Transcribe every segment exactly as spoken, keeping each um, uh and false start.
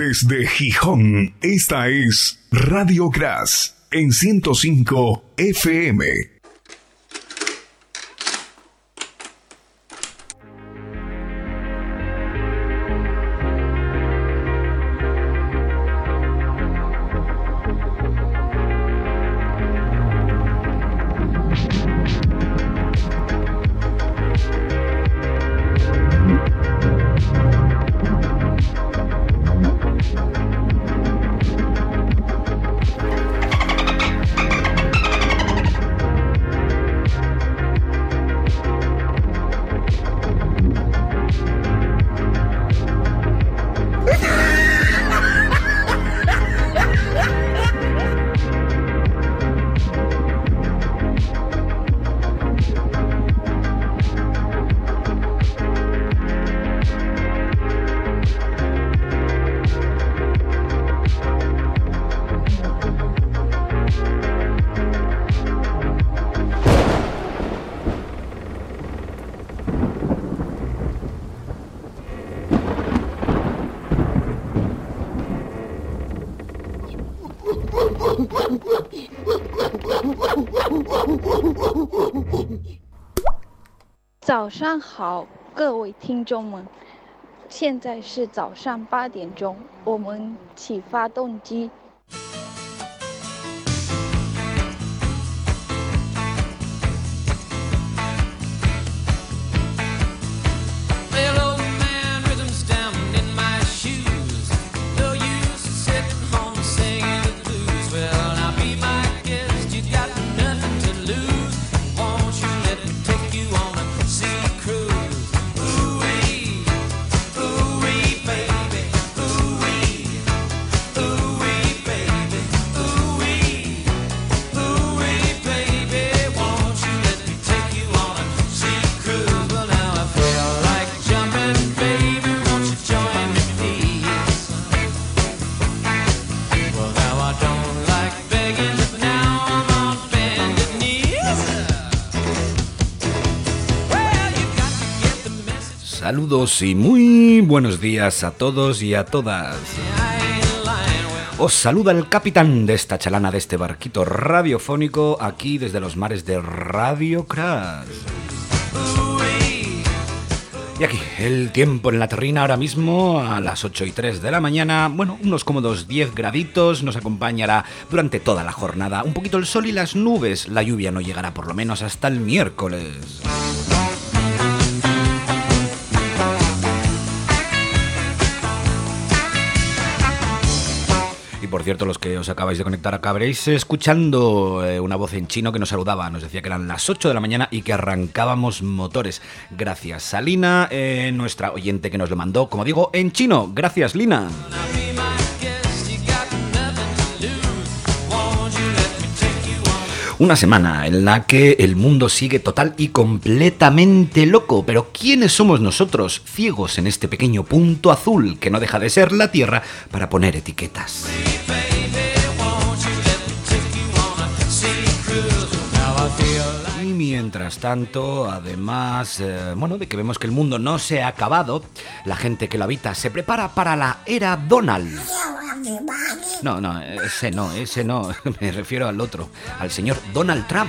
Desde Gijón, esta es Radio Gras en ciento cinco F M. 早上好，各位听众们，现在是早上八点钟，我们起发动机。 Saludos y muy buenos días a todos y a todas. Os saluda el capitán de esta chalana, de este barquito radiofónico, aquí desde los mares de Radio Crash. Y aquí, el tiempo en la terrina ahora mismo a las ocho y tres de la mañana, bueno, unos cómodos diez graditos, nos acompañará durante toda la jornada. Un poquito el sol y las nubes, la lluvia no llegará por lo menos hasta el miércoles. Y por cierto, los que os acabáis de conectar, acabaréis escuchando eh, una voz en chino que nos saludaba, nos decía que eran las ocho de la mañana y que arrancábamos motores. Gracias a Lina, eh, nuestra oyente que nos lo mandó, como digo, en chino. Gracias, Lina. Una semana en la que el mundo sigue total y completamente loco. Pero ¿quiénes somos nosotros, ciegos en este pequeño punto azul que no deja de ser la Tierra, para poner etiquetas? Y mientras tanto, además, eh, bueno, de que vemos que el mundo no se ha acabado, la gente que lo habita se prepara para la era Donald. No, no, ese no, ese no, me refiero al otro, al señor Donald Trump.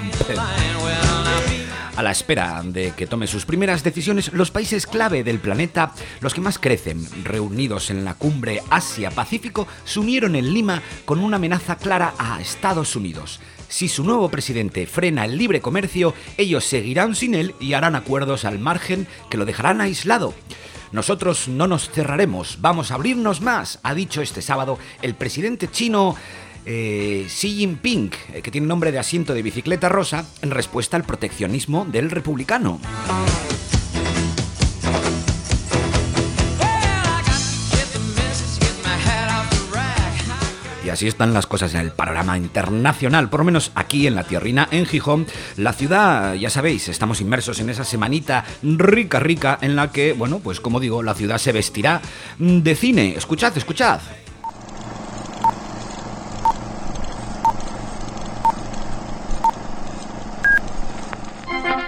A la espera de que tome sus primeras decisiones, los países clave del planeta, los que más crecen, reunidos en la cumbre Asia-Pacífico, se unieron en Lima con una amenaza clara a Estados Unidos. Si su nuevo presidente frena el libre comercio, ellos seguirán sin él y harán acuerdos al margen que lo dejarán aislado. Nosotros no nos cerraremos, vamos a abrirnos más, ha dicho este sábado el presidente chino eh, Xi Jinping, eh, que tiene nombre de asiento de bicicleta rosa, en respuesta al proteccionismo del republicano. Y así están las cosas en el panorama internacional, por lo menos aquí en la tierrina, en Gijón. La ciudad, ya sabéis, estamos inmersos en esa semanita rica, rica, en la que, bueno, pues como digo, la ciudad se vestirá de cine. Escuchad, escuchad.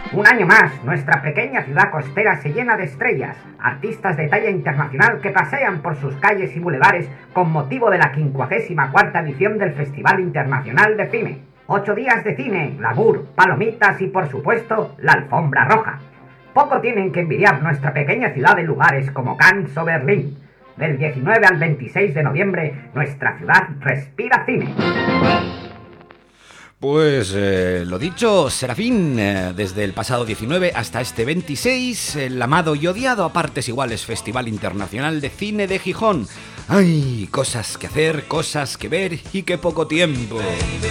Un año más, nuestra pequeña ciudad costera se llena de estrellas, artistas de talla internacional que pasean por sus calles y bulevares con motivo de la quincuagésima cuarta edición del Festival Internacional de Cine. Ocho días de cine, glamour, palomitas y, por supuesto, la alfombra roja. Poco tienen que envidiar nuestra pequeña ciudad de lugares como Cannes o Berlín. Del diecinueve al veintiséis de noviembre, nuestra ciudad respira cine. Pues eh, lo dicho, Serafín, eh, desde el pasado diecinueve hasta este veintiséis, el amado y odiado a partes iguales Festival Internacional de Cine de Gijón. ¡Ay! Cosas que hacer, cosas que ver y qué poco tiempo.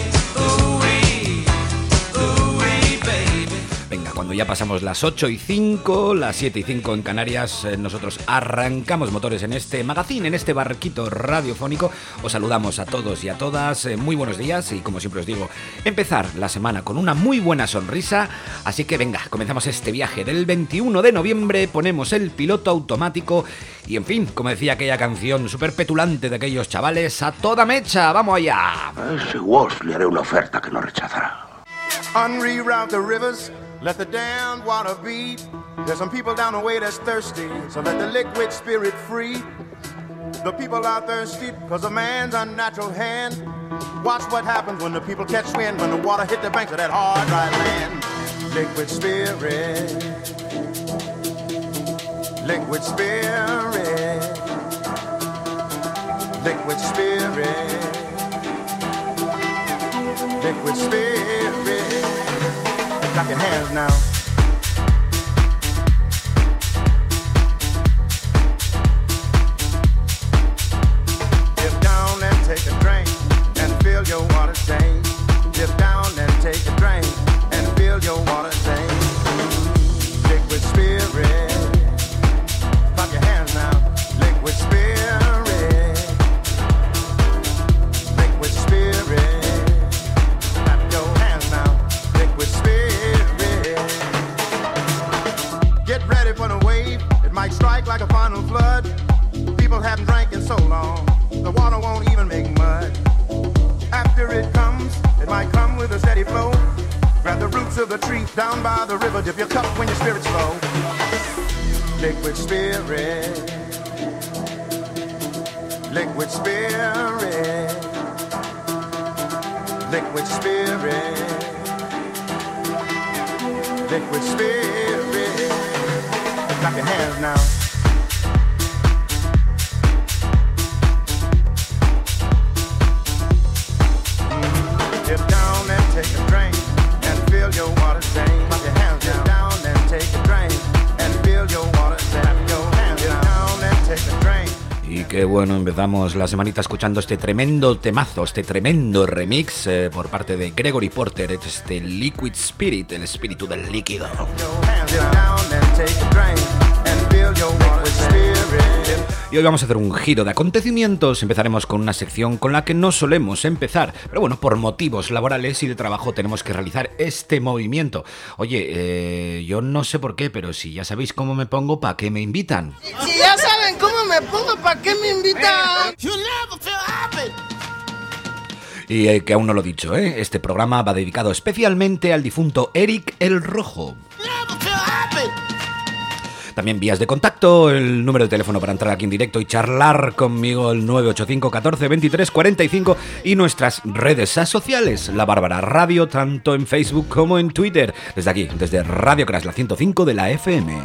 Venga, cuando ya pasamos las ocho y cinco, las siete y cinco en Canarias, eh, nosotros arrancamos motores en este magazine, en este barquito radiofónico. Os saludamos a todos y a todas, eh, muy buenos días y, como siempre os digo, empezar la semana con una muy buena sonrisa. Así que venga, comenzamos este viaje del veintiuno de noviembre, ponemos el piloto automático y, en fin, como decía aquella canción súper petulante de aquellos chavales, a toda mecha, ¡vamos allá! A ese Woz le haré una oferta que no rechazará. Unreroute the rivers, let the damned water be. There's some people down the way that's thirsty, so let the liquid spirit free. The people are thirsty because of man's unnatural hand. Watch what happens when the people catch wind, when the water hit the banks of that hard, dry land. Liquid spirit, liquid spirit, liquid spirit, liquid spirit. Clap your hands now. Dip down and take a drink and fill your water tank. Dip down and take a drink and fill your water tank. Liquid spirit. Clap your hands now. Liquid spirit. Liquid spirit. Clap your hands now. Liquid spirit. Get ready for the wave, it might strike like a final flood. People haven't drank in so long, the water won't even make mud. After it comes, it might come with a steady flow. Grab the roots of the tree down by the river, dip your cup when your spirit's low. Liquid spirit, liquid spirit, liquid spirit, liquid spirit. Clap your hands now. Dip down and take a drink and fill your water tank. Clap your hands down. Dip down and take a drink and fill your water tank. Clap your hands down and take a drink. Y qué bueno, empezamos la semanita escuchando este tremendo temazo, este tremendo remix eh, por parte de Gregory Porter, este Liquid Spirit, el espíritu del líquido. Y hoy vamos a hacer un giro de acontecimientos. Empezaremos con una sección con la que no solemos empezar, pero bueno, por motivos laborales y de trabajo tenemos que realizar este movimiento. Oye, eh, yo no sé por qué, pero si ya sabéis cómo me pongo, ¿para qué me invitan? Si ya saben cómo me pongo, ¿para qué me invitan? Y eh, que aún no lo he dicho, ¿eh? Este programa va dedicado especialmente al difunto Eric el Rojo. También vías de contacto, el número de teléfono para entrar aquí en directo y charlar conmigo, el nueve ocho cinco, catorce, veintitrés, cuarenta y cinco, y nuestras redes sociales, La Bárbara Radio, tanto en Facebook como en Twitter. Desde aquí, desde Radio Crash, la ciento cinco de la F M.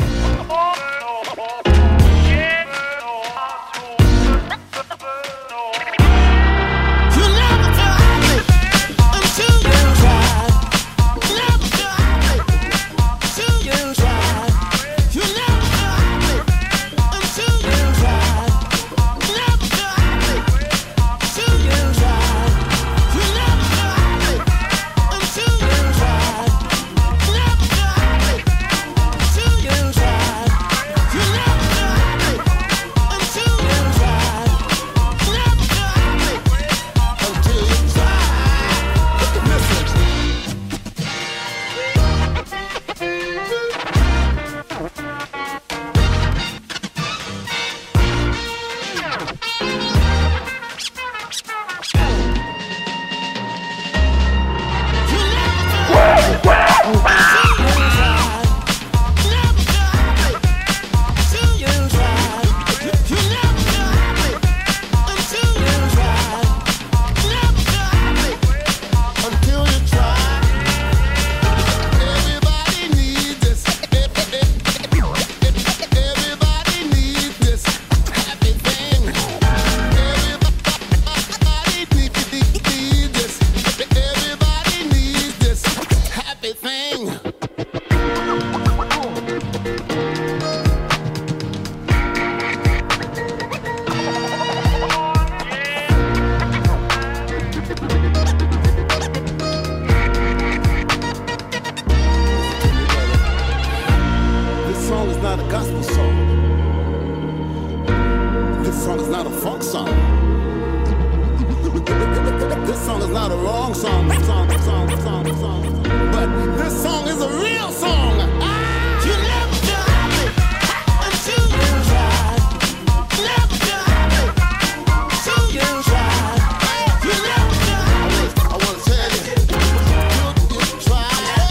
wrong song, song, song, song, song. But this song is a real song. Ah, you never feel happy until you try. Never feel happy until you try. You never feel happy. I want to tell you, you, you try.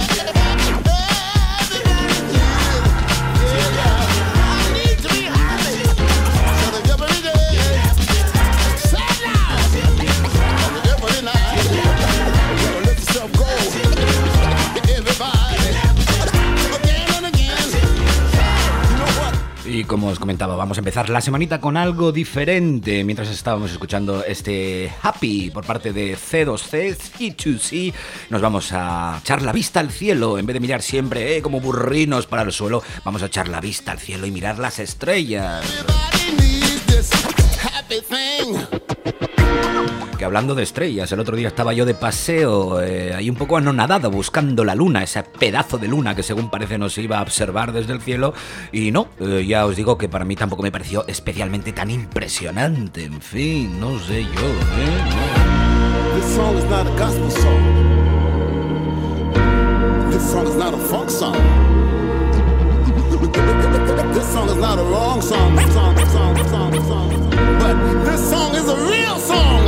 Y como os comentaba, vamos a empezar la semanita con algo diferente. Mientras estábamos escuchando este Happy por parte de C dos C, C dos C, nos vamos a echar la vista al cielo. En vez de mirar siempre eh, como burrinos para el suelo, vamos a echar la vista al cielo y mirar las estrellas. Que hablando de estrellas, el otro día estaba yo de paseo, eh, ahí un poco anonadado buscando la luna, ese pedazo de luna que según parece nos iba a observar desde el cielo, y no, eh, ya os digo que para mí tampoco me pareció especialmente tan impresionante, en fin, no sé yo, ¿eh? No. This song is not a gospel song. This song is not a funk song. This song is not a wrong song, song, song, song, song. But this song is a real song.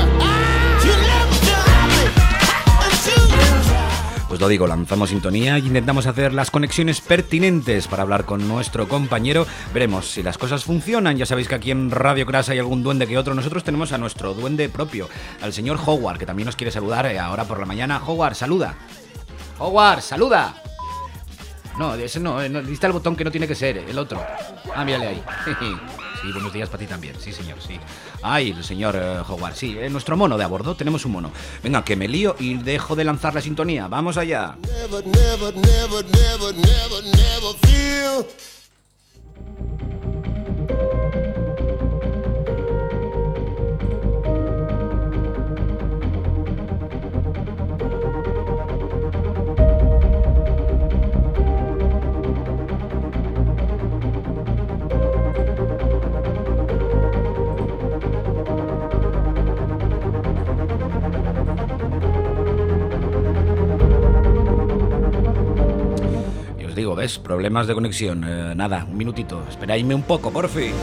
Pues lo digo, lanzamos sintonía y intentamos hacer las conexiones pertinentes para hablar con nuestro compañero. Veremos si las cosas funcionan. Ya sabéis que aquí en Radio Crash hay algún duende que otro. Nosotros tenemos a nuestro duende propio, al señor Howard, que también nos quiere saludar ahora por la mañana. Howard, saluda. Howard, saluda. No, ese no, no, diste el botón que no tiene que ser, el otro. Ah, mírale ahí. Sí, buenos días para ti también, sí señor, sí. Ay, el señor uh, Howard, sí, eh, nuestro mono de a bordo, tenemos un mono. Venga, que me lío y dejo de lanzar la sintonía, vamos allá. Never, never, never, never, never, never feel. Digo, ¿ves? Problemas de conexión. Eh, nada, un minutito. Esperadme un poco, por fin.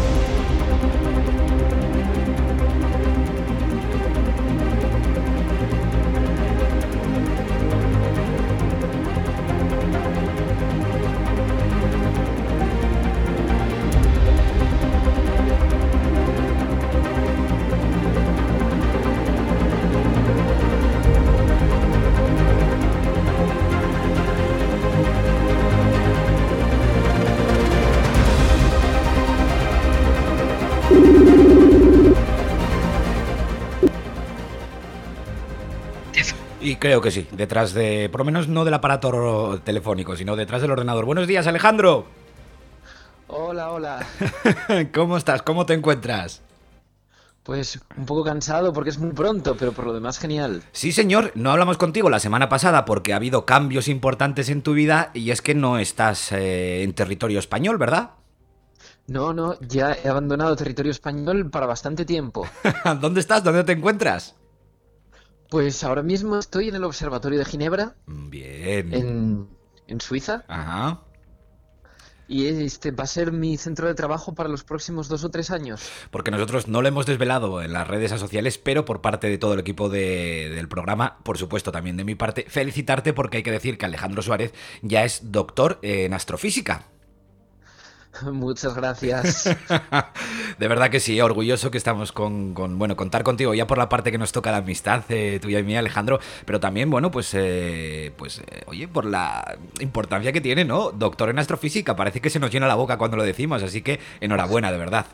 Y creo que sí, detrás de, por lo menos no del aparato telefónico, sino detrás del ordenador. Buenos días, Alejandro. Hola, hola. ¿Cómo estás? ¿Cómo te encuentras? Pues un poco cansado porque es muy pronto, pero por lo demás genial. Sí, señor, no hablamos contigo la semana pasada porque ha habido cambios importantes en tu vida y es que no estás eh, en territorio español, ¿verdad? No, no, ya he abandonado territorio español para bastante tiempo. ¿Dónde estás? ¿Dónde te encuentras? Pues ahora mismo estoy en el Observatorio de Ginebra. Bien. En, en Suiza. Ajá. Y este va a ser mi centro de trabajo para los próximos dos o tres años. Porque nosotros no lo hemos desvelado en las redes sociales, pero por parte de todo el equipo de, del programa, por supuesto también de mi parte, felicitarte porque hay que decir que Alejandro Suárez ya es doctor en astrofísica. Muchas gracias. De verdad que sí, orgulloso que estamos con, con bueno, contar contigo ya por la parte que nos toca la amistad eh, tuya y mía, Alejandro, pero también, bueno, pues, eh, pues eh, oye, por la importancia que tiene, ¿no? Doctor en astrofísica, parece que se nos llena la boca cuando lo decimos, así que enhorabuena, de verdad.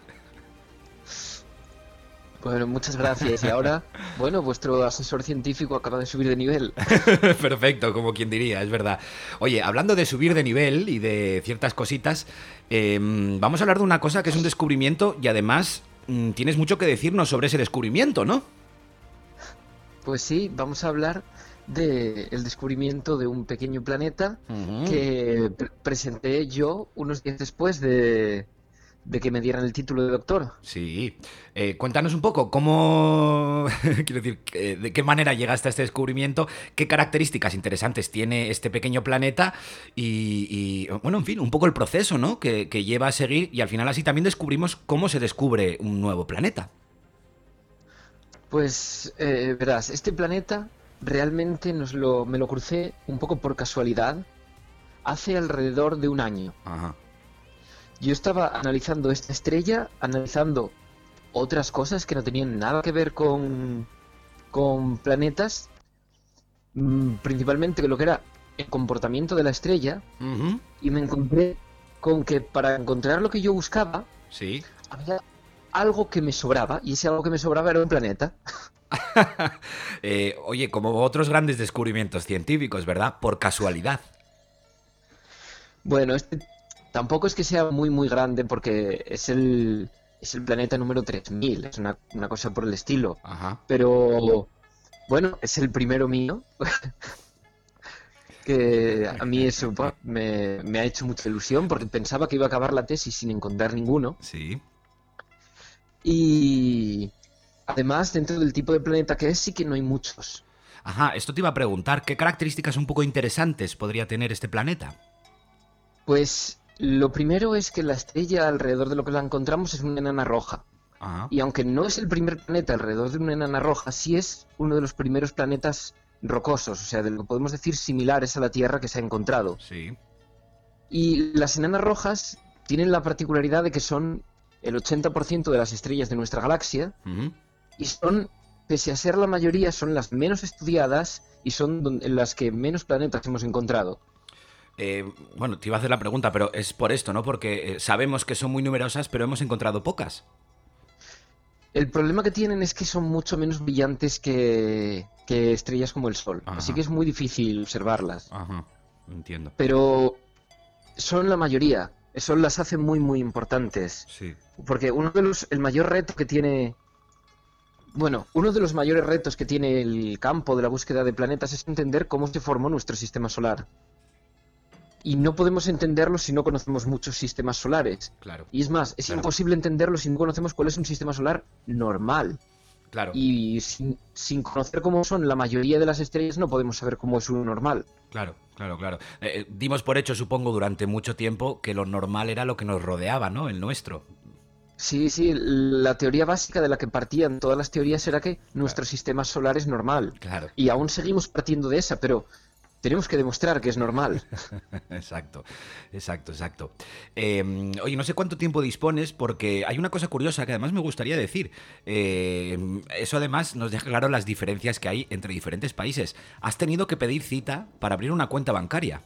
Bueno, muchas gracias. Y ahora, bueno, vuestro asesor científico acaba de subir de nivel. Perfecto, como quien diría, es verdad. Oye, hablando de subir de nivel y de ciertas cositas, eh, vamos a hablar de una cosa que es un descubrimiento y además mmm, tienes mucho que decirnos sobre ese descubrimiento, ¿no? Pues sí, vamos a hablar del descubrimiento de un pequeño planeta uh-huh. que pre- presenté yo unos días después de... de que me dieran el título de doctor. Sí. Eh, cuéntanos un poco, ¿cómo, quiero decir, de qué manera llegaste a este descubrimiento? ¿Qué características interesantes tiene este pequeño planeta? Y, y bueno, en fin, un poco el proceso, ¿no? Que, que lleva a seguir, y al final así también descubrimos cómo se descubre un nuevo planeta. Pues, eh, verás, este planeta realmente nos lo, me lo crucé un poco por casualidad hace alrededor de un año. Ajá. Yo estaba analizando esta estrella, analizando otras cosas que no tenían nada que ver con, con planetas, mmm, principalmente lo que era el comportamiento de la estrella, uh-huh. y me encontré con que para encontrar lo que yo buscaba, sí. había algo que me sobraba, y ese algo que me sobraba era un planeta. eh, oye, como otros grandes descubrimientos científicos, ¿verdad? Por casualidad. Bueno, este tampoco es que sea muy muy grande porque es el, es el planeta número tres mil, es una, una cosa por el estilo. Ajá. Pero bueno, es el primero mío. Que a mí eso pues, me, me ha hecho mucha ilusión porque pensaba que iba a acabar la tesis sin encontrar ninguno. Sí. Y además, dentro del tipo de planeta que es, sí que no hay muchos. Ajá, esto te iba a preguntar, ¿qué características un poco interesantes podría tener este planeta? Pues lo primero es que la estrella alrededor de lo que la encontramos es una enana roja. Ajá. Y aunque no es el primer planeta alrededor de una enana roja, sí es uno de los primeros planetas rocosos, o sea, de lo que podemos decir similares a la Tierra que se ha encontrado. Sí. Y las enanas rojas tienen la particularidad de que son el ochenta por ciento de las estrellas de nuestra galaxia, uh-huh. y son, pese a ser la mayoría, son las menos estudiadas y son donde, en las que menos planetas hemos encontrado. Eh, bueno, te iba a hacer la pregunta, pero es por esto, ¿no? Porque eh, sabemos que son muy numerosas, pero hemos encontrado pocas. El problema que tienen es que son mucho menos brillantes que, que estrellas como el Sol. Ajá. Así que es muy difícil observarlas. Ajá, entiendo. Pero son la mayoría. Eso las hace muy, muy importantes. Sí. Porque uno de los... El mayor reto que tiene... Bueno, uno de los mayores retos que tiene el campo de la búsqueda de planetas es entender cómo se formó nuestro sistema solar. Y no podemos entenderlo si no conocemos muchos sistemas solares. Claro. Y es más, es claro. imposible entenderlo si no conocemos cuál es un sistema solar normal. Claro. Y sin, sin conocer cómo son la mayoría de las estrellas no podemos saber cómo es uno normal. Claro, claro, claro. Eh, dimos por hecho, supongo, durante mucho tiempo que lo normal era lo que nos rodeaba, ¿no? El nuestro. Sí, sí, la teoría básica de la que partían todas las teorías era que nuestro claro. sistema solar es normal. Claro. Y aún seguimos partiendo de esa, pero... tenemos que demostrar que es normal. Exacto, exacto, exacto. Eh, oye, no sé cuánto tiempo dispones, porque hay una cosa curiosa que además me gustaría decir. Eh, eso además nos deja claro las diferencias que hay entre diferentes países. Has tenido que pedir cita para abrir una cuenta bancaria.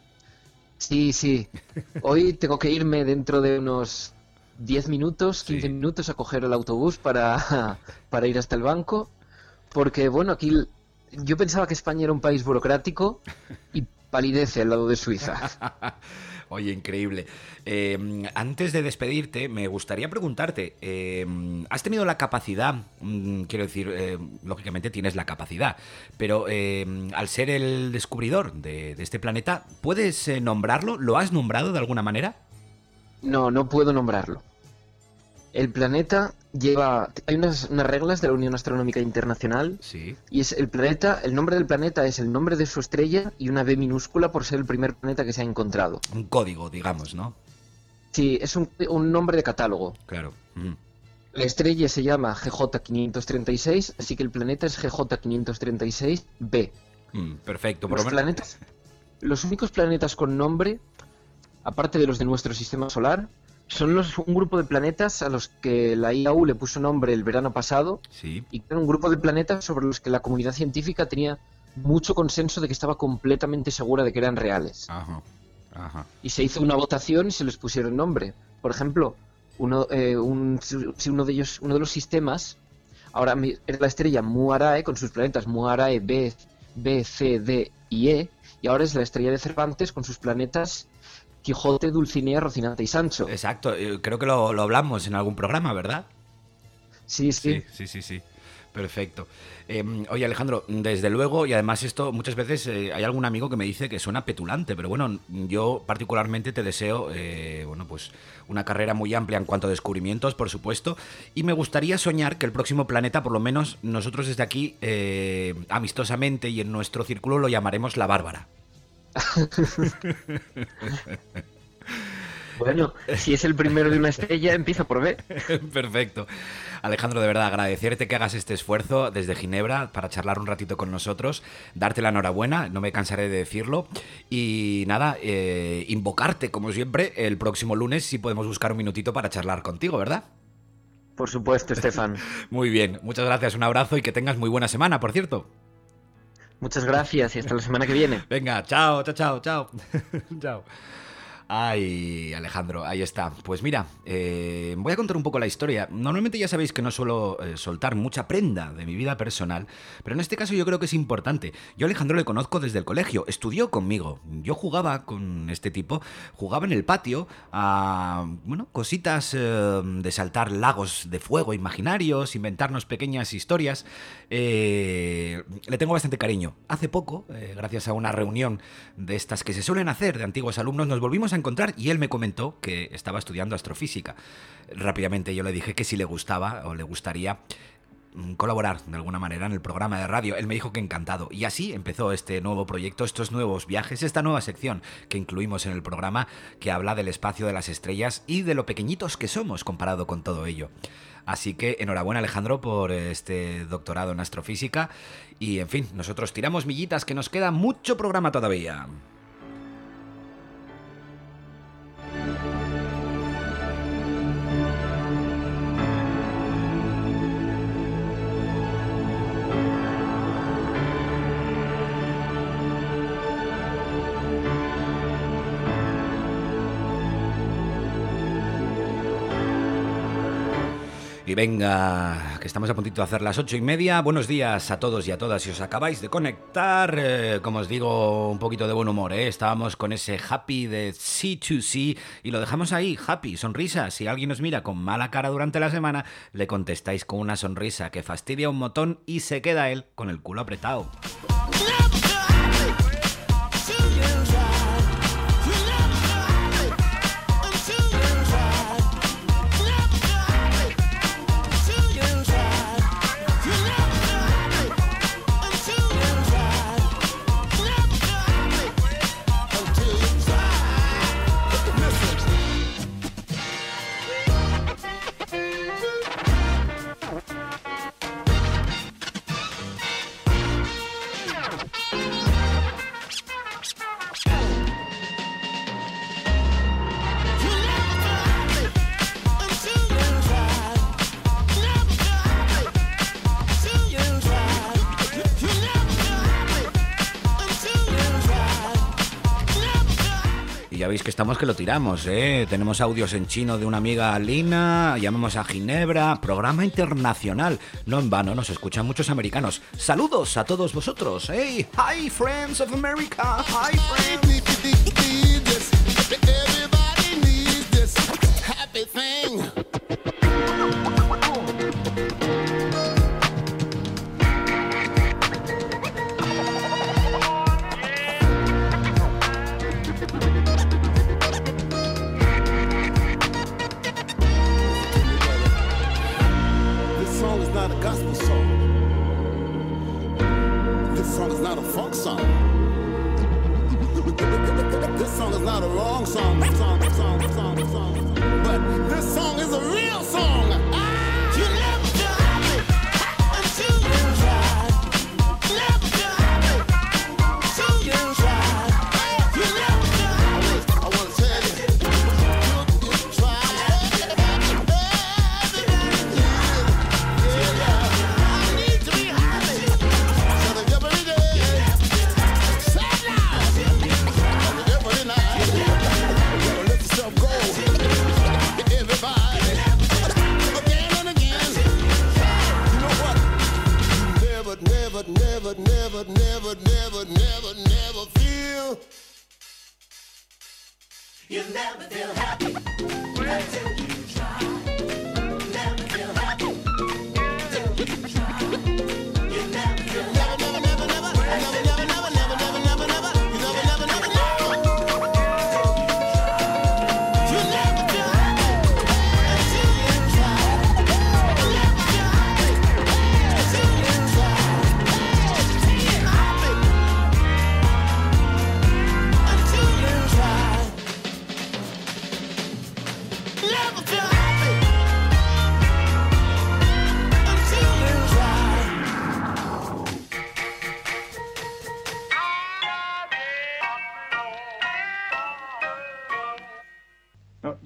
Sí, sí. Hoy tengo que irme dentro de unos diez minutos, quince sí. minutos a coger el autobús para, para ir hasta el banco. Porque, bueno, aquí... yo pensaba que España era un país burocrático y palidece al lado de Suiza. Oye, increíble. Eh, antes de despedirte, me gustaría preguntarte, eh, ¿has tenido la capacidad, mmm, quiero decir, eh, lógicamente tienes la capacidad, pero eh, al ser el descubridor de, de este planeta, ¿puedes eh, nombrarlo? ¿Lo has nombrado de alguna manera? No, no puedo nombrarlo. El planeta lleva... hay unas, unas reglas de la Unión Astronómica Internacional. Sí. Y es el planeta... el nombre del planeta es el nombre de su estrella y una B minúscula por ser el primer planeta que se ha encontrado. Un código, digamos, ¿no? Sí, es un, un nombre de catálogo. Claro. Mm. La estrella se llama G J quinientos treinta y seis, así que el planeta es G J quinientos treinta y seis b. Mm, perfecto. Los, planetas, los únicos planetas con nombre, aparte de los de nuestro sistema solar... son los, un grupo de planetas a los que la I A U le puso nombre el verano pasado. Sí. Y era un grupo de planetas sobre los que la comunidad científica tenía mucho consenso de que estaba completamente segura de que eran reales. Ajá, ajá. Y se hizo una votación y se les pusieron nombre. Por ejemplo, uno, eh, un, uno de ellos, uno de los sistemas, ahora era la estrella Mu Arae con sus planetas Mu Arae B, B, C, D y E, y ahora es la estrella de Cervantes con sus planetas Quijote, Dulcinea, Rocinante y Sancho. Exacto, creo que lo, lo hablamos en algún programa, ¿verdad? Sí, sí. Sí, sí, sí, sí. Perfecto. Eh, oye, Alejandro, desde luego, y además esto muchas veces eh, hay algún amigo que me dice que suena petulante, pero bueno, yo particularmente te deseo, eh, bueno, pues una carrera muy amplia en cuanto a descubrimientos, por supuesto, y me gustaría soñar que el próximo planeta, por lo menos nosotros desde aquí, eh, amistosamente y en nuestro círculo, lo llamaremos La Bárbara. Bueno, si es el primero de una estrella, empieza por B. Perfecto. Alejandro, de verdad, agradecerte que hagas este esfuerzo desde Ginebra para charlar un ratito con nosotros, darte la enhorabuena, no me cansaré de decirlo, y nada, eh, invocarte, como siempre, el próximo lunes si podemos buscar un minutito para charlar contigo, ¿verdad? Por supuesto, Estefan. Muy bien, muchas gracias, un abrazo y que tengas muy buena semana, por cierto. Muchas gracias y hasta la semana que viene. Venga, chao, chao, chao, chao. Chao. Ay, Alejandro, ahí está. Pues mira, eh, voy a contar un poco la historia. Normalmente ya sabéis que no suelo eh, soltar mucha prenda de mi vida personal, pero en este caso yo creo que es importante. Yo a Alejandro le conozco desde el colegio, estudió conmigo. Yo jugaba con este tipo, jugaba en el patio a, bueno, cositas eh, de saltar lagos de fuego imaginarios, inventarnos pequeñas historias. Eh, le tengo bastante cariño. Hace poco, eh, gracias a una reunión de estas que se suelen hacer de antiguos alumnos, nos volvimos a encontrar y él me comentó que estaba estudiando astrofísica. Rápidamente yo le dije que si le gustaba o le gustaría colaborar de alguna manera en el programa de radio. Él me dijo que encantado. Y así empezó este nuevo proyecto, estos nuevos viajes, esta nueva sección que incluimos en el programa que habla del espacio de las estrellas y de lo pequeñitos que somos comparado con todo ello. Así que enhorabuena, Alejandro, por este doctorado en astrofísica y, en fin, nosotros tiramos millitas, que nos queda mucho programa todavía. Y venga, que estamos a puntito de hacer las ocho y media. Buenos días a todos y a todas. Si os acabáis de conectar, eh, como os digo, un poquito de buen humor, ¿eh? Estábamos con ese happy de C dos C y lo dejamos ahí, happy, sonrisa. Si alguien os mira con mala cara durante la semana, le contestáis con una sonrisa que fastidia un montón y se queda él con el culo apretado. Ya veis que estamos que lo tiramos, ¿eh? Tenemos audios en chino de una amiga Lina, llamamos a Ginebra, programa internacional. No en vano, nos escuchan muchos americanos. Saludos a todos vosotros, ¿eh? Hi, friends of America, hi, friends. Everybody needs this happy thing. Gospel song. This song is not a funk song. This song is not a wrong song. Song, song, song, song. But this song is a real song. Ah! You never got me until you tried. Never got me until you tried. You never got me. I want to tell you, you, you tried. Never, never, never, never, never, never feel. You never feel happy until you try. Never feel happy until you try.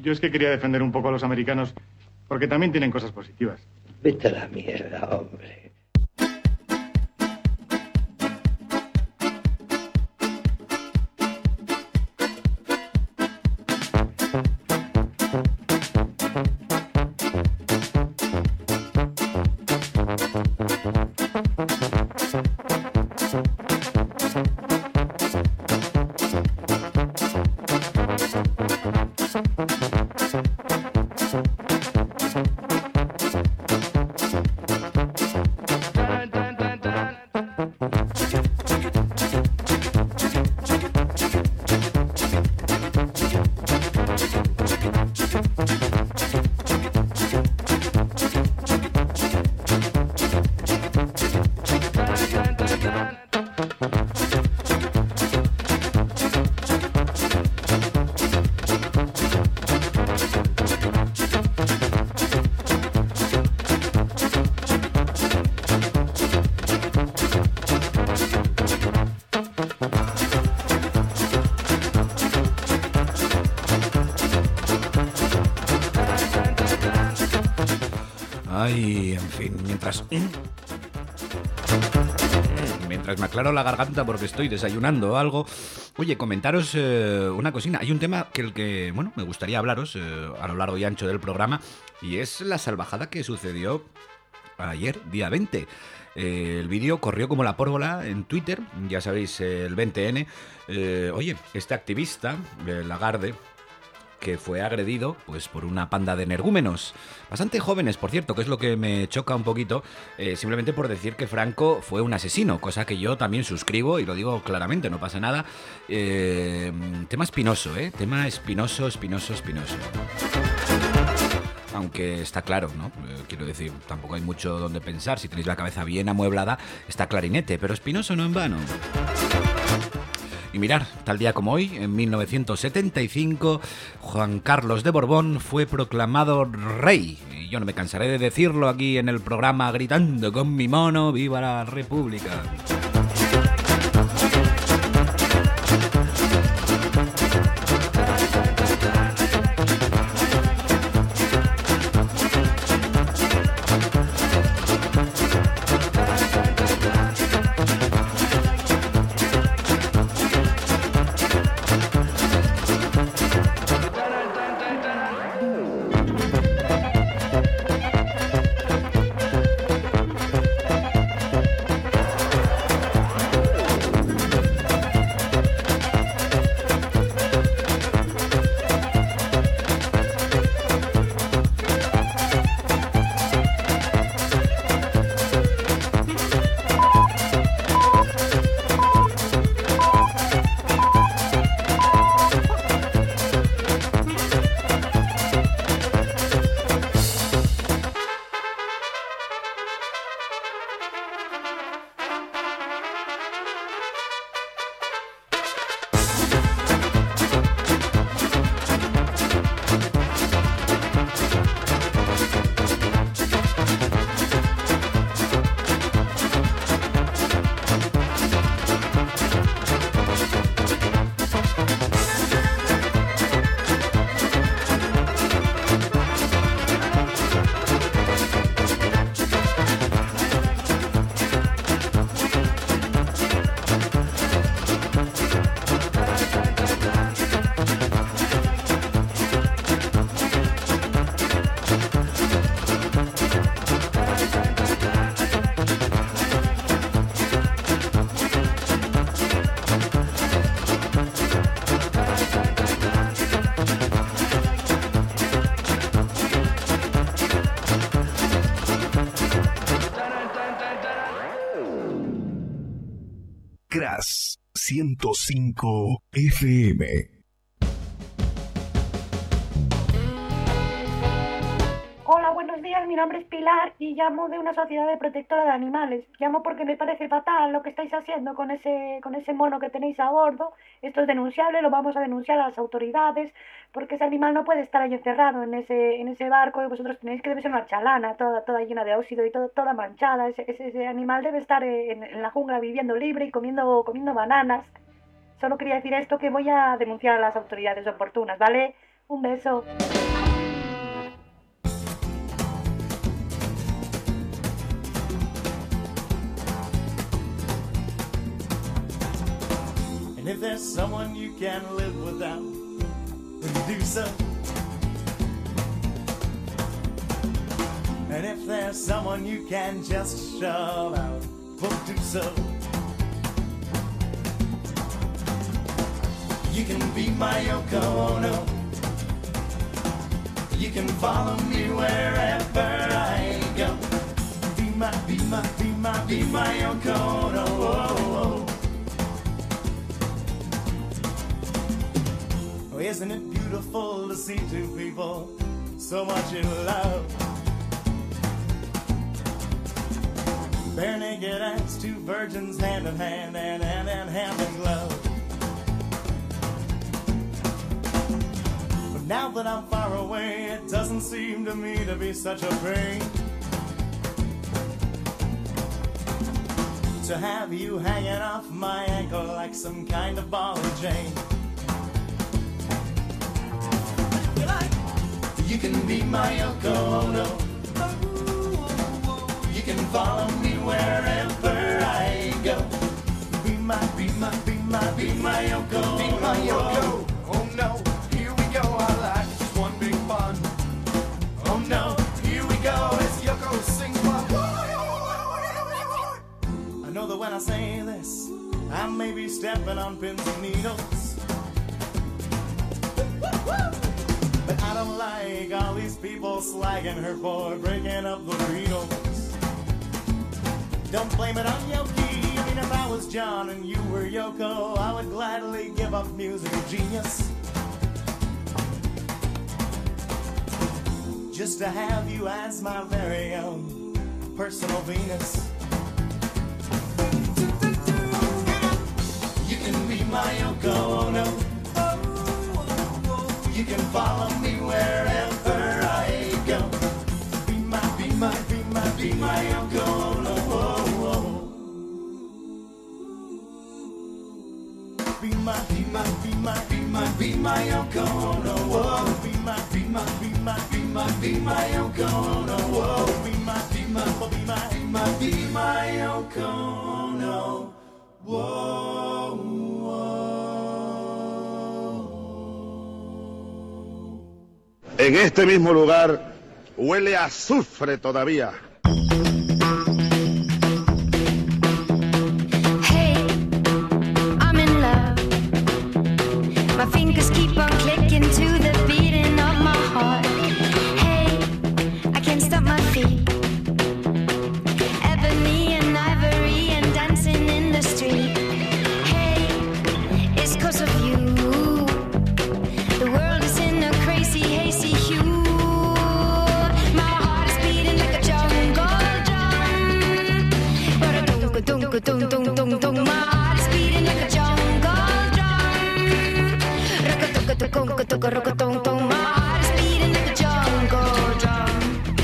yo es que quería defender un poco a los americanos, porque también tienen cosas positivas. Vete a la mierda, hombre. Ay, en fin, mientras... Mientras me aclaro la garganta porque estoy desayunando o algo. Oye, comentaros eh, una cosina. Hay un tema que el que, bueno, me gustaría hablaros eh, a lo largo y ancho del programa, y es la salvajada que sucedió ayer, día veinte. Eh, el vídeo corrió como la pólvora en Twitter, ya sabéis, eh, el veinte ene. Eh, oye, este activista, eh, Lagarde, que fue agredido pues por una panda de energúmenos, bastante jóvenes, por cierto, que es lo que me choca un poquito, eh, simplemente por decir que Franco fue un asesino, cosa que yo también suscribo y lo digo claramente, no pasa nada. Eh, tema espinoso, ¿eh? Tema espinoso, espinoso, espinoso. Aunque está claro, ¿no? Eh, quiero decir, tampoco hay mucho donde pensar, si tenéis la cabeza bien amueblada, está clarinete, pero espinoso no en vano. Y mirar, tal día como hoy, en mil novecientos setenta y cinco, Juan Carlos de Borbón fue proclamado rey. Y yo no me cansaré de decirlo aquí en el programa gritando con mi mono, ¡viva la República! Crash ciento cinco F M. Hola, buenos días, mi nombre es Pilar y llamo de una sociedad de protectora de animales. Llamo porque me parece fatal lo que estáis haciendo con ese, con ese mono que tenéis a bordo. Esto es denunciable, lo vamos a denunciar a las autoridades, porque ese animal no puede estar ahí encerrado en ese, en ese barco y vosotros tenéis que debe ser una chalana, toda, toda llena de óxido y todo, toda manchada. Ese, ese, ese animal debe estar en, en la jungla viviendo libre y comiendo, comiendo bananas. Solo quería decir esto, que voy a denunciar a las autoridades oportunas, ¿vale? Un beso. And if there's someone you can't live without, then do so. And if there's someone you can just shove out, well, do so. You can be my Yoko Ono. You can follow me wherever I go. Be my, be my, be my, be my Yoko Ono. Oh, oh. Oh, isn't it beautiful to see two people so much in love? Bare naked as two virgins, hand in hand, and hand in hand in glove. But now that I'm far away, it doesn't seem to me to be such a pain to have you hanging off my ankle like some kind of ball and chain. You can be my Yoko Ono. You can follow me wherever I go. Be my, be my, be my, be my Yoko. Be my Yoko. Oh no, here we go. Our life is one big fun. Oh no, here we go. As Yoko sings one. I know that when I say this, I may be stepping on pins and needles. But I don't like all these people slagging her for breaking up the Beatles. Don't blame it on Yoki. I mean, if I was John and you were Yoko, I would gladly give up musical genius just to have you as my very own personal Venus. You can be my Yoko Ono. You can follow me wherever I go. Be my, be my, be my, be my Yoko Ono. Be my, be my, be my, be my, be my Yoko Ono. Be my, be my, be my, be my, be my Yoko Ono. Be my, be my, be my, be my, be my Yoko Ono. Whoa, whoa. En este mismo lugar huele a azufre todavía. My fingers keep on clicking to the beating of my heart. Hey, I can't stop my feet. Ebony and ivory and dancing in the street. Hey, it's 'cause of you. The world is in a crazy, hazy hue. My heart is beating like a jungle drum. Ba-da-dum-ka-dum-ka-dum-dum-dum-dum. My heart is beating like a jungle drum. Rock-a-toka-toka-rock-a-tong-tong. My heart is beating like a jungle drum.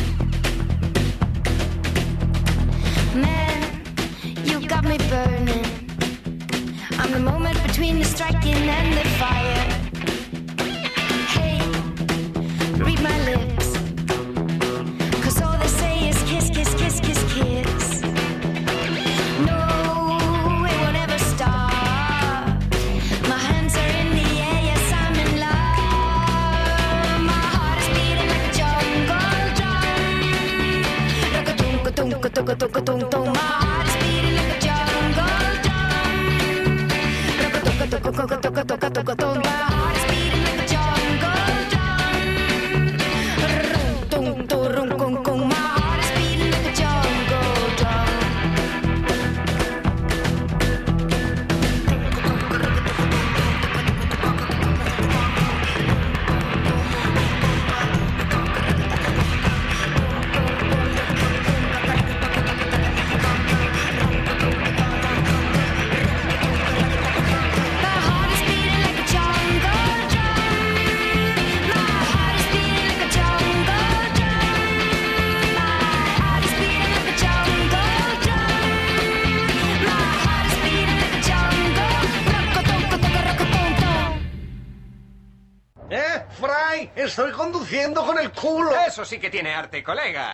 Man, you got me burning. I'm the moment between the striking and the fire. Hey, read my lips, 'cause all they say is kiss, kiss, kiss, kiss, kiss. No, it won't ever stop. My hands are in the air, yes, I'm in love. My heart is beating like a jungle drum. Rock-a-tunk-a-tunk-a-tunk-a-tunk-a-tunk-tunk. My heart is beating like a jungle drum. Rock-a-tunk-a-tunk-a-tunk-a-tunk-a-tunk. My heart is beating like a jungle drum. Rum-tung-tung-rum-kung-kung. My heart is beating like a jungle drum. Estoy conduciendo con el culo. Eso sí que tiene arte, colega.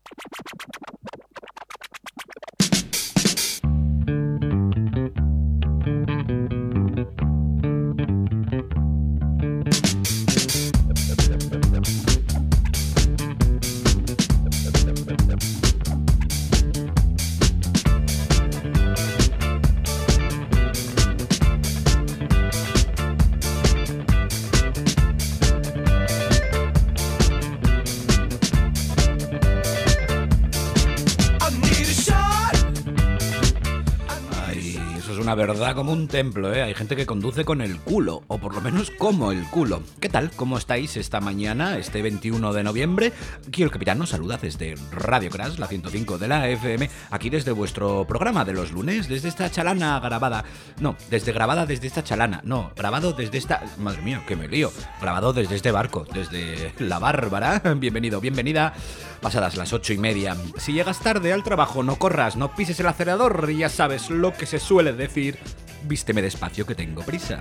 Una verdad como un templo, ¿eh? Hay gente que conduce con el culo, o por lo menos como el culo. ¿Qué tal? ¿Cómo estáis esta mañana, este veintiuno de noviembre? Aquí el capitán nos saluda desde Radio Crash, la ciento cinco de la F M, aquí desde vuestro programa de los lunes, desde esta chalana grabada. No, desde grabada desde esta chalana. No, grabado desde esta... Madre mía, que me lío. Grabado desde este barco, desde La Bárbara. Bienvenido, bienvenida. Pasadas las ocho y media. Si llegas tarde al trabajo, no corras, no pises el acelerador, ya sabes lo que se suele decir. Vísteme despacio que tengo prisa.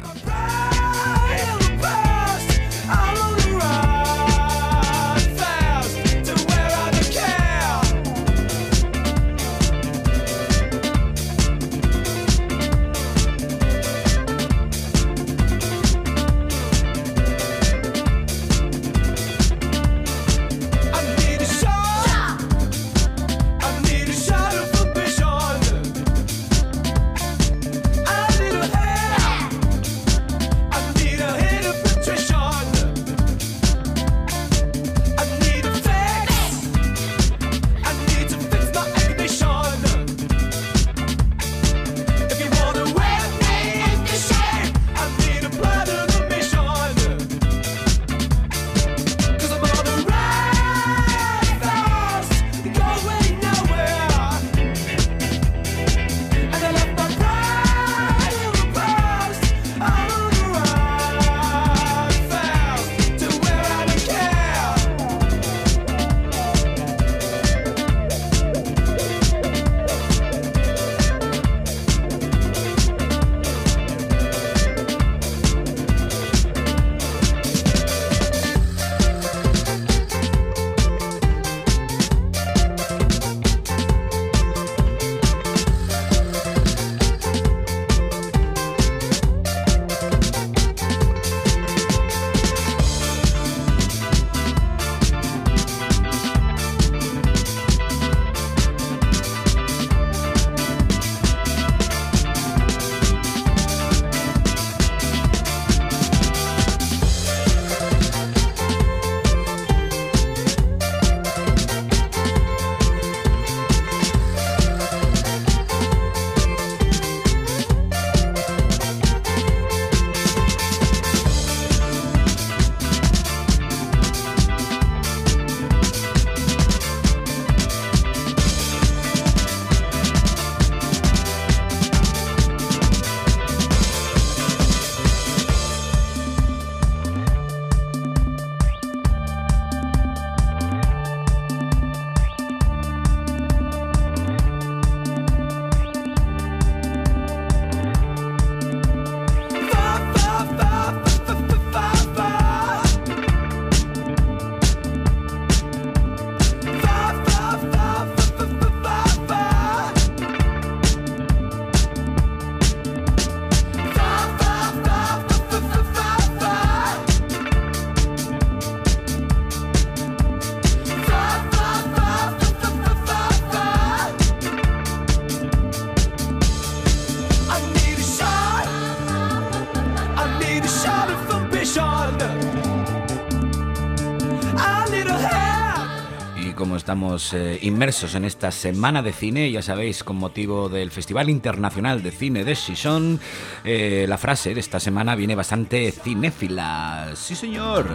como estamos eh, inmersos en esta semana de cine, ya sabéis, con motivo del Festival Internacional de Cine de Gijón, eh, la frase de esta semana viene bastante cinéfila. Sí, señor.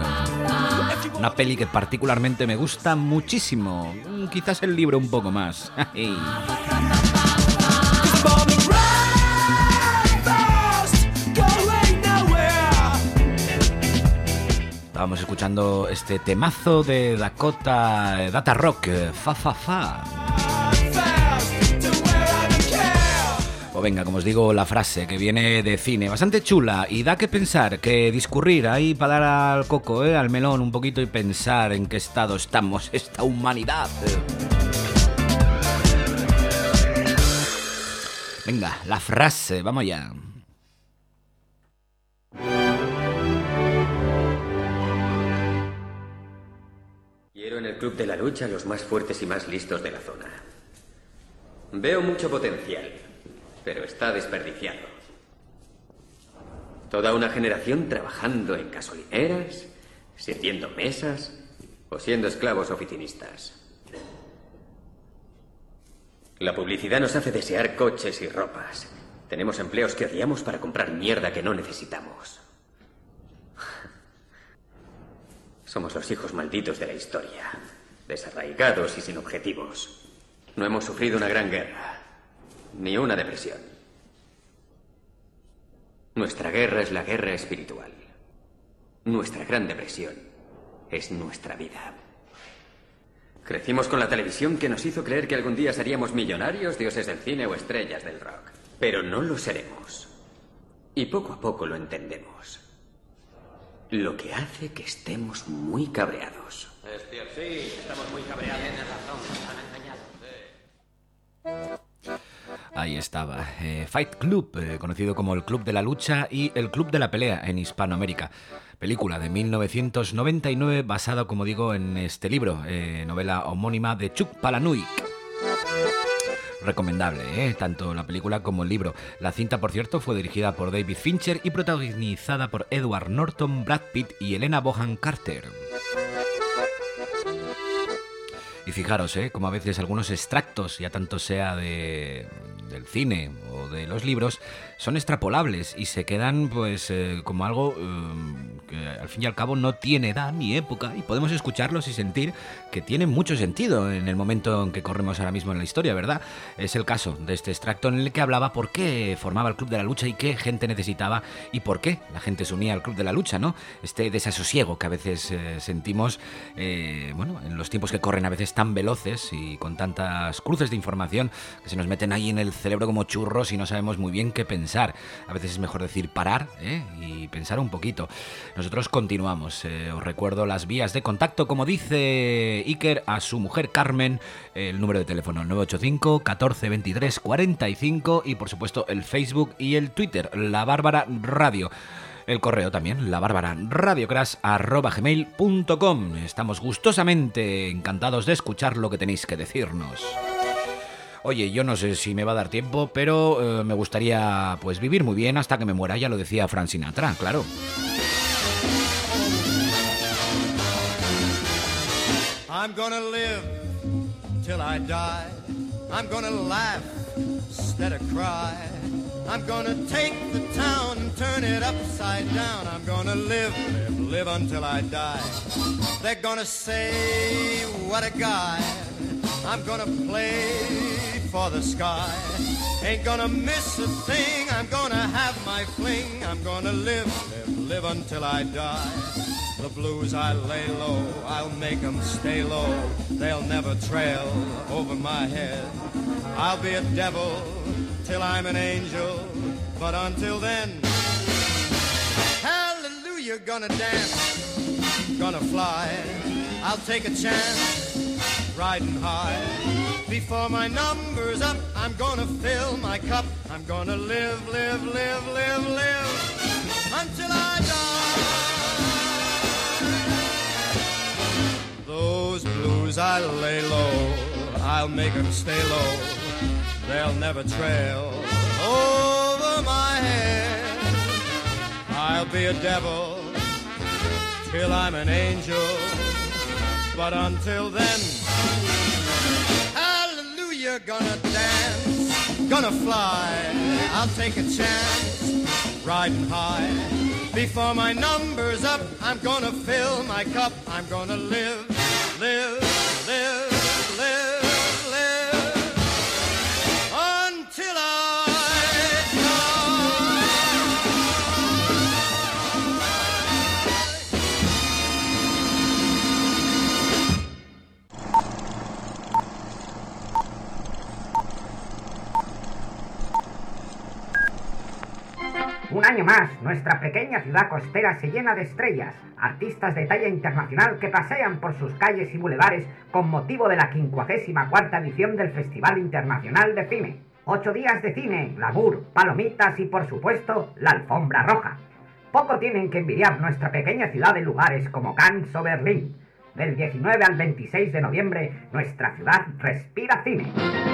Una peli que particularmente me gusta muchísimo. Quizás el libro un poco más. Estábamos escuchando este temazo de Dakota, Data Rock, Fa Fa Fa. venga, como os digo, la frase que viene de cine, bastante chula y da que pensar, que discurrir ahí para dar al coco, ¿eh? Al melón un poquito y pensar en qué estado estamos, esta humanidad. Venga, la frase, vamos allá. Quiero en el Club de la Lucha a los más fuertes y más listos de la zona. Veo mucho potencial, pero está desperdiciado. Toda una generación trabajando en gasolineras, sirviendo mesas o siendo esclavos oficinistas. La publicidad nos hace desear coches y ropas. Tenemos empleos que odiamos para comprar mierda que no necesitamos. Somos los hijos malditos de la historia, desarraigados y sin objetivos. No hemos sufrido una gran guerra, ni una depresión. Nuestra guerra es la guerra espiritual. Nuestra gran depresión es nuestra vida. Crecimos con la televisión que nos hizo creer que algún día seríamos millonarios, dioses del cine o estrellas del rock. Pero no lo seremos. Y poco a poco lo entendemos. Lo que hace que estemos muy cabreados. Es cierto, sí, estamos muy cabreados. Tienes razón, nos han engañado. Ahí estaba, eh, Fight Club, eh, conocido como el Club de la Lucha y el Club de la Pelea en Hispanoamérica. Película de mil novecientos noventa y nueve basada, como digo, en este libro, eh, novela homónima de Chuck Palahniuk. Recomendable, ¿eh? Tanto la película como el libro. La cinta, por cierto, fue dirigida por David Fincher y protagonizada por Edward Norton, Brad Pitt y Helena Bonham Carter. Y fijaros, ¿eh? Como a veces algunos extractos, ya tanto sea de, del cine o de los libros, son extrapolables y se quedan pues eh, como algo eh, que al fin y al cabo no tiene edad ni época y podemos escucharlos y sentir que tienen mucho sentido en el momento en que corremos ahora mismo en la historia, ¿verdad? Es el caso de este extracto en el que hablaba por qué formaba el Club de la Lucha y qué gente necesitaba y por qué la gente se unía al Club de la Lucha, ¿no? Este desasosiego que a veces eh, sentimos, eh, bueno, en los tiempos que corren a veces tan veloces y con tantas cruces de información que se nos meten ahí en el cerebro como churros y no sabemos muy bien qué pensar. A veces es mejor decir parar, ¿eh? Y pensar un poquito. Nosotros continuamos. Eh, os recuerdo las vías de contacto, como dice Iker a su mujer Carmen, el número de teléfono nueve ocho cinco, catorce, veintitrés, cuarenta y cinco y por supuesto el Facebook y el Twitter, La Bárbara Radio. El correo también, la bárbara radiocras arroba gmail punto com. Estamos gustosamente encantados de escuchar lo que tenéis que decirnos. Oye, yo no sé si me va a dar tiempo, pero eh, me gustaría pues vivir muy bien hasta que me muera, ya lo decía Frank Sinatra, claro. I'm gonna live till I die. I'm gonna laugh instead of cry. I'm gonna take the town and turn it upside down. I'm gonna live, live, live until I die. They're gonna say, what a guy. I'm gonna play for the sky. Ain't gonna miss a thing. I'm gonna have my fling. I'm gonna live, live, live until I die. The blues I lay low, I'll make them stay low. They'll never trail over my head. I'll be a devil till I'm an angel, but until then, hallelujah, gonna dance, gonna fly. I'll take a chance, riding high. Before my number's up, I'm gonna fill my cup. I'm gonna live, live, live, live, live until I die. Those blues I lay low, I'll make them stay low. They'll never trail over my head. I'll be a devil till I'm an angel, but until then, hallelujah, gonna dance, gonna fly. I'll take a chance, riding high. Before my number's up, I'm gonna fill my cup. I'm gonna live, live, live, live. Un año más, nuestra pequeña ciudad costera se llena de estrellas, artistas de talla internacional que pasean por sus calles y bulevares con motivo de la quincuagésima cuarta edición del Festival Internacional de Cine. Ocho días de cine, glamour, palomitas y, por supuesto, la alfombra roja. Poco tienen que envidiar nuestra pequeña ciudad en lugares como Cannes o Berlín. Del diecinueve al veintiséis de noviembre, nuestra ciudad respira cine.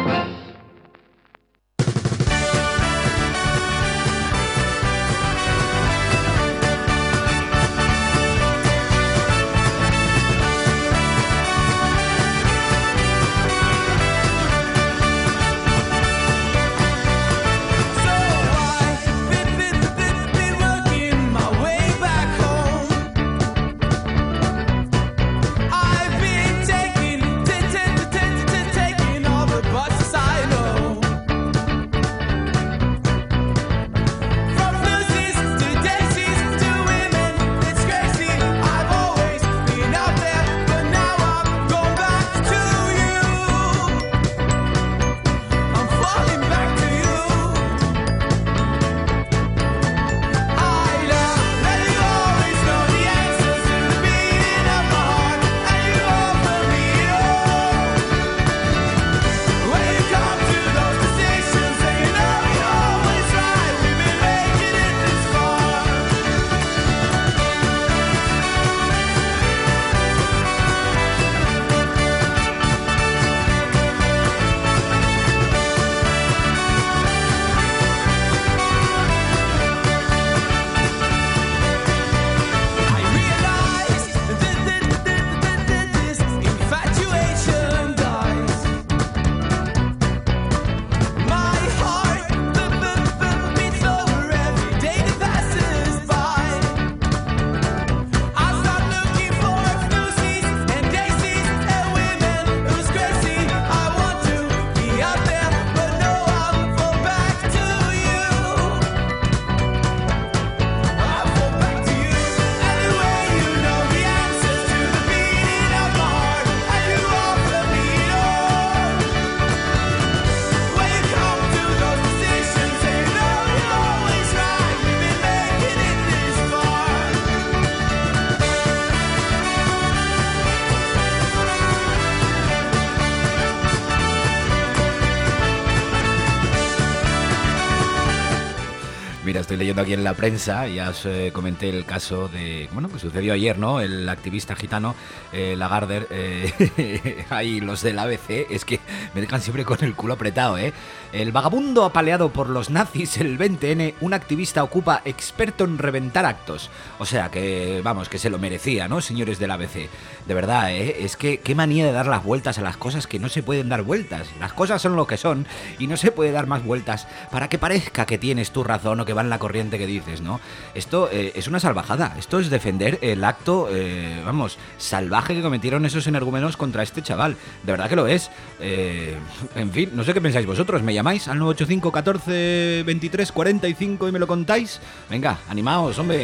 Mira, estoy leyendo aquí en la prensa, ya os eh, comenté el caso de, bueno, que sucedió ayer, ¿no? El activista gitano eh, Lagarde, eh, ahí los del A B C, es que me dejan siempre con el culo apretado, ¿eh? El vagabundo apaleado por los nazis el veinte ene, un activista ocupa experto en reventar actos. O sea, que, vamos, que se lo merecía, ¿no, señores del A B C? De verdad, ¿eh? Es que qué manía de dar las vueltas a las cosas que no se pueden dar vueltas. Las cosas son lo que son y no se puede dar más vueltas para que parezca que tienes tu razón o que va en la corriente que dices, ¿no? Esto eh, es una salvajada. Esto es defender el acto, eh, vamos, salvaje que cometieron esos energúmenos contra este chaval. De verdad que lo es. Eh, en fin, no sé qué pensáis vosotros. ¿Me llamáis al nueve ocho cinco, catorce, veintitrés, cuarenta y cinco y me lo contáis? Venga, animaos, hombre.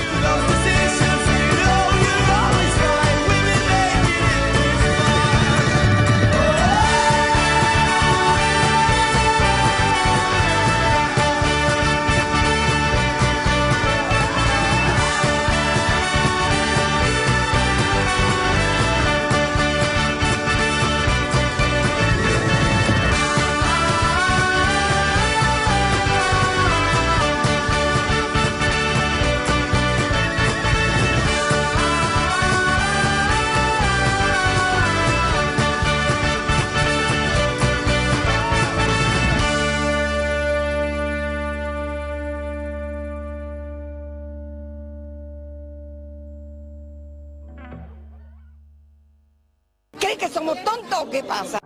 ¿Creen que somos tontos o qué pasa?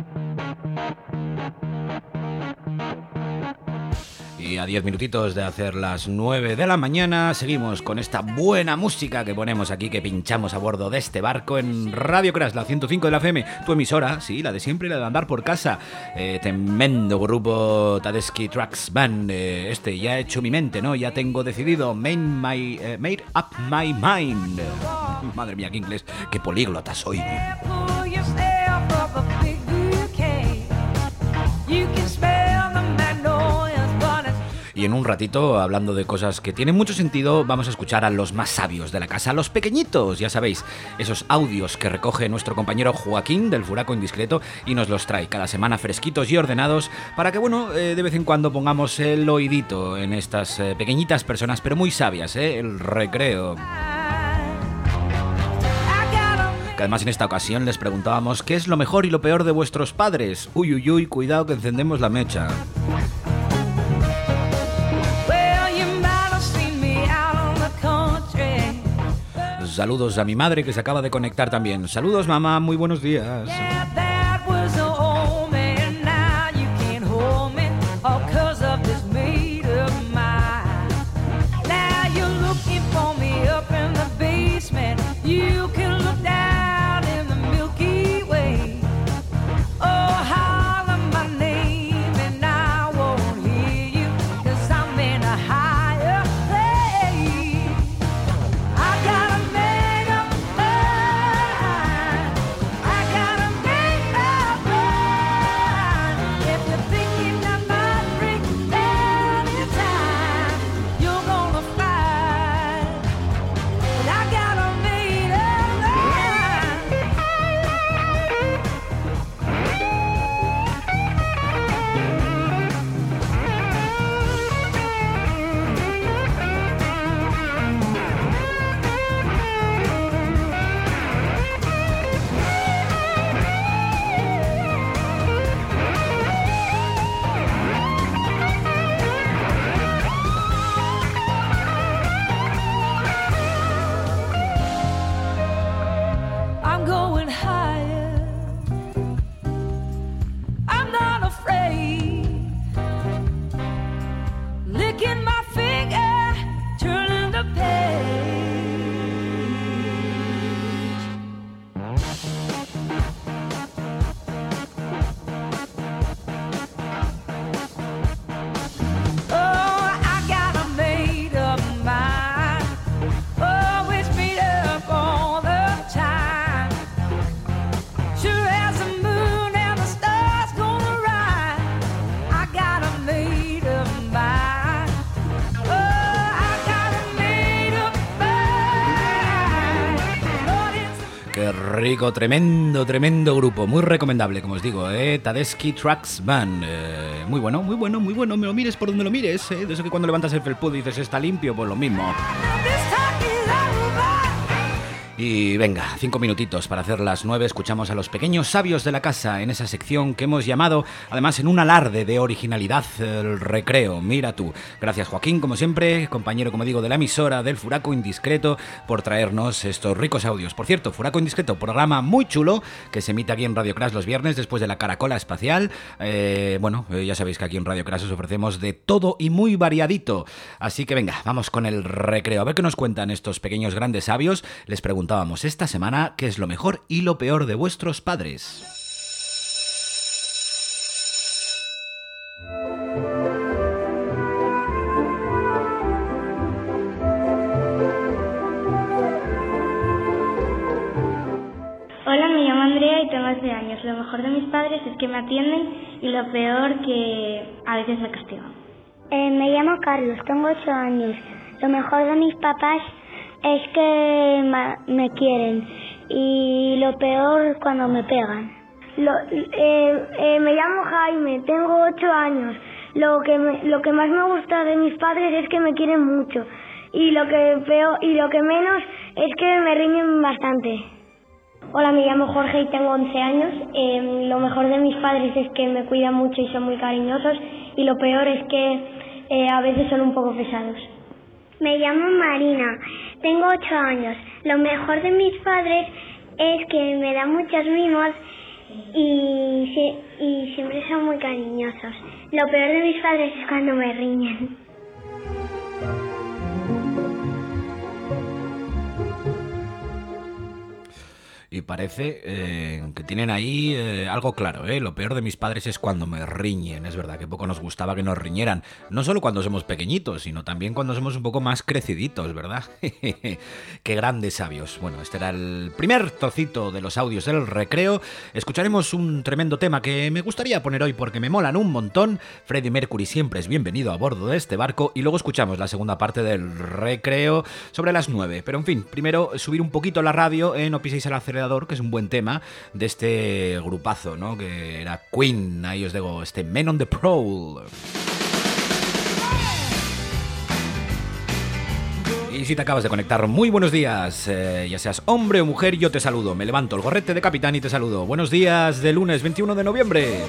Y a diez minutitos de hacer las nueve de la mañana seguimos con esta buena música que ponemos aquí, que pinchamos a bordo de este barco en Radio Crash, la ciento cinco de la F M, tu emisora, sí, la de siempre, la de andar por casa. Eh, tremendo grupo Tedeschi Trucks Band, eh, este, ya he hecho mi mente, ¿no? Ya tengo decidido, made, my, eh, made up my mind. Madre mía, qué inglés, qué políglota soy. Y en un ratito, hablando de cosas que tienen mucho sentido, vamos a escuchar a los más sabios de la casa, a los pequeñitos, ya sabéis, esos audios que recoge nuestro compañero Joaquín del Furaco Indiscreto y nos los trae cada semana fresquitos y ordenados para que, bueno, eh, de vez en cuando pongamos el oídito en estas eh, pequeñitas personas, pero muy sabias, ¿eh? El recreo. Que además en esta ocasión les preguntábamos qué es lo mejor y lo peor de vuestros padres. Uy, uy, uy, cuidado que encendemos la mecha. Saludos a mi madre que se acaba de conectar también. Saludos, mamá, muy buenos días. Rico, tremendo, tremendo grupo, muy recomendable, como os digo, eh, Tedeschi Trucks Band, eh, muy bueno, muy bueno, muy bueno, me lo mires por donde lo mires, eh, de eso que cuando levantas el felpudo dices está limpio, pues lo mismo. Y venga, cinco minutitos para hacer las nueve, escuchamos a los pequeños sabios de la casa en esa sección que hemos llamado, además en un alarde de originalidad, el recreo. Mira tú. Gracias Joaquín, como siempre, compañero, como digo, de la emisora del Furaco Indiscreto, por traernos estos ricos audios. Por cierto, Furaco Indiscreto, programa muy chulo que se emite aquí en Radio Crash los viernes después de la Caracola Espacial. Eh, bueno, eh, ya sabéis que aquí en Radio Crash os ofrecemos de todo y muy variadito. Así que venga, vamos con el recreo. A ver qué nos cuentan estos pequeños grandes sabios. Les pregunto esta semana qué es lo mejor y lo peor de vuestros padres. Hola, me llamo Andrea y tengo once años. Lo mejor de mis padres es que me atienden y lo peor que a veces me castigan. Eh, me llamo Carlos, tengo ocho años. Lo mejor de mis papás es que me quieren y lo peor cuando me pegan. Lo, eh, eh, me llamo Jaime, tengo ocho años. Lo que me, lo que más me gusta de mis padres es que me quieren mucho y lo que peor y lo que menos es que me riñen bastante. Hola, me llamo Jorge y tengo once años. Eh, lo mejor de mis padres es que me cuidan mucho y son muy cariñosos y lo peor es que eh, a veces son un poco pesados. Me llamo Marina, tengo ocho años. Lo mejor de mis padres es que me dan muchos mimos y, y siempre son muy cariñosos. Lo peor de mis padres es cuando me riñen. y parece eh, que tienen ahí eh, algo claro, ¿eh? Lo peor de mis padres es cuando me riñen. Es verdad que poco nos gustaba que nos riñeran, no solo cuando somos pequeñitos, sino también cuando somos un poco más creciditos, ¿verdad? Qué grandes sabios. Bueno, este era el primer trocito de los audios del recreo. Escucharemos un tremendo tema que me gustaría poner hoy porque me molan un montón. Freddie Mercury siempre es bienvenido a bordo de este barco, y luego escuchamos la segunda parte del recreo sobre las nueve. Pero en fin, primero subir un poquito la radio, ¿eh? No piséis el acelerador, que es un buen tema de este grupazo, ¿no? Que era Queen. Ahí os digo, este Men on the Prowl. Y si te acabas de conectar, muy buenos días, eh, ya seas hombre o mujer, yo te saludo, me levanto el gorrete de capitán y te saludo. Buenos días de lunes veintiuno de noviembre.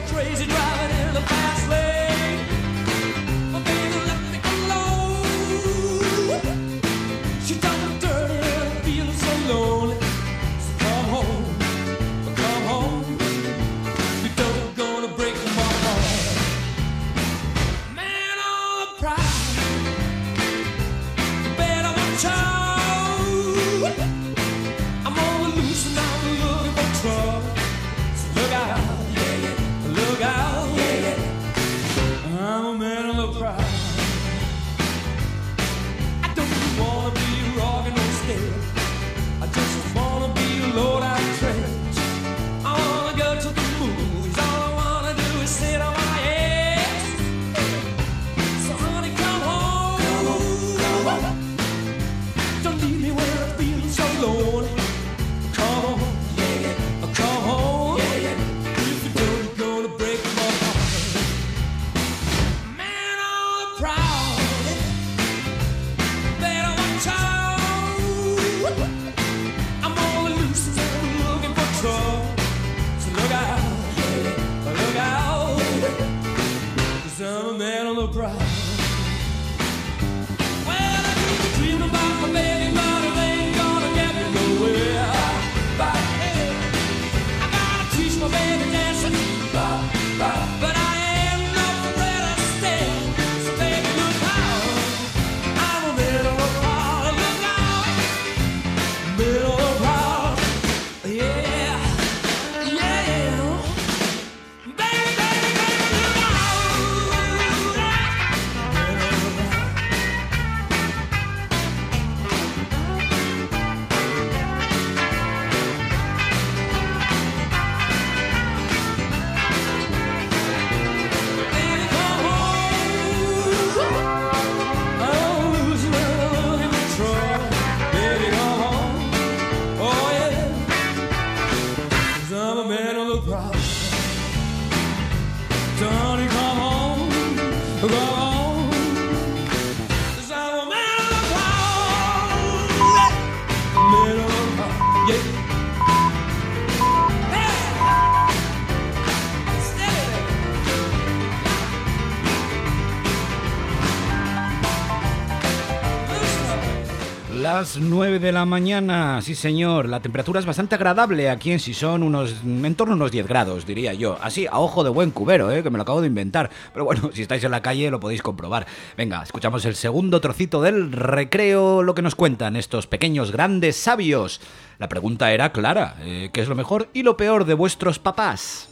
Las nueve de la mañana, sí señor, la temperatura es bastante agradable aquí en Sison, unos, en torno a unos diez grados, diría yo. Así, a ojo de buen cubero, ¿eh? Que me lo acabo de inventar. Pero bueno, si estáis en la calle lo podéis comprobar. Venga, escuchamos el segundo trocito del recreo, lo que nos cuentan estos pequeños grandes sabios. La pregunta era clara, ¿eh? ¿Qué es lo mejor y lo peor de vuestros papás?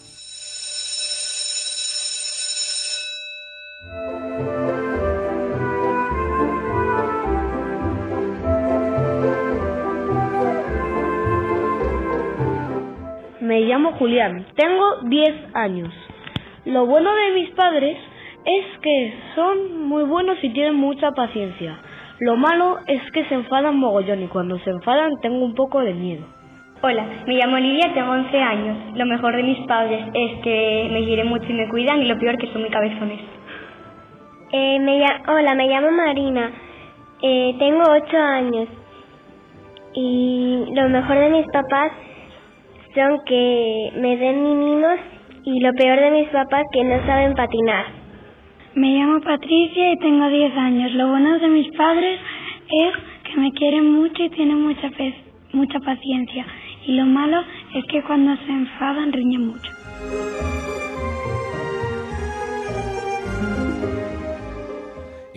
Me llamo Julián, tengo diez años. Lo bueno de mis padres es que son muy buenos y tienen mucha paciencia. Lo malo es que se enfadan mogollón y cuando se enfadan tengo un poco de miedo. Hola, me llamo Lidia, tengo once años. Lo mejor de mis padres es que me quieren mucho y me cuidan, y lo peor que son muy cabezones. Eh, me ll- Hola, me llamo Marina, eh, tengo ocho años y lo mejor de mis papás son que me den mimos y lo peor de mis papás que no saben patinar. Me llamo Patricia y tengo diez años. Lo bueno de mis padres es que me quieren mucho y tienen mucha, pe- mucha paciencia. Y lo malo es que cuando se enfadan riñen mucho.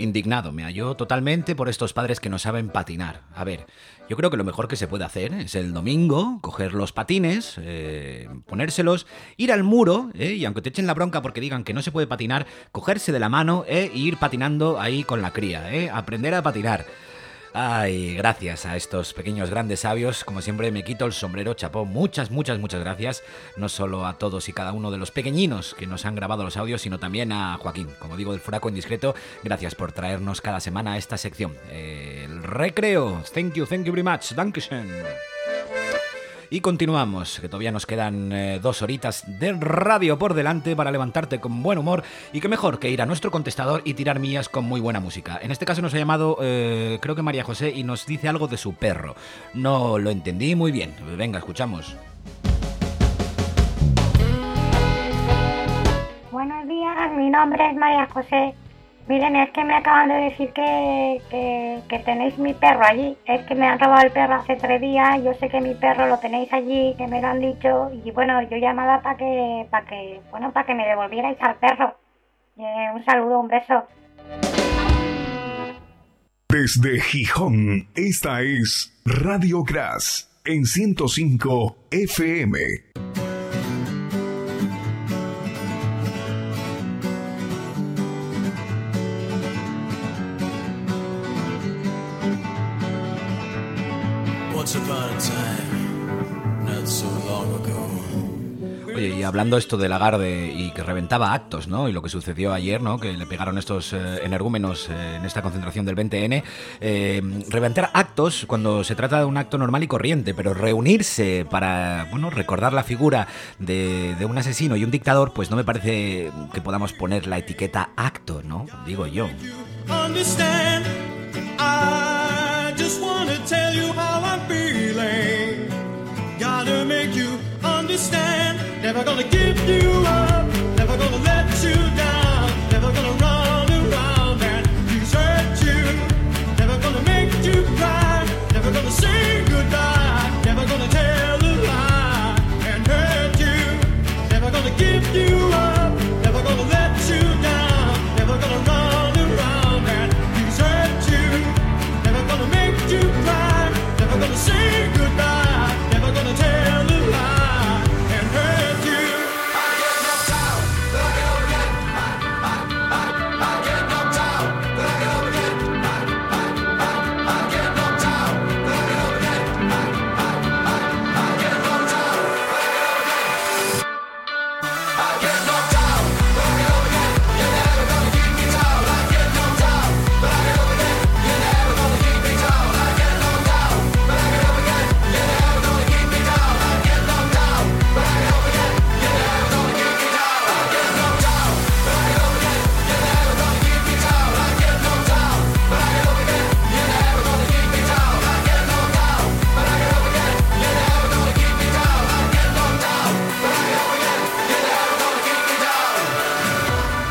indignado, me hallo totalmente por estos padres que no saben patinar. A ver, yo creo que lo mejor que se puede hacer es el domingo coger los patines, eh, ponérselos, ir al muro, eh, y aunque te echen la bronca porque digan que no se puede patinar, cogerse de la mano eh, e ir patinando ahí con la cría, eh, aprender a patinar. Ay, gracias a estos pequeños grandes sabios, como siempre me quito el sombrero, chapó, muchas, muchas, muchas gracias, no solo a todos y cada uno de los pequeñinos que nos han grabado los audios, sino también a Joaquín, como digo, del Furaco Indiscreto, gracias por traernos cada semana esta sección, eh, el recreo, thank you, thank you very much, dankeschön. Y continuamos, que todavía nos quedan eh, dos horitas de radio por delante para levantarte con buen humor y qué mejor que ir a nuestro contestador y tirar mías con muy buena música. En este caso nos ha llamado, eh, creo que María José, y nos dice algo de su perro. No lo entendí muy bien. Venga, escuchamos. Buenos días, mi nombre es María José. Miren, es que me acaban de decir que, que, que tenéis mi perro allí. Es que me han robado el perro hace tres días. Yo sé que mi perro lo tenéis allí, que me lo han dicho. Y bueno, yo llamaba para que, para que, bueno, para que me devolvierais al perro. Eh, un saludo, un beso. Desde Gijón, esta es Radio Gras en ciento cinco F M. Oye, y hablando esto de Lagarde y que reventaba actos, ¿no? Y lo que sucedió ayer, ¿no? Que le pegaron estos eh, energúmenos eh, en esta concentración del veinte ene. Eh, reventar actos cuando se trata de un acto normal y corriente, pero reunirse para, bueno, recordar la figura de, de un asesino y un dictador, pues no me parece que podamos poner la etiqueta acto, ¿no? Digo yo. Understand, I just wanna tell you how I'm feeling. Gotta make you understand. Never gonna give you up. Never gonna let you down. Never gonna run around and desert you. Never gonna make you cry. Never gonna say goodbye. Never gonna tell a lie and hurt you. Never gonna give you up. Never gonna let you down. Never gonna run around and desert you. Never gonna make you cry. Never gonna say goodbye. Never gonna tell a lie and hurt you. I get knocked out, but I get up again. I, I, I, I get knocked out, but I get up again. I, I, I, I get knocked out, but I get up again. I, I, I, I get knocked out, but I get up again. I get knocked out, but I get up again. You're never gonna keep me down. I get knocked out, but I get up again. You're never gonna keep me down. I get knocked out, but I get up again. You're never gonna keep me down. I get knocked out, but I get up again. You're never gonna keep me down. I get knocked out, but I get up again. You're never gonna keep me down. I get knocked out, but I get up again. You're never gonna keep me down. I get knocked out, but I get up again. You're never gonna keep me down. I get knocked out, but I get up again. You're never gonna keep me down.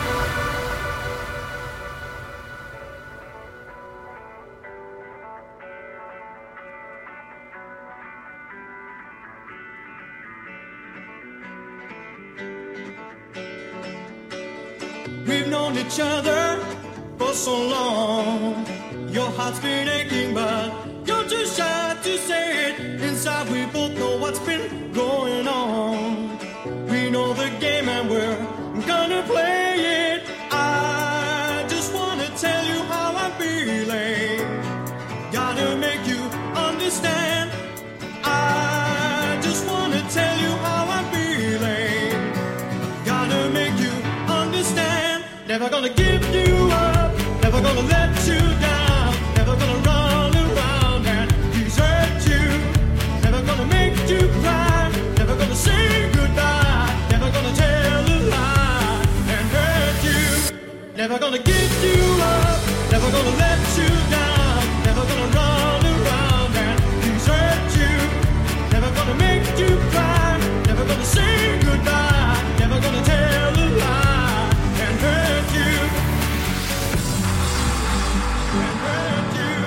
We've known each other for so long. Your heart's been aching, but you're too shy to say it. Inside, we both know what's been going on. We know the game and we're gonna play it. I just wanna tell you how I'm feeling. Gotta make you understand. I just wanna tell you how I'm feeling. Gotta make you understand. Never gonna give you up. Never gonna let you down. Never gonna run around and desert you. Never gonna make you cry. Never gonna say goodbye. Never gonna tell a lie and hurt you. Never gonna give you up. Never gonna let you down. Never gonna run around and desert you. Never gonna make you cry. Never gonna say goodbye. Never gonna tell a lie and hurt you. And hurt you.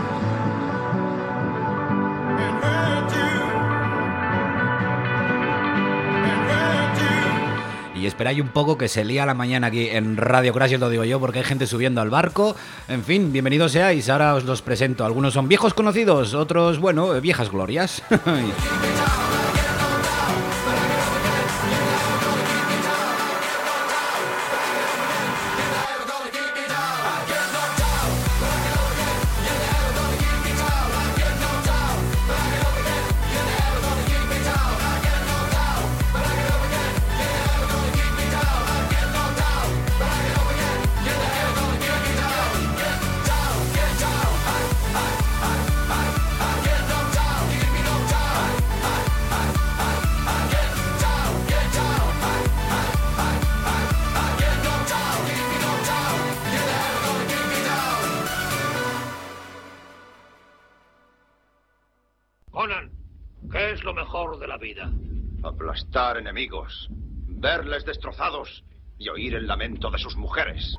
And hurt you. And hurt you. Y es esperáis un poco que se lía la mañana aquí en Radio Crash, os lo digo yo, porque hay gente subiendo al barco. En fin, bienvenidos seáis, ahora os los presento. Algunos son viejos conocidos, otros, bueno, viejas glorias. Conan, ¿qué es lo mejor de la vida? Aplastar enemigos, verles destrozados y oír el lamento de sus mujeres.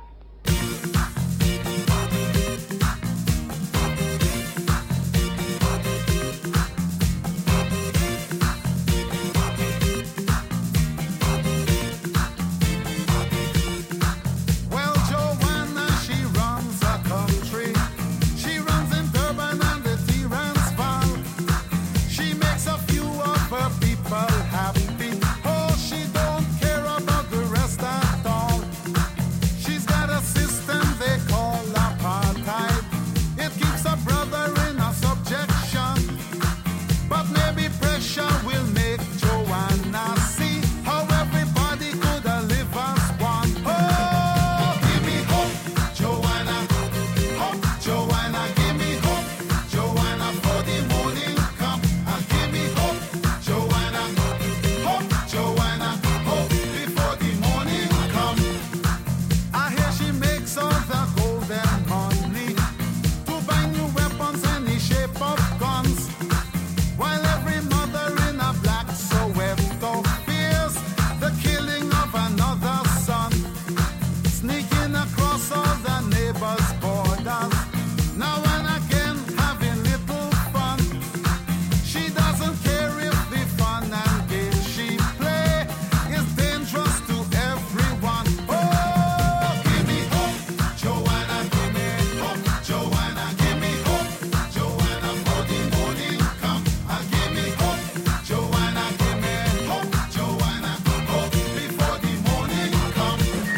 Well, Joanna, she runs a country. She runs in Durban and the Transvaal. She makes a few of her people happy. Oh, she don't care about the rest at all. She's got a system they call apartheid. It keeps a brother in a subjection. But maybe pressure will make Joanna see how everybody could live as one. Oh, give me hope, Joanna. Hope, Joanna, give me hope, Joanna, for the morning come. And give me hope, Joanna. Hope, Joanna, hope before the morning come. I hear she makes all the golden money to buy new weapons in the shape of guns. While every mother in a black Soweto fears the killing of another son, sneaking across all the neighbors' borders, now and again having little fun. She doesn't care if the fun and game she play is dangerous to everyone. Oh, give me hope, Joanna, give me hope, Joanna, give me hope, Joanna, for the morning come. And give me hope, Joanna, give me hope, Joanna, hope before the morning come.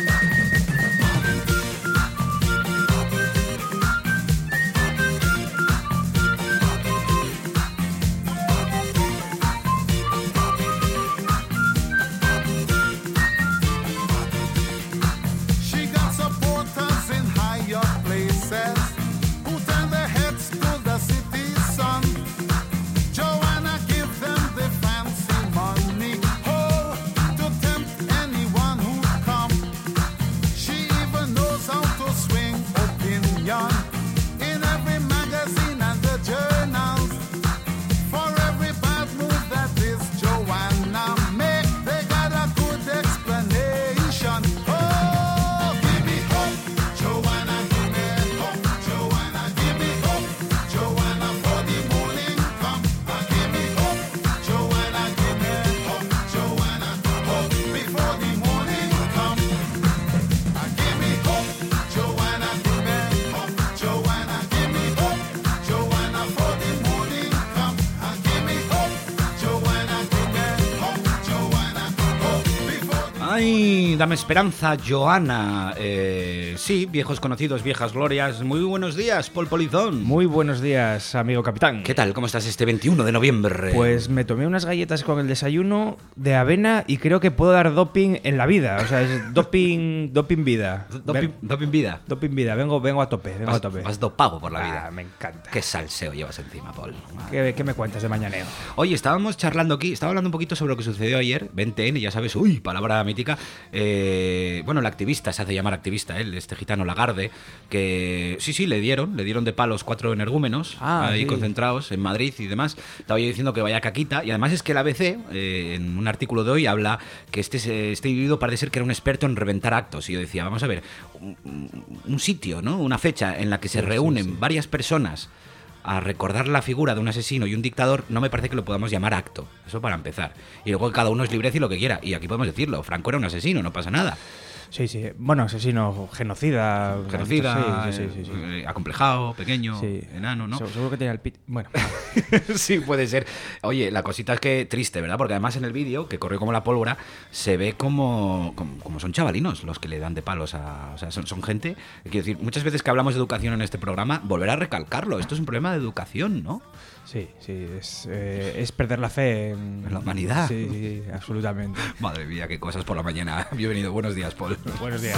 She got supporters in higher places who turn their heads to the city sun. Joanna give them the fancy money, oh, to tempt anyone who come. She even knows how to swing opinion in every magazine and the journals. For every bad move that this Joanna make, they got a good explanation. Oh, give me hope, Joanna, give me hope, Joanna, give me hope, Joanna, for the morning come. And give me hope, Joanna, give me hope, Joanna, hope before the morning come. And give me hope, Joanna, give me hope, Joanna, give me hope, Joanna, for the morning come. And give me hope, Joanna, give me hope, Joanna, hope before the Ay, dame esperanza, Joana. Eh, sí, viejos conocidos, viejas glorias. Muy buenos días, Paul Polizón. Muy buenos días, amigo capitán. ¿Qué tal? ¿Cómo estás este veintiuno de noviembre? Pues me tomé unas galletas con el desayuno de avena y creo que puedo dar doping en la vida. O sea, es doping, doping vida. Doping, doping vida. Doping vida. Vengo, vengo a tope, vengo Vas, a tope. vas dopado por la Ah, vida. me encanta. Qué salseo llevas encima, Paul. ¿Qué, qué me cuentas de mañaneo? Oye, estábamos charlando aquí, estaba hablando un poquito sobre lo que sucedió ayer, veinte ene, ya sabes, uy, palabra mítica. Eh, bueno, la activista, se hace llamar activista, él, este gitano Lagarde, que sí, sí, le dieron, le dieron de palos cuatro energúmenos Ah, ahí sí. concentrados en Madrid y demás. Estaba yo diciendo que vaya caquita, y además es que el A B C, eh, en un artículo de hoy, habla que este, este individuo parece ser que era un experto en reventar actos. Y yo decía, vamos a ver, un, un sitio, ¿no? Una fecha en la que se Sí, sí, reúnen sí. varias personas a recordar la figura de un asesino y un dictador, no me parece que lo podamos llamar acto. Eso para empezar. Y luego cada uno es libre de decir lo que quiera. Y aquí podemos decirlo, Franco era un asesino, no pasa nada. Sí, sí. Bueno, asesino, genocida. Genocida, sí, sí, sí, sí, sí. Eh, acomplejado, pequeño, sí. enano, ¿no? Seguro que tenía el pit... Bueno. Sí, puede ser. Oye, la cosita es que triste, ¿verdad? Porque además en el vídeo, que corrió como la pólvora, se ve como, como, como son chavalinos los que le dan de palos a... O sea, son, son gente... Quiero decir, muchas veces que hablamos de educación en este programa, volver a recalcarlo. Esto es un problema de educación, ¿no? Sí, sí, es, eh, es perder la fe en, en la humanidad. Sí, sí, absolutamente. Madre mía, qué cosas por la mañana. Bienvenido, buenos días, Paul. Buenos días.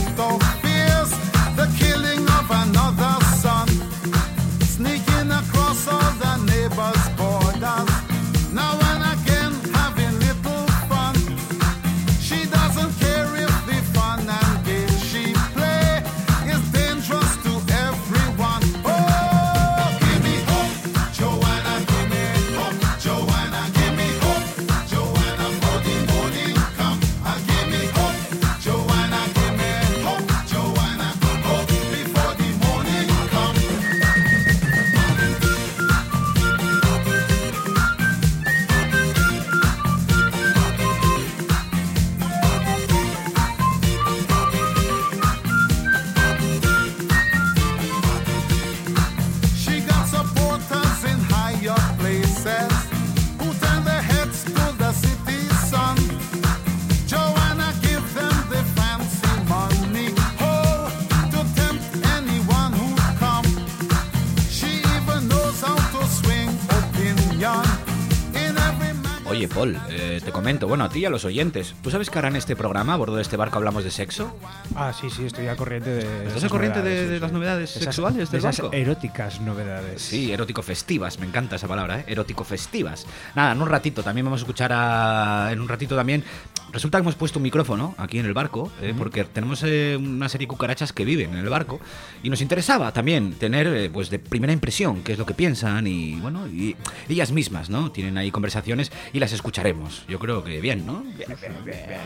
Oye, Paul, eh, te comento, bueno, a ti y a los oyentes, ¿tú sabes que harán este programa, a bordo de este barco hablamos de sexo? Ah, sí, sí, estoy al corriente de... ¿Estás al corriente de, de sí, las novedades esas, sexuales del de esas barco? eróticas novedades. Sí, erótico-festivas, me encanta esa palabra, ¿eh? Erótico-festivas. Nada, en un ratito, también vamos a escuchar a... En un ratito también... Resulta que hemos puesto un micrófono aquí en el barco, eh, uh-huh. porque tenemos eh, una serie de cucarachas que viven en el barco y nos interesaba también tener, eh, pues, de primera impresión qué es lo que piensan y, bueno, y ellas mismas, ¿no? Tienen ahí conversaciones y las escucharemos. Yo creo que bien, ¿no? Bien, bien, bien.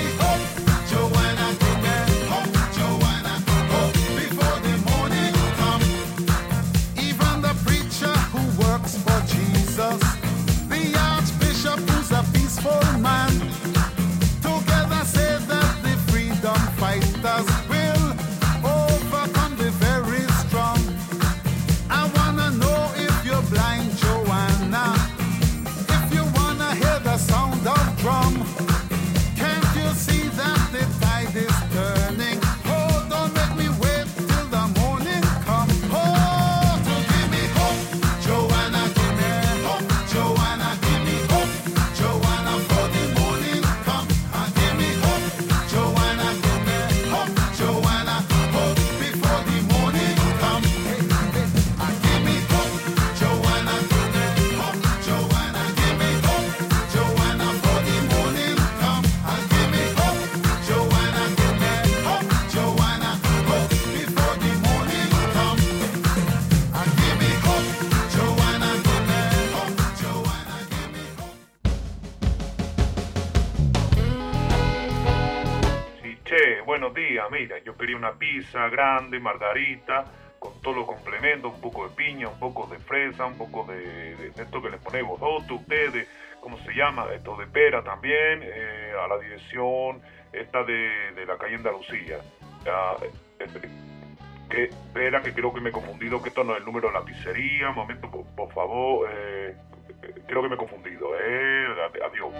Buenos días, mira, yo quería una pizza grande, margarita, con todos los complementos, un poco de piña, un poco de fresa, un poco de, de, de esto que les ponemos vosotros, ustedes, ¿cómo se llama? Esto de pera también, eh, a la dirección esta de, de la calle Andalucía. Ah, eh, que, espera, que creo que me he confundido, que esto no es el número de la pizzería, un momento, por, por favor, eh, creo que me he confundido, eh, adiós.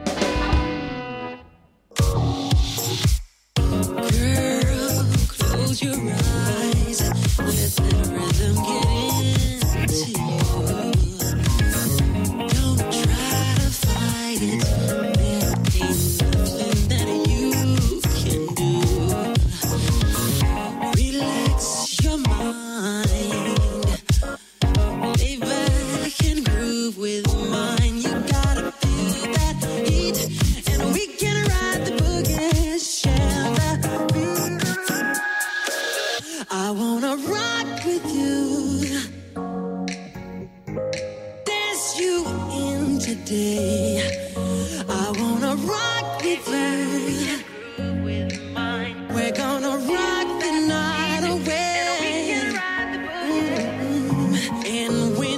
Girl, close your eyes, let the rhythm get into you. Don't try to fight it, there ain't nothing that you can do. Relax your mind, lay back and groove with mine. You gotta feel that heat, and we can ride the boogie, share the I wanna rock with you, dance you in today. I wanna rock with you. We're gonna rock the night away. Mm-hmm. And when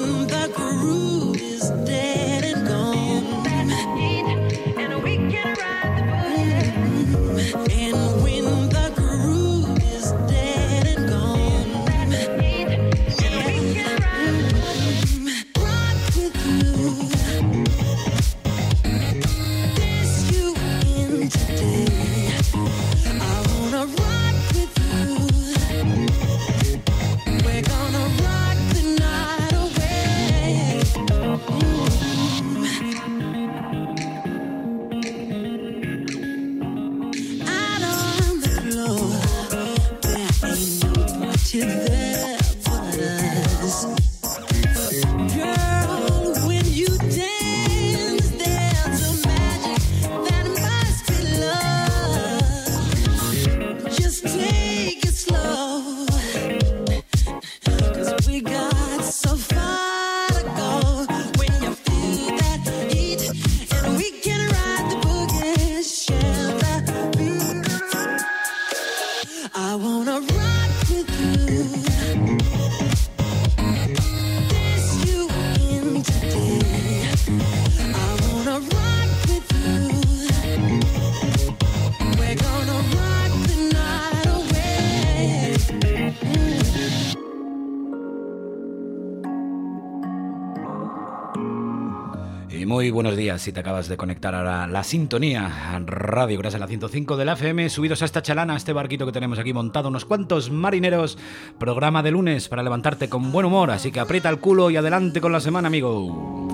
you're there for us. Girl, when you dance, there's a magic that must be love. Just take it slow, 'cause we got so far to go. When you feel that heat, and we can ride the boogie, share the beat. I wanna rock with you. This you in today. I wanna rock with you. We're gonna rock the night away. Y muy buenos días si te acabas de conectar a la sintonía Radio Gras en la ciento cinco de la F M, subidos a esta chalana, a este barquito que tenemos aquí montado, unos cuantos marineros. Programa de lunes para levantarte con buen humor, así que aprieta el culo y adelante con la semana, amigo.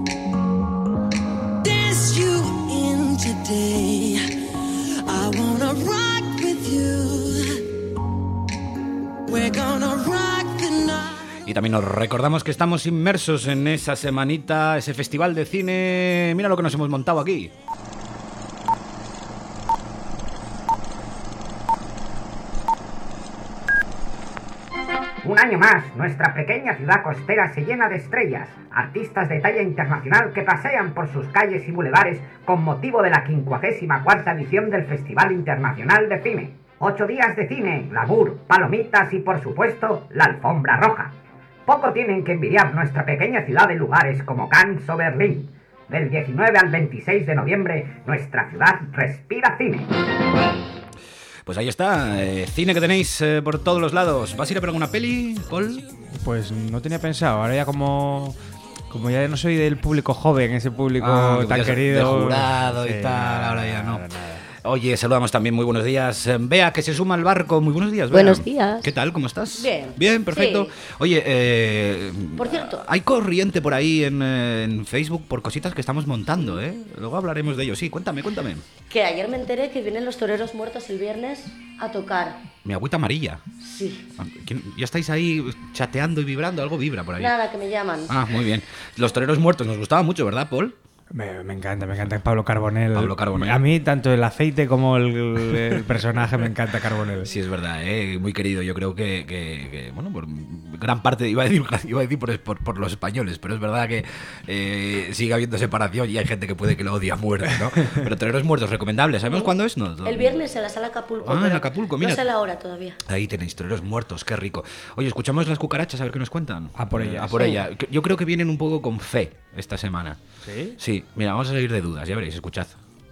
This you in today. I wanna rock with you. We're gonna rock the night. Y también nos recordamos que estamos inmersos en esa semanita, ese festival de cine. Mira lo que nos hemos montado aquí. Un año más, nuestra pequeña ciudad costera se llena de estrellas, artistas de talla internacional que pasean por sus calles y bulevares con motivo de la quincuagésima cuarta edición del Festival Internacional de Cine. Ocho días de cine, glamour, palomitas y, por supuesto, la alfombra roja. Poco tienen que envidiar nuestra pequeña ciudad de lugares como Cannes o Berlín. Del diecinueve al veintiséis de noviembre, nuestra ciudad respira cine. Pues ahí está, eh, cine que tenéis eh, por todos los lados. ¿Vas a ir a ver alguna peli, Paul? Pues no tenía pensado, ahora ya como... Como ya no soy del público joven, ese público Ah, tan de querido... jurado y Sí, tal, ahora ya no. nada, nada. Oye, saludamos también, muy buenos días. Eh, Bea, que se suma al barco. Muy buenos días, Bea. Buenos días. ¿Qué tal? ¿Cómo estás? Bien. Bien, perfecto. Sí. Oye, eh, Por cierto. hay corriente por ahí en, eh, en Facebook por cositas que estamos montando, ¿eh? Luego hablaremos de ello. Sí, cuéntame, cuéntame. Que ayer me enteré que vienen los toreros muertos el viernes a tocar. Mi agüita amarilla. Sí. ¿Quién- ¿Ya estáis ahí chateando y vibrando? Algo vibra por ahí. Nada, que me llaman. Ah, muy bien. Los toreros muertos nos gustaba mucho, ¿verdad, Paul? Me, me encanta, me encanta Pablo Carbonell. Pablo Carbonell. A mí tanto el aceite como el, el personaje me encanta Carbonell. Sí, es verdad, ¿eh? Muy querido. Yo creo que, que- que, bueno, por gran parte, iba a decir, iba a decir por, por, por los españoles, pero es verdad que eh, sigue habiendo separación y hay gente que puede que lo odie a muerte, ¿no? Pero Toreros Muertos, recomendable. ¿Sabemos cuándo es? No, El viernes en la sala Acapulco. Ah, en pero Acapulco, mira. No sé la hora todavía. Ahí tenéis, Toreros Muertos, qué rico. Oye, escuchamos las cucarachas a ver qué nos cuentan. A por ellas. A por Sí. ella. Yo creo que vienen un poco con fe esta semana. ¿Sí? Sí, mira, vamos a salir de dudas, ya veréis, escuchad.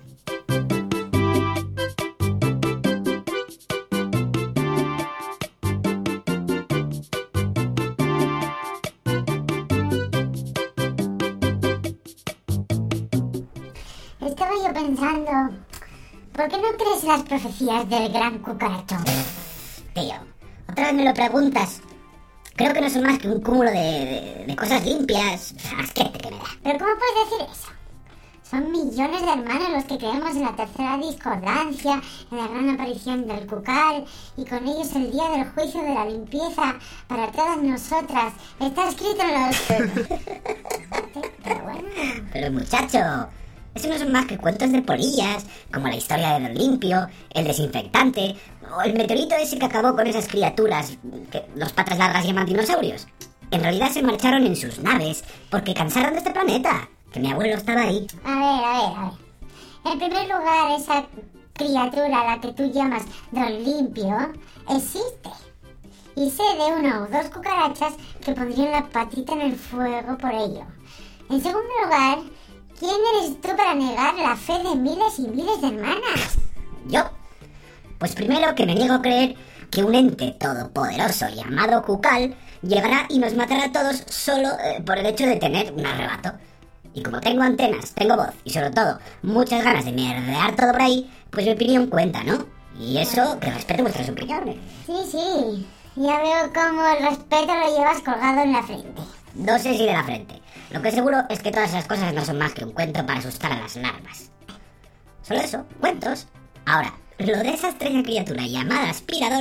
Estaba yo pensando, ¿por qué no crees en las profecías del gran cucarachón? Tío, otra vez me lo preguntas. Creo que no son más que un cúmulo de, de, de cosas limpias. Asquete que me da. ¿Pero cómo puedes decir eso? Son millones de hermanos los que creemos en la tercera discordancia, en la gran aparición del cucar, y con ellos el día del juicio de la limpieza para todas nosotras. Está escrito en los... Pero bueno... Pero muchacho, eso no son más que cuentos de polillas, como la historia de Don Limpio, el desinfectante, o el meteorito ese que acabó con esas criaturas que los patas largas llaman dinosaurios. En realidad se marcharon en sus naves porque cansaron de este planeta. Que mi abuelo estaba ahí. A ver, a ver, a ver. En primer lugar, esa criatura a la que tú llamas Don Limpio existe. Y sé de una o dos cucarachas que pondrían la patita en el fuego por ello. En segundo lugar, ¿quién eres tú para negar la fe de miles y miles de hermanas? ¿Yo? Pues primero que me niego a creer que un ente todopoderoso llamado Cucal llegará y nos matará a todos solo eh, por el hecho de tener un arrebato. Y como tengo antenas, tengo voz y sobre todo muchas ganas de mierdear todo por ahí, pues mi opinión cuenta, ¿no? Y eso, que respeto vuestras opiniones. Sí, sí. Ya veo cómo el respeto lo llevas colgado en la frente. No sé si de la frente. Lo que seguro es que todas esas cosas no son más que un cuento para asustar a las larvas. Solo eso, cuentos. Ahora, lo de esa extraña criatura llamada aspiradora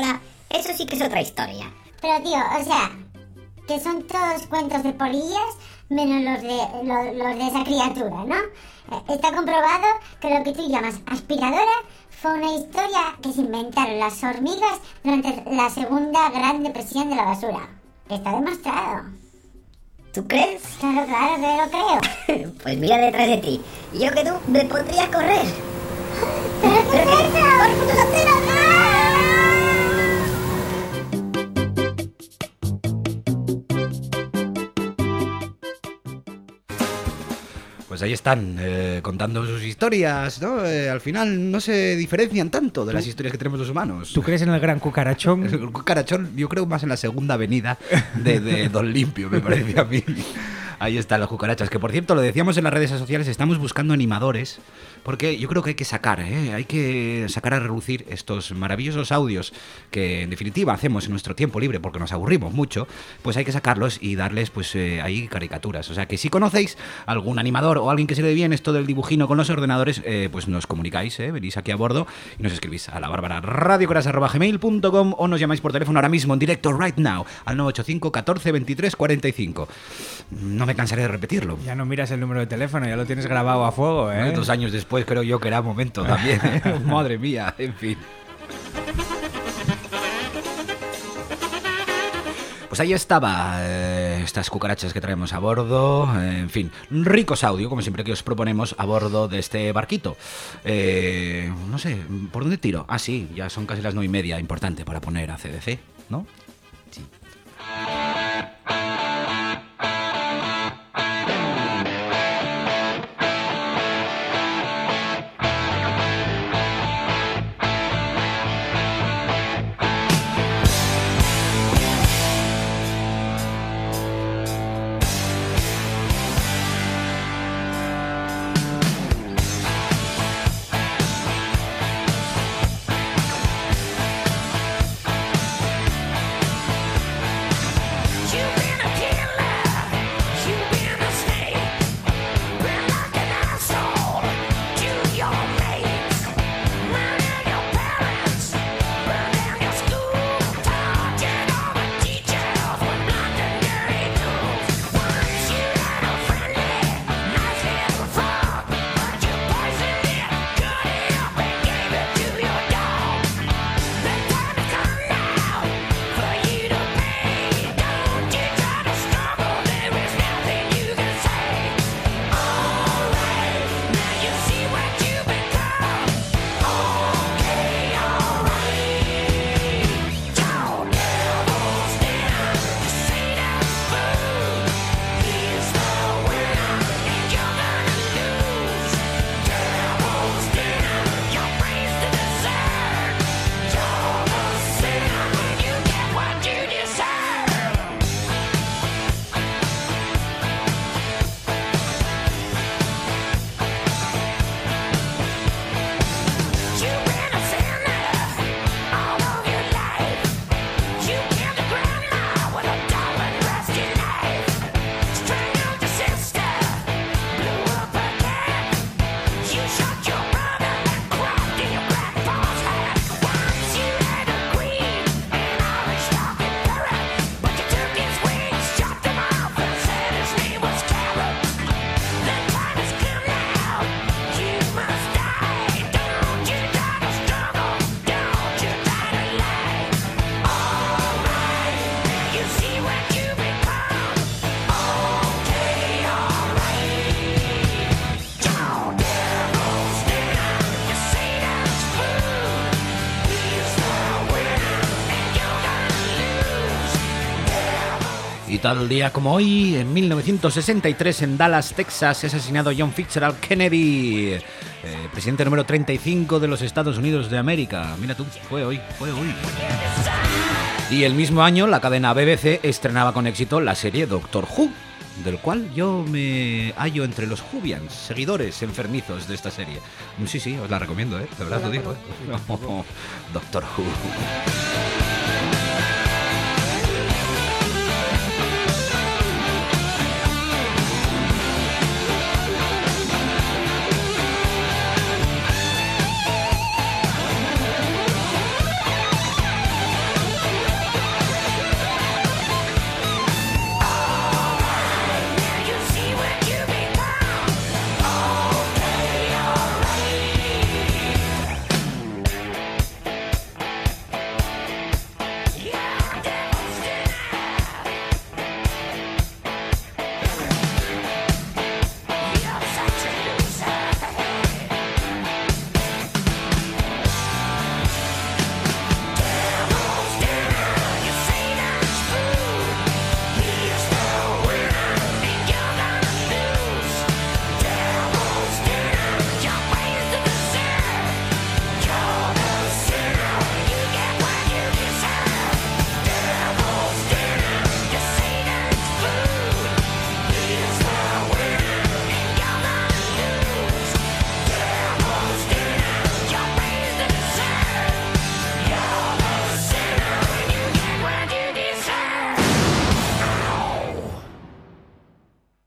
Eso sí que es otra historia. Pero tío, o sea, que son todos cuentos de polillas menos los de los, los de esa criatura, ¿no? Eh, está comprobado que lo que tú llamas aspiradora fue una historia que se inventaron las hormigas durante la segunda gran depresión de la basura. Está demostrado. ¿Tú crees? Claro, claro que lo creo. Pues mira detrás de ti. Y yo que tú me pondría a correr. ¿Pero qué es eso? ¡Por puto cero! Pues ahí están, eh, contando sus historias, ¿no? Eh, al final no se diferencian tanto de las historias que tenemos los humanos. ¿Tú crees en el gran cucarachón? El cucarachón, yo creo más en la segunda avenida de, de Don Limpio, me parece a mí. Ahí están las cucarachas, que por cierto, lo decíamos en las redes sociales, estamos buscando animadores, porque yo creo que hay que sacar, ¿eh? Hay que sacar a relucir estos maravillosos audios que en definitiva hacemos en nuestro tiempo libre porque nos aburrimos mucho, pues hay que sacarlos y darles pues eh, ahí caricaturas. O sea que si conocéis algún animador o alguien que se le dé bien esto del dibujino con los ordenadores, eh, pues nos comunicáis, ¿eh? Venís aquí a bordo y nos escribís a la bárbara radiocras arroba gmail punto com o nos llamáis por teléfono ahora mismo en directo right now al nueve ocho cinco catorce veintitrés cuarenta y cinco. No me cansaré de repetirlo. Ya no miras el número de teléfono, ya lo tienes grabado a fuego, ¿eh? Dos años después creo yo que era momento también, ¿eh? Madre mía, en fin. Pues ahí estaba, eh, estas cucarachas que traemos a bordo, eh, en fin, ricos audio, como siempre que os proponemos a bordo de este barquito. Eh, no sé, ¿por dónde tiro? Ah, sí, ya son casi las nueve y media, importante para poner a C D C, ¿no? Sí. Y tal día como hoy, en mil novecientos sesenta y tres, en Dallas, Texas, se ha asesinado John Fitzgerald Kennedy, eh, presidente número treinta y cinco de los Estados Unidos de América. Mira tú, fue hoy, fue hoy. Y el mismo año, la cadena B B C estrenaba con éxito la serie Doctor Who, del cual yo me hallo entre los Whovians, seguidores enfermizos de esta serie. Sí, sí, os la recomiendo, ¿eh? De verdad lo digo, ¿eh? Doctor Who.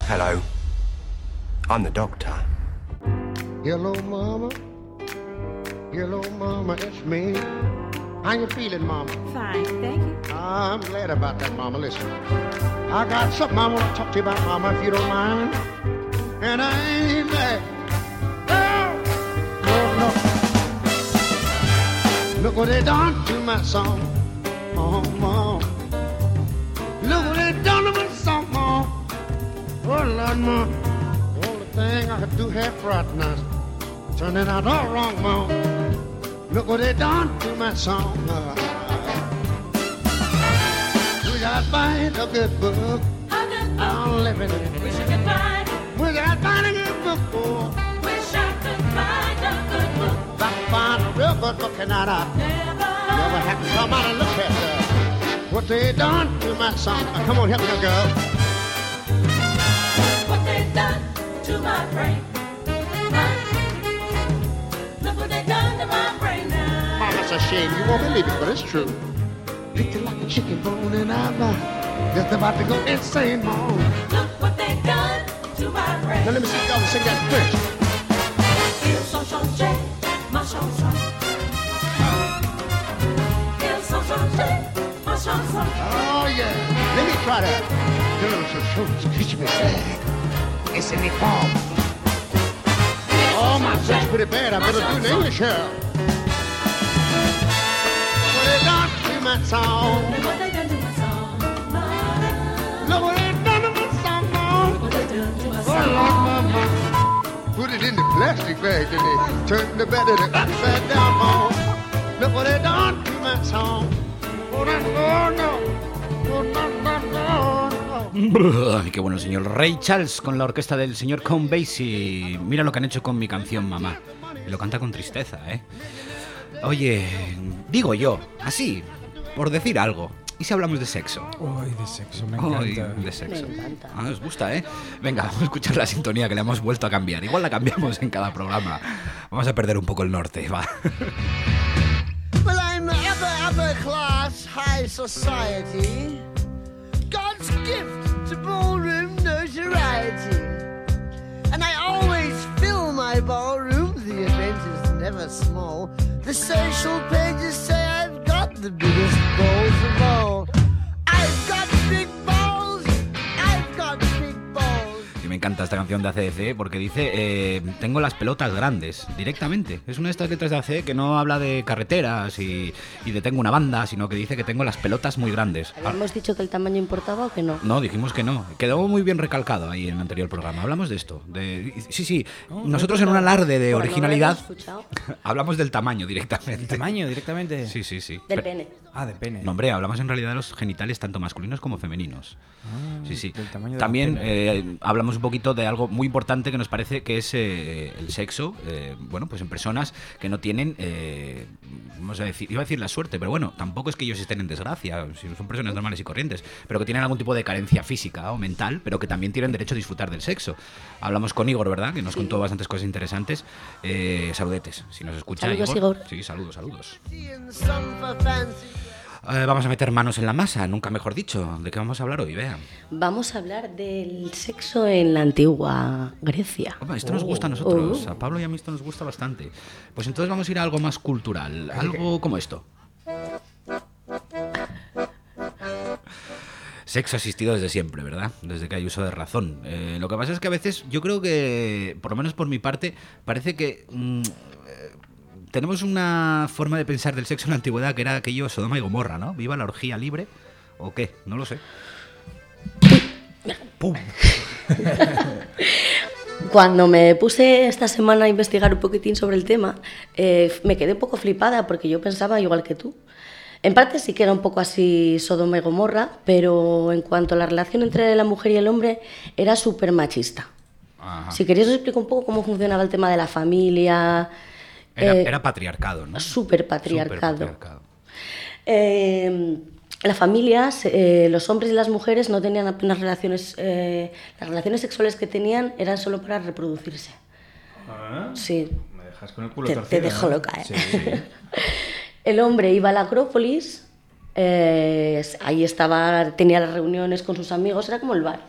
Hello. I'm the doctor. Hello, mama. Hello, mama, it's me. How you feeling, mama? Fine, thank you. I'm glad about that, mama. Listen, I got something I want to talk to you about, mama, if you don't mind. And I ain't mad. No, no. Look what they done to my song. Oh, mom. Look what they done to my song, mom. Oh, Lord, mom. The only thing I could do half right now. Turning out all wrong, mom. Look what they done to my song. Uh, we got find a good book. A good book. I'll live in it. Wish I could find it. We got find a good book. Oh. Wish I could find a good book. If I could find a real good book and I never, never have to come out and look at uh, what they done to my song. Uh, come on, help me, girl. What they done to my brain. Look what they done to my brain now. Mama's a shame. You won't believe it, but it's true. Picked it like a chicken bone and I'm uh, just about to go insane, mom. Look what they done to my brain. Now let me see y'all sing that French. Ils sont changés, ma chanson. Ils sont changés, ma chanson. Oh yeah. Let me try that. It's in the palm. Oh, my French pretty bad. I better do the English here. What they done to my song? What they done to my song? Look what they done to my song, mom. What they done to my Oh, song? Lord, mama. Put it in the plastic bag, then they turn the bed upside down, mom. Look what they done to my song. Oh, no, no, no. Oh, no, no, no, no. Ay, qué bueno el señor Ray Charles con la orquesta del señor Count Basie. Mira lo que han hecho con mi canción, mamá. Y lo canta con tristeza, ¿eh? Oye, digo yo, así, por decir algo. ¿Y si hablamos de sexo? Uy, de sexo, me encanta. Uy, de sexo. Me encanta. Ah, os gusta, ¿eh? Venga, vamos a escuchar la sintonía que le hemos vuelto a cambiar. Igual la cambiamos en cada programa. Vamos a perder un poco el norte, va. Well, I'm upper, upper class, high society. God's gift to ballroom notoriety. And I always fill my ballroom, the event is never small. The social pages say I've got the biggest balls of all. I've got big balls, I've got big balls. Y me encanta esta canción de A C D C porque dice, eh, tengo las pelotas grandes, directamente. Es una de estas letras de A C D C que no habla de carreteras y, y de tengo una banda, sino que dice que tengo las pelotas muy grandes. ¿Habíamos dicho que el tamaño importaba o que no? No, dijimos que no. Quedó muy bien recalcado ahí en el anterior programa. Hablamos de esto. De, sí, sí. Nosotros en un alarde de Bueno, originalidad no lo habíamos escuchado. hablamos del tamaño directamente. ¿El tamaño directamente? Sí, sí, sí. Del Pero- pene. Ah, de pene. No, hombre, hablamos en realidad de los genitales tanto masculinos como femeninos. Ah, Sí, sí. del tamaño de También la pene. eh, hablamos un poquito de algo muy importante que nos parece que es eh, el sexo, eh, bueno, pues en personas que no tienen, eh, vamos a decir, iba a decir la suerte, pero bueno, tampoco es que ellos estén en desgracia, si son personas normales y corrientes, pero que tienen algún tipo de carencia física o mental, pero que también tienen derecho a disfrutar del sexo. Hablamos con Igor, ¿verdad? Que nos Sí. contó bastantes cosas interesantes. Eh, saludetes, si nos escucha Saludos, Igor. Igor. Sí, saludos, saludos. And some for fancy. Eh, vamos a meter manos en la masa, nunca mejor dicho. ¿De qué vamos a hablar hoy, Bea? Vamos a hablar del sexo en la antigua Grecia. Opa, esto nos gusta a nosotros, a Pablo y a mí esto nos gusta bastante. Pues entonces vamos a ir a algo más cultural, algo como esto. Sexo asistido desde siempre, ¿verdad? Desde que hay uso de razón. Eh, lo que pasa es que a veces yo creo que, por lo menos por mi parte, parece que mm, eh, tenemos una forma de pensar del sexo en la antigüedad que era aquello Sodoma y Gomorra, ¿no? Viva la orgía libre, ¿o qué? No lo sé. ¡Pum! Cuando me puse esta semana a investigar un poquitín sobre el tema, eh, me quedé un poco flipada porque yo pensaba igual que tú. En parte sí que era un poco así Sodoma y Gomorra, pero en cuanto a la relación entre la mujer y el hombre, era súper machista. Ajá. Si queréis os explico un poco cómo funcionaba el tema de la familia. Era, eh, era patriarcado, ¿no? Súper patriarcado. Superpatriarcado. Eh, las familias, eh, los hombres y las mujeres no tenían apenas relaciones, eh, las relaciones sexuales que tenían eran solo para reproducirse. Ah, Sí. me dejas con el culo Te, torcido, te dejo ¿no? loca, ¿eh? Sí, sí. El hombre iba a la Acrópolis, eh, ahí estaba, tenía las reuniones con sus amigos, era como el bar.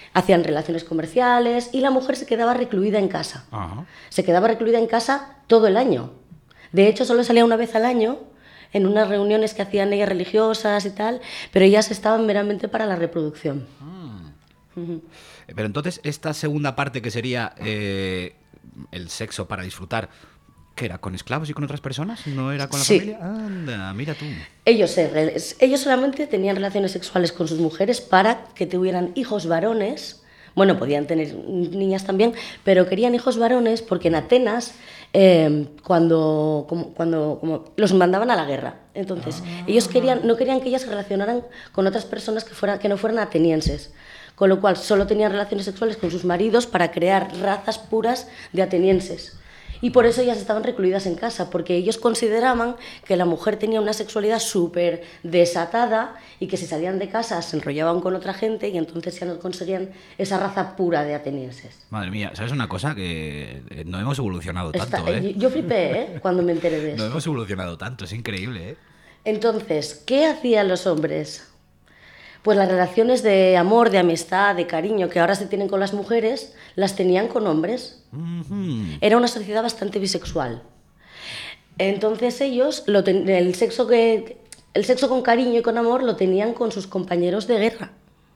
hacían relaciones comerciales y la mujer se quedaba recluida en casa. Ajá. Se quedaba recluida en casa todo el año. De hecho, solo salía una vez al año en unas reuniones que hacían ellas religiosas y tal, pero ellas estaban meramente para la reproducción. Mm. Uh-huh. Pero entonces, esta segunda parte que sería eh, el sexo para disfrutar, ¿qué era? ¿Con esclavos y con otras personas? ¿No era con la sí. familia? Anda, mira tú. Ellos, se, ellos solamente tenían relaciones sexuales con sus mujeres para que tuvieran hijos varones. Bueno, podían tener niñas también, pero querían hijos varones porque en Atenas, eh, cuando, como, cuando como los mandaban a la guerra, entonces ah. ellos querían, no querían que ellas se relacionaran con otras personas que, fueran, que no fueran atenienses. Con lo cual, solo tenían relaciones sexuales con sus maridos para crear razas puras de atenienses. Y por eso ellas estaban recluidas en casa, porque ellos consideraban que la mujer tenía una sexualidad súper desatada y que si salían de casa se enrollaban con otra gente y entonces ya no conseguían esa raza pura de atenienses. Madre mía, ¿sabes una cosa? Que no hemos evolucionado Está, tanto, ¿eh? Yo flipé, ¿eh? Cuando me enteré de eso. No hemos evolucionado tanto, es increíble, ¿eh? Entonces, ¿qué hacían los hombres? Pues las relaciones de amor, de amistad, de cariño que ahora se tienen con las mujeres, las tenían con hombres. Uh-huh. Era una sociedad bastante bisexual. Entonces ellos, lo ten- el, sexo que, el sexo con cariño y con amor lo tenían con sus compañeros de guerra.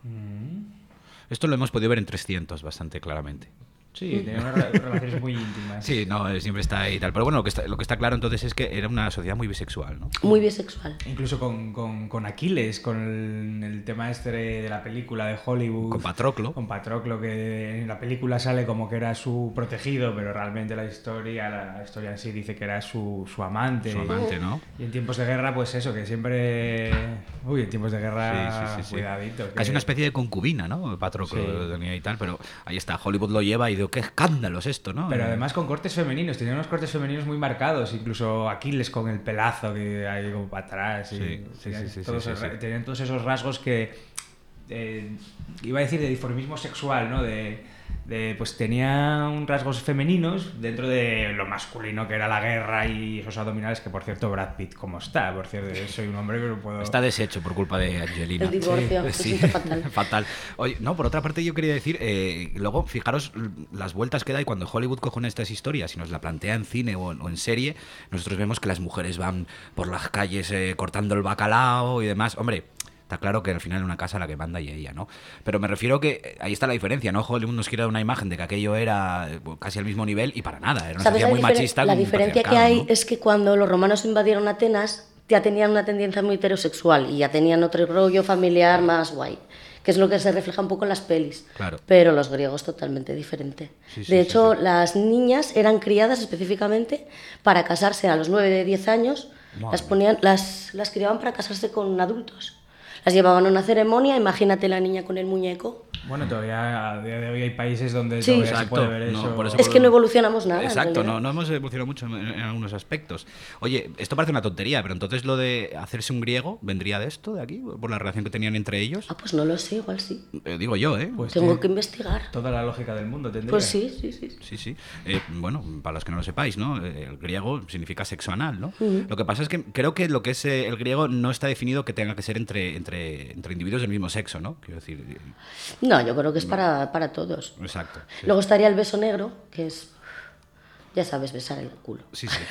Esto lo hemos podido ver en trescientos bastante claramente. Sí, tenía unas re- relaciones muy íntimas. Sí, no, eh, siempre está ahí y tal. Pero bueno, lo que está, lo que está claro entonces es que era una sociedad muy bisexual, ¿no? Muy bisexual. Incluso con, con, con Aquiles, con el, el tema este de la película de Hollywood. Con Patroclo. Con Patroclo, que en la película sale como que era su protegido, pero realmente la historia, la historia en sí dice que era su, su amante. Su amante, ¿no? Y en tiempos de guerra, pues eso, que siempre... Uy, en tiempos de guerra, sí, sí, sí, sí. cuidadito. Que... Casi una especie de concubina, ¿no? Patroclo Sí. lo tenía y tal, pero ahí está, Hollywood lo lleva y digo, qué escándalo es esto, ¿no? Pero Eh, además con cortes femeninos, tenían unos cortes femeninos muy marcados, incluso Aquiles con el pelazo que hay como para atrás. Y Sí, sí, tenían, sí, sí, todos sí, esos, sí. tenían todos esos rasgos que, eh, iba a decir de dimorfismo sexual, ¿no? De, de, pues tenía un rasgos femeninos dentro de lo masculino que era la guerra y esos abdominales, que por cierto Brad Pitt como está, por cierto, soy un hombre que no puedo... Está deshecho por culpa de Angelina. El divorcio, Sí, se siente fatal. fatal. Oye, no, por otra parte yo quería decir, eh, luego fijaros las vueltas que da y cuando Hollywood coge estas historias y nos la plantea en cine o en, o en serie, nosotros vemos que las mujeres van por las calles eh, cortando el bacalao y demás. Hombre, está claro que al final en una casa la que manda y ella, ¿no? Pero me refiero que ahí está la diferencia, ¿no? Hollywood nos quiere dar una imagen de que aquello era eh, casi al mismo nivel y para nada, era una ¿Sabes sociedad la muy diferen- machista. La con un diferencia que patriarcado, hay ¿no? es que cuando los romanos invadieron Atenas ya tenían una tendencia muy heterosexual y ya tenían otro rollo familiar más guay, que es lo que se refleja un poco en las pelis. Claro. Pero los griegos totalmente diferente. Sí, sí, de sí, hecho, las niñas eran criadas específicamente para casarse a los nueve de diez años, Madre las, ponían, las, las criaban para casarse con adultos. Las llevaban a una ceremonia, imagínate la niña con el muñeco. Bueno, todavía a día de hoy hay países donde Sí. todavía se Exacto, puede ver no, eso. por eso Es que no evolucionamos nada. en Exacto, realidad. no, no hemos evolucionado mucho en, en algunos aspectos. Oye, esto parece una tontería, pero entonces lo de hacerse un griego vendría de esto, de aquí, por la relación que tenían entre ellos. Ah, pues no lo sé, igual sí. Eh, digo yo, ¿eh? Pues Tengo tiene que investigar. toda la lógica del mundo tendría. Pues sí, sí, sí. Sí, sí. Eh, bueno, para los que no lo sepáis, ¿no? Eh, El griego significa sexo anal, ¿no? Ujú. Lo que pasa es que creo que lo que es eh, el griego no está definido que tenga que ser entre, entre, entre individuos del mismo sexo, ¿no? Quiero decir, eh, No, yo creo que es para, para todos. exacto. Sí. Luego estaría el beso negro, que es, ya sabes, besar el culo. Sí, sí.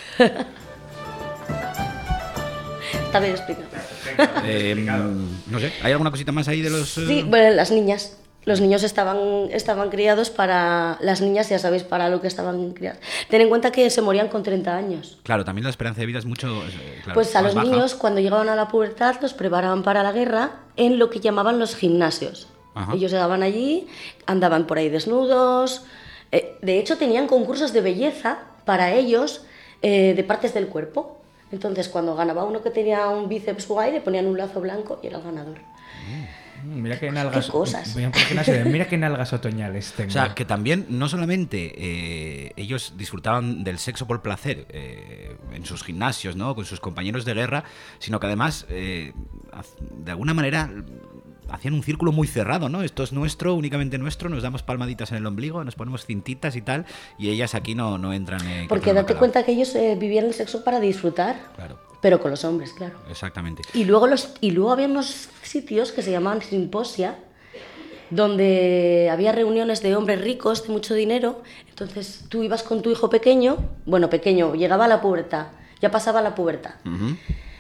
Está bien explicado. Eh, no sé, ¿hay alguna cosita más ahí de los...? eh? Sí, bueno, las niñas. Los niños estaban, estaban criados para... Las niñas, ya sabéis, para lo que estaban criadas. Ten en cuenta que se morían con treinta años. Claro, también la esperanza de vida es mucho... eh, claro, Pues a más los baja. niños, cuando llegaban a la pubertad, los preparaban para la guerra en lo que llamaban los gimnasios. Ajá. Ellos llegaban allí, andaban por ahí desnudos. eh, de hecho, tenían concursos de belleza para ellos eh, de partes del cuerpo. Entonces, cuando ganaba uno que tenía un bíceps guay, le ponían un lazo blanco y era el ganador. Mm, Mira qué nalgas. Qué cosas. Voy a poner una serie, Mira qué nalgas otoñales tengo. O sea, que también no solamente eh, ellos disfrutaban del sexo por placer eh, en sus gimnasios, ¿no? Con sus compañeros de guerra, sino que además, eh, haz- de alguna manera, hacían un círculo muy cerrado, ¿no? Esto es nuestro, únicamente nuestro, nos damos palmaditas en el ombligo, nos ponemos cintitas y tal, y ellas aquí no, no entran... Eh, Porque con el date bacalao. cuenta que ellos eh, vivían el sexo para disfrutar, Claro, pero con los hombres, claro. exactamente. Y luego, los, y luego había unos sitios que se llamaban simposia, donde había reuniones de hombres ricos, de mucho dinero. Entonces tú ibas con tu hijo pequeño, bueno, pequeño, llegaba a la pubertad, ya pasaba la pubertad. Ujú.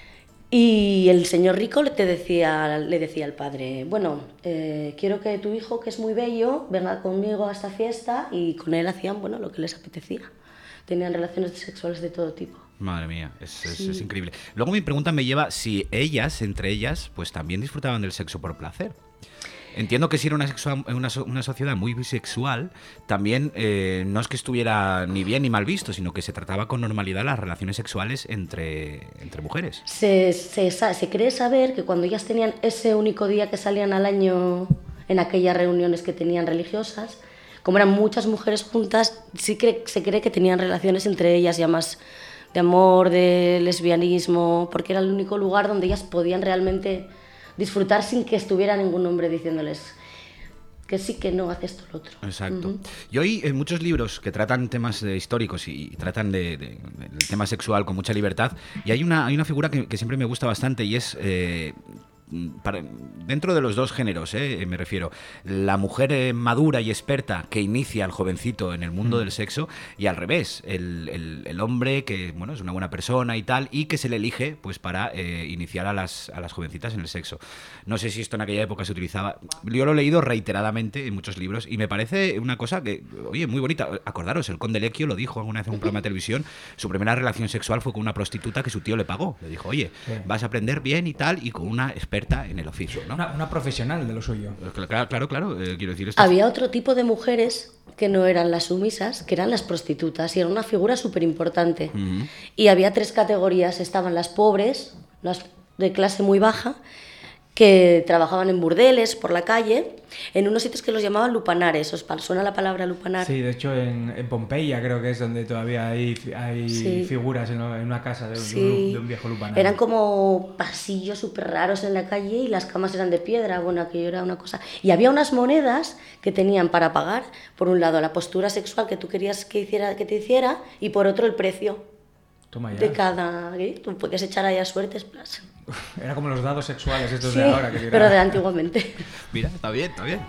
Y el señor rico le, te decía, le decía al padre, bueno, eh, quiero que tu hijo, que es muy bello, venga conmigo a esta fiesta, y con él hacían, bueno, lo que les apetecía. Tenían relaciones sexuales de todo tipo. Madre mía, es, es- Sí. es increíble. Luego mi pregunta me lleva si ellas, entre ellas, pues también disfrutaban del sexo por placer. Entiendo que si era una, sexua- una, so- una sociedad muy bisexual, también eh, no es que estuviera ni bien ni mal visto, sino que se trataba con normalidad las relaciones sexuales entre, entre mujeres. Se, se, sa- se cree saber que cuando ellas tenían ese único día que salían al año en aquellas reuniones que tenían religiosas, como eran muchas mujeres juntas, sí que se cree que tenían relaciones entre ellas ya más de amor, de lesbianismo, porque era el único lugar donde ellas podían realmente disfrutar sin que estuviera ningún hombre diciéndoles que sí, que no, haz esto, lo otro. Exacto. Ujú. Y hoy en muchos libros que tratan temas eh, históricos y, y tratan de, de- del tema sexual con mucha libertad, y hay una, hay una figura que, que siempre me gusta bastante y es... eh, para- dentro de los dos géneros, eh, me refiero, la mujer eh, madura y experta que inicia al jovencito en el mundo Mm. del sexo, y al revés, el, el- el hombre que bueno es una buena persona y tal, y que se le elige pues para eh, iniciar a las, a las jovencitas en el sexo. No sé si esto en aquella época se utilizaba, yo lo he leído reiteradamente en muchos libros y me parece una cosa que, oye, muy bonita. Acordaros, el conde Lequio lo dijo alguna vez en un programa de televisión, su primera relación sexual fue con una prostituta que su tío le pagó. Le dijo, oye, Sí. vas a aprender bien y tal, y con una experta en el oficio, ¿no? Una, una profesional de lo suyo. Claro, claro, claro, eh, quiero decir esto. Había otro tipo de mujeres que no eran las sumisas, que eran las prostitutas, y era una figura súper importante. Ujú. Y había tres categorías, estaban las pobres, las de clase muy baja, que trabajaban en burdeles por la calle, en unos sitios que los llamaban lupanares. ¿Os pa- suena la palabra lupanar? Sí, de hecho en, en Pompeya creo que es donde todavía hay, fi- hay Sí. figuras en, en una casa de, un- de Sí. un, de un viejo lupanar. Eran como pasillos súper raros en la calle y las camas eran de piedra, bueno, aquello era una cosa. Y había unas monedas que tenían para pagar, por un lado, la postura sexual que tú querías que, hiciera, que te hiciera, y por otro, el precio Toma ya. de cada... ¿eh? Tú podías echar ahí a suertes, plas. Era como los dados sexuales estos Sí, de ahora. Que pero de antiguamente. Mira, está bien, está bien.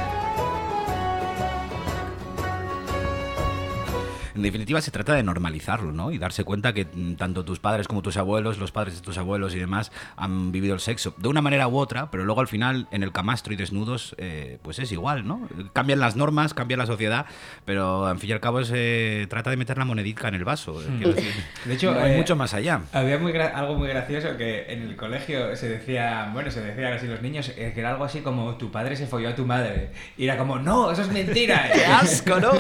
En definitiva, se trata de normalizarlo, ¿no? Y darse cuenta que mm, tanto tus padres como tus abuelos, los padres de tus abuelos y demás, han vivido el sexo de una manera u otra, pero luego al final, en el camastro y desnudos, eh, pues es igual, ¿no? Cambian las normas, cambia la sociedad, pero al fin y al cabo se trata de meter la monedica en el vaso. eh, quiero decir. De hecho, No hay eh, mucho más allá. Había muy gra- algo muy gracioso que en el colegio se decía, bueno, se decía así los niños, eh, que era algo así como tu padre se folló a tu madre. Y era como, no, eso es mentira. ¡Qué asco!, ¿no?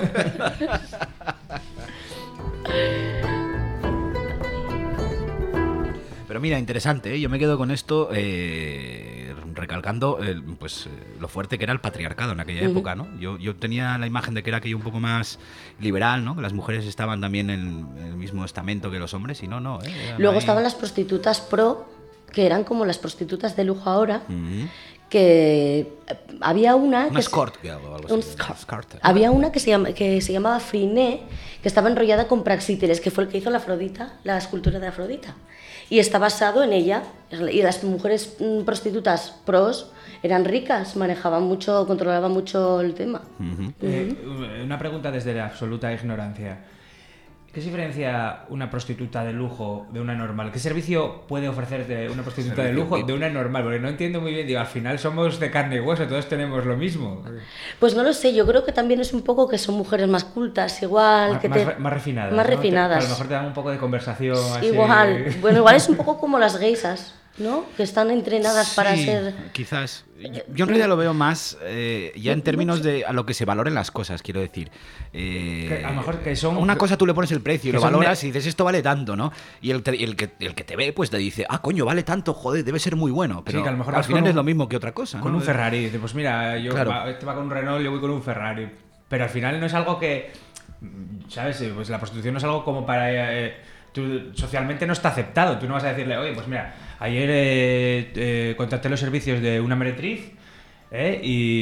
Pero mira, interesante, ¿eh? Yo me quedo con esto eh, recalcando eh, pues eh, lo fuerte que era el patriarcado en aquella Ujú. época, ¿no? Yo, yo tenía la imagen de que era aquello un poco más liberal, ¿no? Que las mujeres estaban también en, en el mismo estamento que los hombres, y no, no. ¿eh? Eran Luego ahí- estaban las prostitutas pro, que eran como las prostitutas de lujo ahora, Ujú. que eh, había una... Un que se- escort, que algo algo un así. escort. Escort. Había una que se, llama, que se llamaba Friné, que estaba enrollada con Praxíteles, que fue el que hizo la Afrodita, la escultura de Afrodita. Y está basado en ella. Y las mujeres mm, prostitutas pros eran ricas, manejaban mucho, controlaban mucho el tema. Ujú. Eh, una pregunta desde la absoluta ignorancia. ¿Qué se diferencia una prostituta de lujo de una normal? ¿Qué servicio puede ofrecerte una prostituta de Servicio lujo V I P. de una normal? Porque no entiendo muy bien. Digo, al final somos de carne y hueso, todos tenemos lo mismo. Pues no lo sé, yo creo que también es un poco que son mujeres más cultas, igual. Más, que más te- re- más refinadas. Más ¿no? Te- refinadas. que a lo mejor te dan un poco de conversación. así. Igual, bueno, igual es un poco como las geisas, ¿no? Que están entrenadas para Sí, ser... quizás. Yo, yo en realidad lo veo más eh, ya en términos de a lo que se valoren las cosas, quiero decir. Eh, Que a lo mejor que son- Una cosa tú le pones el precio y que lo son valoras ne- y dices, esto vale tanto, ¿no? Y el, te- el que, el que te ve, pues te dice, ah, coño, vale tanto, joder, debe ser muy bueno. Pero Sí, que a lo mejor al vas final con es un- lo mismo que otra cosa. Con ¿no? un Ferrari. Dice, pues mira, yo Claro. va- este va con un Renault, yo voy con un Ferrari. Pero al final no es algo que, ¿sabes? Eh, Pues la prostitución no es algo como para... eh, tú- socialmente no está aceptado. Tú no vas a decirle, oye, pues mira, ayer eh, eh, contraté los servicios de una meretriz ¿eh?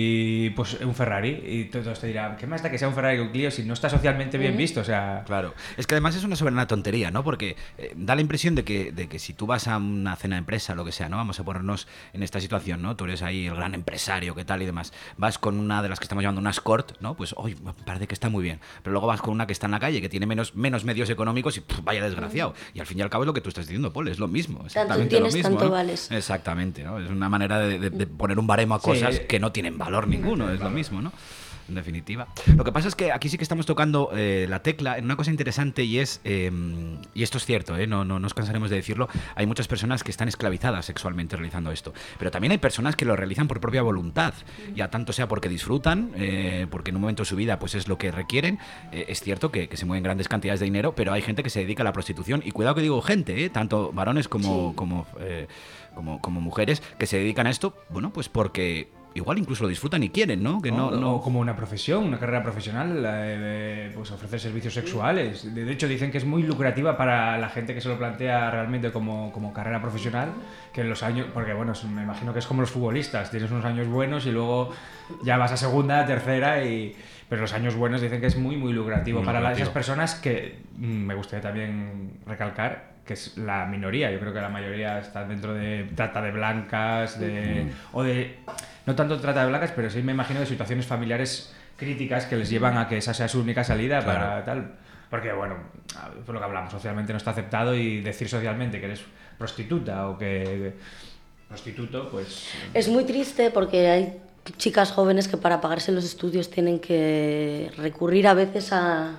Y pues un Ferrari, y todos te dirán, ¿qué más da que sea un Ferrari que un Clio si no está socialmente bien visto? O sea... Claro, es que además es una soberana tontería, ¿no? Porque eh, da la impresión de que, de que si tú vas a una cena de empresa, lo que sea, ¿no? Vamos a ponernos en esta situación, ¿no? Tú eres ahí el gran empresario, ¿qué tal? Y demás. Vas con una de las que estamos llamando una escort, ¿no? Pues, hoy parece que está muy bien. Pero luego vas con una que está en la calle, que tiene menos, menos medios económicos y pff, vaya desgraciado. Y al fin y al cabo es lo que tú estás diciendo, Paul, es lo mismo. Exactamente tanto tienes, lo mismo. tanto ¿no? vales. Exactamente, ¿no? Es una manera de, de, de poner un baremo a cosas Sí. que no tienen valor ninguno, es lo mismo, ¿no? En definitiva. Lo que pasa es que aquí sí que estamos tocando eh, la tecla en una cosa interesante y es, eh, y esto es cierto, eh, no, no nos cansaremos de decirlo, hay muchas personas que están esclavizadas sexualmente realizando esto, pero también hay personas que lo realizan por propia voluntad, ya tanto sea porque disfrutan, eh, porque en un momento de su vida pues es lo que requieren, eh, es cierto que, que se mueven grandes cantidades de dinero, pero hay gente que se dedica a la prostitución, y cuidado que digo gente, eh, tanto varones como, Sí. como, eh, como, como mujeres que se dedican a esto, bueno, pues porque... igual incluso lo disfrutan y quieren, ¿no? Que no, O- no... o como una profesión, una carrera profesional, la de, de, pues ofrecer servicios sexuales. De, de hecho, dicen que es muy lucrativa para la gente que se lo plantea realmente como, como carrera profesional, que en los años, porque bueno, es- me imagino que es como los futbolistas, tienes unos años buenos y luego ya vas a segunda, tercera, y pero los años buenos dicen que es muy, muy lucrativo Muy para la- lucrativo. esas personas que mm, me gustaría también recalcar que es la minoría. Yo creo que la mayoría está dentro de trata de blancas, de, o de... No tanto trata de blancas, pero sí me imagino de situaciones familiares críticas que les llevan a que esa sea su única salida Claro. para tal. Porque, bueno, por lo que hablamos, socialmente no está aceptado, y decir socialmente que eres prostituta o que prostituto, pues... Es muy triste porque hay chicas jóvenes que para pagarse los estudios tienen que recurrir a veces a,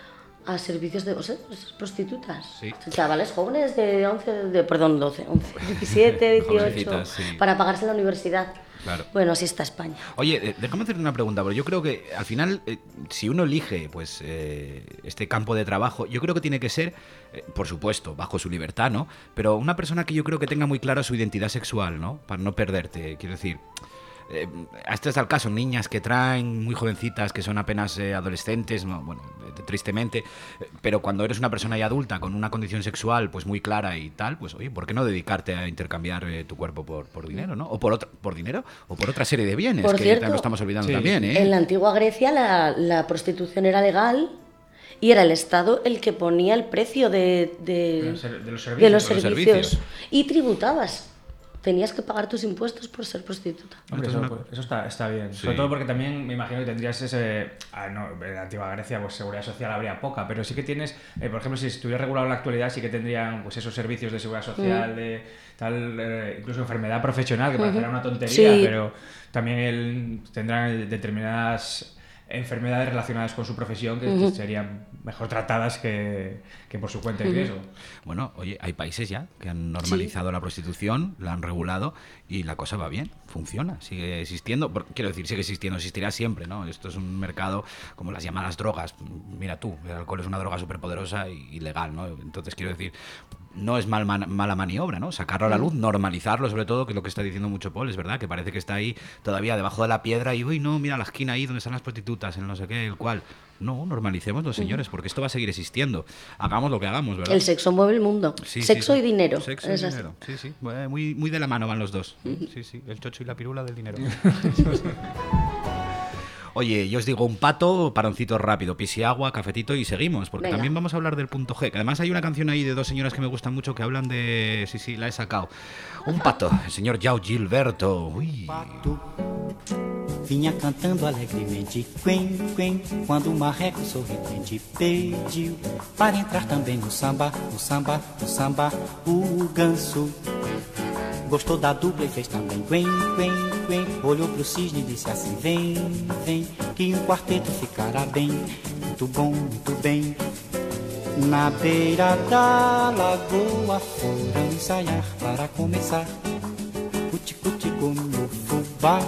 a servicios de, o sea, pues, prostitutas. Sí. Chavales jóvenes de once, de, perdón, doce, once, diecisiete, dieciocho, Jovencitas, sí. para pagarse la universidad. Claro. Bueno, así está España. Oye, eh, déjame hacerte una pregunta, porque yo creo que al final, eh, si uno elige pues eh, este campo de trabajo, yo creo que tiene que ser, eh, por supuesto, bajo su libertad, ¿no? Pero una persona que yo creo que tenga muy clara su identidad sexual, ¿no? Para no perderte, quiero decir... Eh, este es el caso, niñas que traen muy jovencitas, que son apenas eh, adolescentes, no, bueno, eh, tristemente, eh, pero cuando eres una persona ya adulta con una condición sexual pues muy clara y tal, pues oye, ¿por qué no dedicarte a intercambiar eh, tu cuerpo por, por dinero, ¿no? O por otra, por dinero o por otra serie de bienes, Por que cierto, lo estamos olvidando sí. también, ¿eh? En la antigua Grecia la, la prostitución era legal y era el Estado el que ponía el precio de, de, De los ser- de los servicios. de los De los servicios. servicios. Y tributabas. Tenías que pagar tus impuestos por ser prostituta. Hombre, Esto eso, es una- eso está, está bien. Sí. Sobre todo porque también me imagino que tendrías ese... Ah, no, en la antigua Grecia pues seguridad social habría poca, pero sí que tienes, eh, por ejemplo, si estuviera regulado en la actualidad, sí que tendrían pues esos servicios de seguridad social, Mm. de tal, eh, incluso enfermedad profesional, que parecerá una tontería, Sí. pero también el- tendrán determinadas enfermedades relacionadas con su profesión que Ujú. serían mejor tratadas que, que por su cuenta y Ujú. riesgo. Bueno, oye, hay países ya que han normalizado la prostitución, la han regulado y la cosa va bien, funciona, sigue existiendo. Por- Quiero decir, sigue existiendo, existirá siempre, ¿no? Esto es un mercado como las llamadas drogas. Mira tú, el alcohol es una droga superpoderosa y, y legal, ¿no? Entonces, quiero decir, no es mal man- mala maniobra, ¿no? Sacarlo a la luz, normalizarlo sobre todo, que es lo que está diciendo mucho Paul, es verdad, que parece que está ahí todavía debajo de la piedra y, uy, no, mira la esquina ahí donde están las prostitutas, en no sé qué, el cual. No, normalicémoslo, señores, porque esto va a seguir existiendo. Hagamos lo que hagamos, ¿verdad? El sexo mueve el mundo. Sí, Sexo sí, y sí. dinero. Sexo y Es así. dinero. Sí, sí. Eh, Muy, muy de la mano van los dos. Sí, sí. El chocho y la pirula del dinero. Oye, yo os digo un pato, paroncito rápido, pisiagua, cafetito y seguimos, porque Venga. también vamos a hablar del punto G, que además hay una canción ahí de dos señoras que me gustan mucho que hablan de... Sí, sí, la he sacado. Un pato, el señor Yao Gilberto. Uy. Vinha cantando alegremente, quen, quen, quando o marreco sorridente pediu para entrar também no samba, no samba, no samba, o ganso. Gostou da dupla e fez também quen, quen, quen, olhou pro cisne e disse assim, vem, vem, que um quarteto ficará bem, muito bom, muito bem. Na beira da lagoa foram ensaiar para começar, cuti-cuti como no fubá.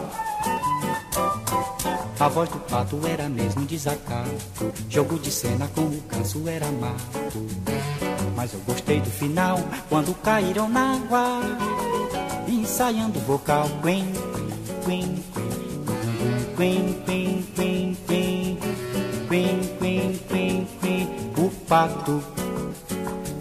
A voz do pato era mesmo desacato, jogo de cena com o canso era mato. Mas eu gostei do final, quando caíram na água, ensaiando o vocal. Quen, quen, quen, quen, quen, quen, quen, quen, quen, quen, quen. O pato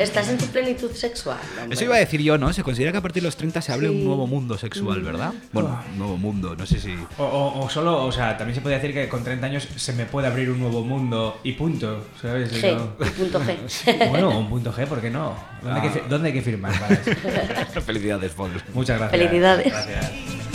Estás en tu plenitud sexual. Hombre. Eso iba a decir yo, ¿no? Se considera que a partir de los treinta se abre Sí. un nuevo mundo sexual, ¿verdad? Bueno, un nuevo mundo, no sé si... O, o, o solo, o sea, también se puede decir que con treinta años se me puede abrir un nuevo mundo y punto, ¿sabes? G, No. y punto G. Bueno, un punto G, ¿por qué no? ¿Dónde, Ah. hay, que, fi- ¿dónde hay que firmar para eso? Felicidades, Paul. Muchas gracias. Felicidades. Gracias.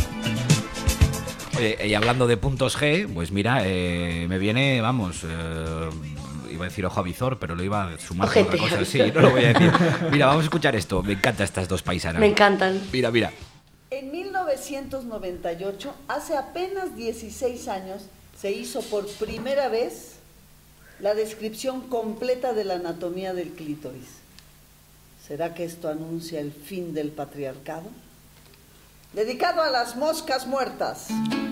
Oye, y hablando de puntos G, pues mira, eh, me viene, vamos, eh, iba a decir ojo avizor, pero lo iba a sumar con otra Ojete. cosa. Sí, no lo voy a decir. Mira, vamos a escuchar esto. Me encantan estas dos paisanas. Me encantan. Mira, mira. En mil novecientos noventa y ocho, hace apenas dieciséis años, se hizo por primera vez la descripción completa de la anatomía del clítoris. ¿Será que esto anuncia el fin del patriarcado? Dedicado a las moscas muertas.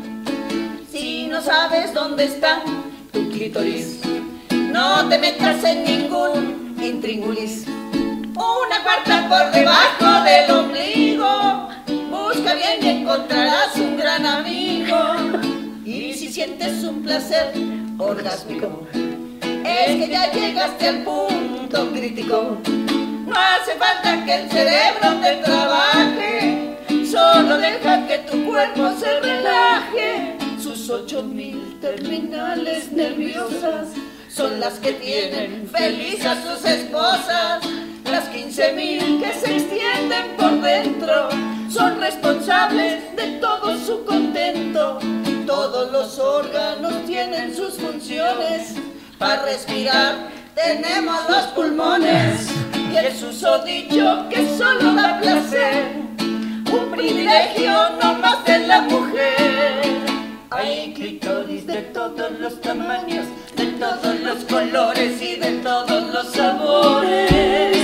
Si no sabes dónde está tu clítoris, no te metas en ningún intríngulis. Una cuarta por debajo del ombligo, busca bien y encontrarás un gran amigo. Y si sientes un placer orgásmico, es que ya llegaste al punto crítico. No hace falta que el cerebro te trabaje, solo deja que tu cuerpo se relaje. Sus ocho mil terminales nerviosas son las que tienen feliz a sus esposas. Las quince mil que se extienden por dentro son responsables de todo su contento. Todos los órganos tienen sus funciones. Para respirar tenemos los pulmones y el susodicho que solo da placer, un privilegio no más de la mujer. Hay clítoris de todos los tamaños, de todos los colores y de todos los sabores.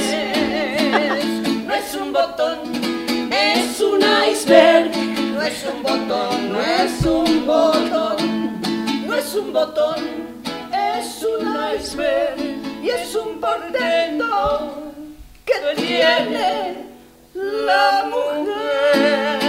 No es un botón, es un iceberg. No es un botón, no es un botón. No es un botón, es un iceberg. Y es un portento que tiene la mujer.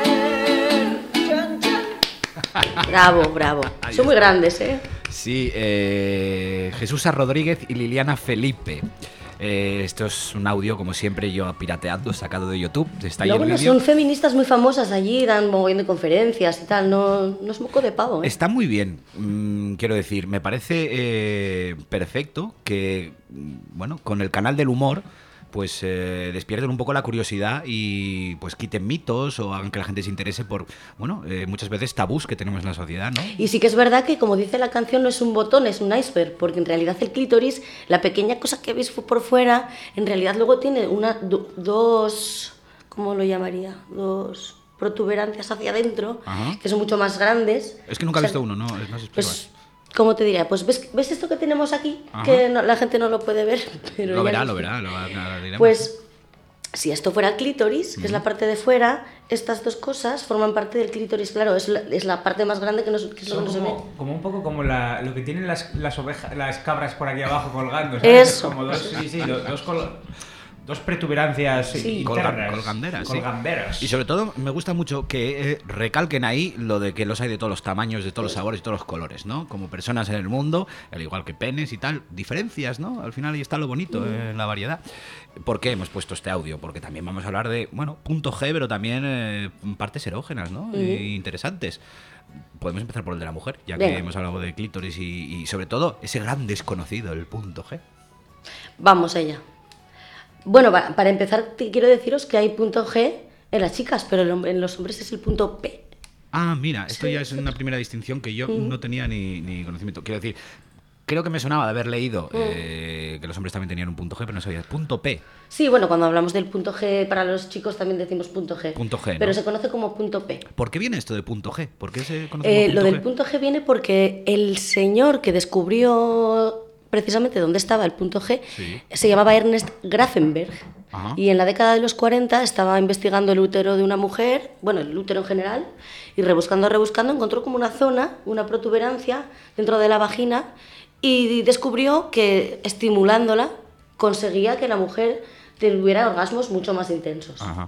Chan, chan. Bravo, bravo. Ahí Son muy está. grandes, ¿eh? Sí, eh, Jesús Rodríguez y Liliana Felipe. Eh, esto es un audio, como siempre, yo pirateando, sacado de YouTube. Está ahí Luego el no vídeo. son feministas muy famosas allí, dan mogollón de conferencias y tal. No, no es moco de pavo, ¿eh? Está muy bien, mm, quiero decir, me parece eh, perfecto que, mm, bueno, con el canal del humor, pues eh, despierten un poco la curiosidad y pues quiten mitos o hagan que la gente se interese por, bueno, eh, muchas veces tabús que tenemos en la sociedad, ¿no? Y sí que es verdad que, como dice la canción, no es un botón, es un iceberg, porque en realidad el clítoris, la pequeña cosa que veis por fuera, en realidad luego tiene una, do- dos, ¿cómo lo llamaría? Dos protuberancias hacia adentro, Ajá. que son mucho más grandes. Es que nunca he O sea, visto uno, ¿no? No sé Pues, ¿cómo te diría? Pues ves, ¿ves esto que tenemos aquí? Ajá. Que no- la gente no lo puede ver. Pero Lo ya verá, no- lo verá, lo, lo diremos. Pues, si esto fuera el clítoris, que es Ujú. la parte de fuera, estas dos cosas forman parte del clítoris. Claro, es la, es la parte más grande que, nos, que es lo Son que no se ve. como, como un poco como la, lo que tienen las, las ovejas, las cabras por aquí abajo colgando, ¿sabes? Eso. Como dos, sí, sí, do- dos, col- dos protuberancias Sí. internas. Colga- colganderas, sí. Colganderas. Y sobre todo me gusta mucho que eh, recalquen ahí lo de que los hay de todos los tamaños, de todos los sabores y todos los colores, ¿no? Como personas en el mundo, al igual que penes y tal, diferencias, ¿no? Al final ahí está lo bonito, Mm. eh, en la variedad. ¿Por qué hemos puesto este audio? Porque también vamos a hablar de, bueno, punto G, pero también eh, partes erógenas, ¿no? Ujú. E interesantes. Podemos empezar por el de la mujer, ya Venga. que hemos hablado de clítoris y, y sobre todo ese gran desconocido, el punto G. Vamos allá. Bueno, va- para empezar, te quiero deciros que hay punto G en las chicas, pero en hom- en los hombres es el punto P. Ah, mira, esto Sí. ya es una primera distinción que yo Ujú. no tenía ni, ni conocimiento. Quiero decir, creo que me sonaba de haber leído Mm. eh, que los hombres también tenían un punto G, pero no sabía. Punto P. Sí, bueno, cuando hablamos del punto G para los chicos también decimos punto G. Punto G, ¿no? Pero se conoce como punto P. ¿Por qué viene esto de punto G? ¿Por qué se conoce Eh, como lo punto del G? punto G viene porque el señor que descubrió precisamente dónde estaba el punto G Sí. se llamaba Ernest Grafenberg. Ajá. Y en la década de los cuarenta estaba investigando el útero de una mujer, bueno, el útero en general, y rebuscando, rebuscando, encontró como una zona, una protuberancia dentro de la vagina y descubrió que estimulándola conseguía que la mujer tuviera orgasmos mucho más intensos. Ajá.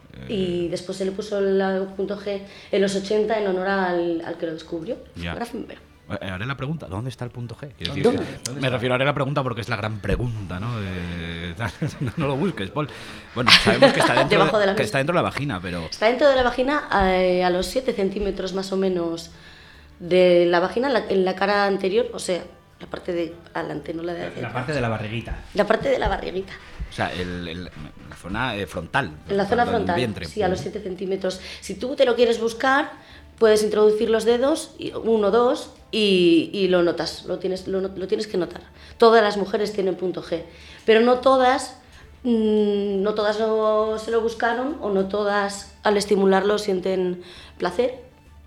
Y después se le puso el punto G en los ochenta en honor al, al que lo descubrió, Ya. Grafenberg. Eh, Haré la pregunta, ¿dónde está el punto G? Quiero ¿Dónde decir, está? ¿Dónde me está? refiero a haré la pregunta porque es la gran pregunta, ¿no? Eh, no, no lo busques, Paul. Bueno, sabemos que está dentro, Debajo de la que mesa. está dentro de la vagina, pero... Está dentro de la vagina eh, a los siete centímetros más o menos de la vagina, la- en la cara anterior, o sea, la parte de adelante, no la de La atrás. parte de la barriguita. La parte de la barriguita. O sea, el, el- la zona eh, frontal. En la zona del frontal, vientre. sí, a los siete centímetros. Si tú te lo quieres buscar, puedes introducir los dedos, y- uno, dos, y, y lo notas, lo tienes, lo, lo tienes que notar. Todas las mujeres tienen punto G, pero no todas, mm, no todas lo- se lo buscaron o no todas al estimularlo sienten placer.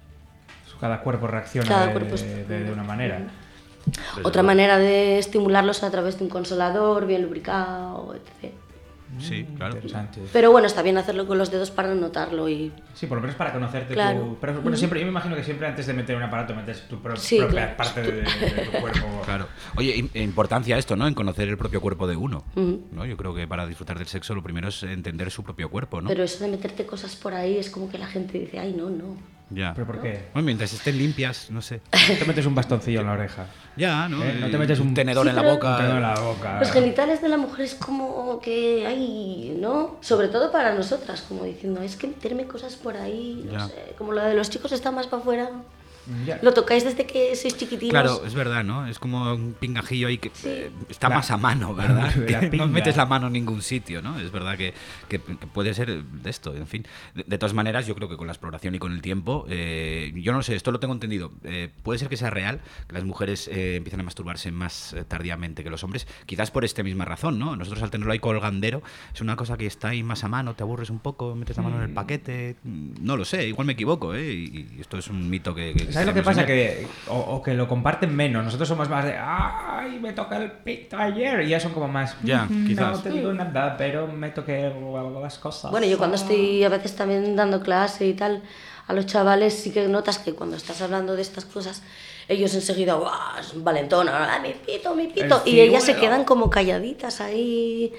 Cada cuerpo reacciona Cada de, cuerpo es- de- de una manera. Otra manera de estimularlos a través de un consolador bien lubricado, etcétera. Sí, claro. Interesante. Pero bueno, está bien hacerlo con los dedos para notarlo y... Sí, por lo menos para conocerte Claro. tú. Pero bueno, Ujú. siempre, yo me imagino que siempre antes de meter un aparato metes tu pro- Sí, propia claro. parte de, de- de tu cuerpo. Claro. Oye, im- importancia esto, ¿no? En conocer el propio cuerpo de uno. Ujú. ¿No? Yo creo que para disfrutar del sexo lo primero es entender su propio cuerpo, ¿no? Pero eso de meterte cosas por ahí es como que la gente dice, ay, no, no. Ya. ¿Pero por qué? Bueno, mientras estén limpias, no sé. No te metes un bastoncillo en la oreja. Ya, ¿no? ¿Eh? No Eh, te metes un tenedor Sí, en la pero- boca. Un tenedor en la boca. Los genitales de la mujer es como que hay, ¿no? Sobre todo para nosotras, como diciendo, es que meterme cosas por ahí, no Ya. sé, como lo de los chicos está más para afuera. Ya. Lo tocáis desde que sois chiquitinos. Claro, es verdad, ¿no? Es como un pingajillo ahí que eh, está La- más a mano, ¿verdad? la Que pinga. no metes la mano en ningún sitio, ¿no? Es verdad que, que- que puede ser de esto, en fin. De, de todas maneras, yo creo que con la exploración y con el tiempo, eh, yo no sé, esto lo tengo entendido. eh, puede ser que sea real, que las mujeres eh, empiezan a masturbarse más eh, tardíamente que los hombres, quizás por esta misma razón, ¿no? Nosotros al tenerlo ahí colgandero, es una cosa que está ahí más a mano, te aburres un poco, metes la mano en el paquete, no lo sé, igual me equivoco, ¿eh? Y, y esto es un mito que... que ¿Sabes lo que tenemos pasa? en él. Que, o, o que lo comparten menos. Nosotros somos más de, ay, me toca el pito ayer. Y ya son como más, Ya, "Mm, quizás. no te digo nada, pero me toqué las cosas. Bueno, yo cuando estoy a veces también dando clase y tal, a los chavales sí que notas que cuando estás hablando de estas cosas, ellos enseguida, ¡guau! Son valentonas, ¡ah, mi pito, mi pito! El Y ellas se ciruelo. quedan como calladitas ahí.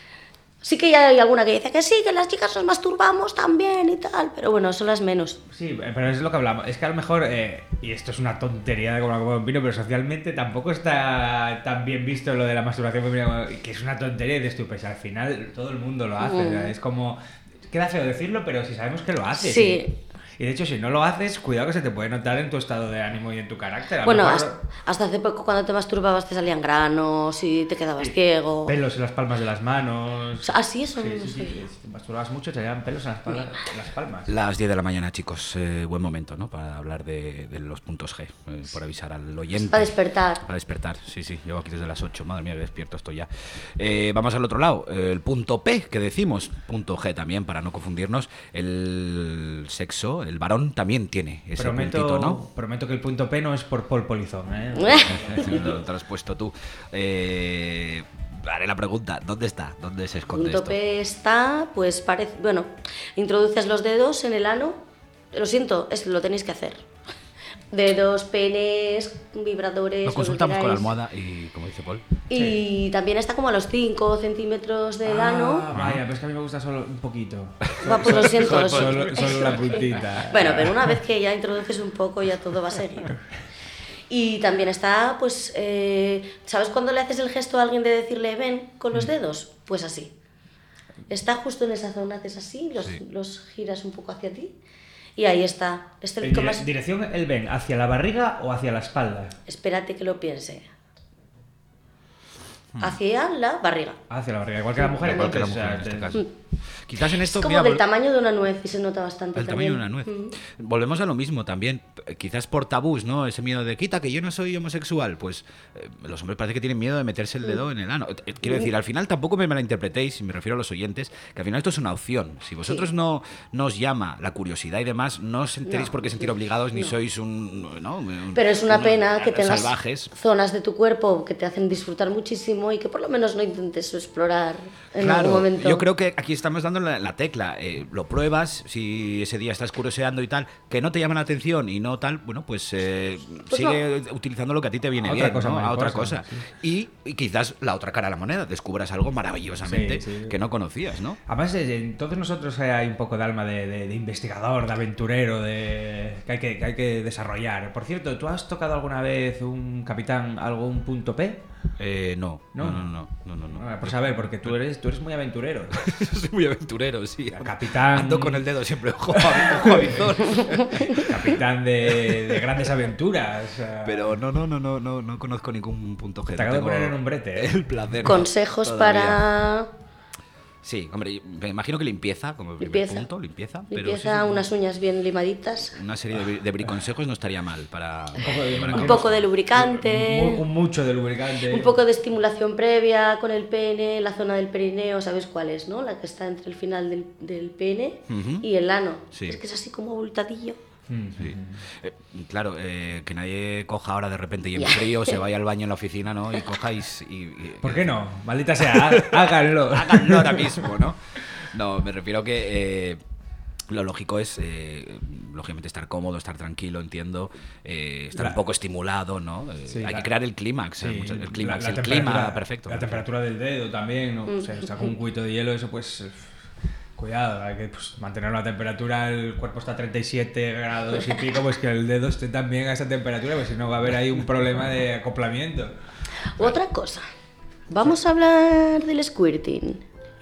Sí que ya hay alguna que dice que sí, que las chicas nos masturbamos también y tal, pero bueno, son las menos. Sí, eh, pero es lo que hablamos. Es que a lo mejor, eh, y esto es una tontería de como la copa de un pino, pero socialmente tampoco está tan bien visto lo de la masturbación femenina, que es una tontería y dices tú, pues al final todo el mundo lo hace. Mm. o sea, es como, queda feo decirlo, pero si sabemos que lo haces. Sí. Y, y de hecho, si no lo haces, cuidado que se te puede notar en tu estado de ánimo y en tu carácter. A lo Bueno, mejor hasta, hasta hace poco cuando te masturbabas te salían granos y te quedabas ciego. pelos en las palmas de las manos. Ah, sí, eso Sí, no sí, lo sí, sabía. Si te masturbabas mucho, te salían pelos en las, palmas- en las palmas. Las diez de la mañana, chicos. Eh, buen momento, ¿no? Para hablar de, de los puntos G. eh, por avisar al oyente. Para despertar. Para despertar, sí, sí. Llevo aquí desde las ocho. Madre mía, que despierto estoy ya. Eh, vamos al otro lado. eh, el punto P, que decimos. Punto G también, para no confundirnos. El sexo, el varón también tiene ese Prometo, puntito, ¿no? prometo que el punto P no es por Paul Polizón, ¿eh? Lo te lo has puesto tú. Eh, haré la pregunta. ¿Dónde está? ¿Dónde se esconde Punto esto? P está, pues parece, bueno, introduces los dedos en el ano, lo siento, es, lo tenéis que hacer. Dedos, penes, vibradores. Lo que consultamos con la queráis. almohada y, como dice Paul. Y también está como a los cinco centímetros del ano. Ah, vaya, pero es que a mí me gusta solo un poquito. Va, pues lo siento. Solo, sí. solo- solo la puntita. Bueno, pero una vez que ya introduces un poco ya todo va a ser. Y también está, pues, eh, ¿sabes cuando le haces el gesto a alguien de decirle ven con los dedos? Pues así. Está justo en esa zona, haces así, los, Sí. los giras un poco hacia ti y ahí está. Este En que dire- más- ¿Dirección el ven hacia la barriga o hacia la espalda? Espérate que lo piense. Hacia la barriga. Hacia la barriga, igual que la mujer. Igual que la entonces, mujer o sea, en este te- caso. Quizás en esto... Es como mira, del vol- tamaño de una nuez y se nota bastante El también. tamaño de una nuez. Mm. Volvemos a lo mismo también. Quizás por tabús, ¿no? Ese miedo de quita que yo no soy homosexual. Pues eh, los hombres parece que tienen miedo de meterse el dedo en el ano. Eh, Quiero decir, al final tampoco me malinterpretéis, y me refiero a los oyentes, que al final esto es una opción. Si vosotros Sí. no, no os llama la curiosidad y demás, no os enteréis No. por qué sentir obligados ni No. sois un... ¿no? Un- Pero es una unos pena que tengas salvajes. zonas de tu cuerpo que te hacen disfrutar muchísimo y que por lo menos no intentes explorar en Claro, algún momento. yo creo que aquí estamos dando la, la tecla. Eh, lo pruebas, si ese día estás curioseando y tal, que no te llama la atención y no tal, bueno, pues, eh, Pues sigue no. utilizando lo que a ti te viene A bien, otra cosa, ¿no? A otra mariposa, cosa. Sí. Y, y quizás la otra cara de la moneda, descubras algo maravillosamente Sí, sí. que no conocías, ¿no? Además, en todos nosotros hay un poco de alma de, de, de investigador, de aventurero, de que hay que, que hay que desarrollar. Por cierto, ¿tú has tocado alguna vez un capitán, algún punto P? Eh, no, no, no, no, no, no, no. Ah, por saber, porque tú eres, tú eres muy aventurero. Soy muy aventurero, sí. Capitán. Ando con el dedo siempre, ojo, ojo a visor. Capitán de, de grandes aventuras. Pero no, no, no, no, no, no conozco ningún punto G. Te acabo de Tengo poner en un brete, ¿eh? El placer. Consejos todavía. para... Sí, hombre, me imagino que limpieza, como primer Limpieza. punto, limpieza. Pero Limpieza, sí, sí, unas uñas bien limaditas. una serie de, bri- de briconsejos no estaría mal para... Un poco de, Un poco de lubricante. Mu- mucho de lubricante. Un poco de estimulación previa con el pene, la zona del perineo, ¿sabes cuál es, no? La que está entre el final del, del pene Ujú. y el ano. Sí. Es que es así como abultadillo. Sí. Eh, claro, eh, que nadie coja ahora de repente y en Ya. frío se vaya al baño en la oficina, ¿no? Y coja y... y- y- ¿Por qué no? Maldita sea, há- háganlo. Háganlo ahora mismo, ¿no? No, me refiero que... Eh, lo lógico es, eh, lógicamente, estar cómodo, estar tranquilo, entiendo, eh, estar La- un poco estimulado, ¿no? Eh, Sí, hay la- que crear el clímax, eh, Sí, mucho- el la- clímax, la el clima temperatura- perfecto. La temperatura del dedo también, ¿no? O sea, Mm. saca un cubito de hielo, eso pues... eh, Cuidado, hay que pues, mantener la temperatura, el cuerpo está a treinta y siete grados y pico, pues que el dedo esté también a esa temperatura, pues si no va a haber ahí un problema de acoplamiento. Otra cosa. Vamos a hablar del squirting.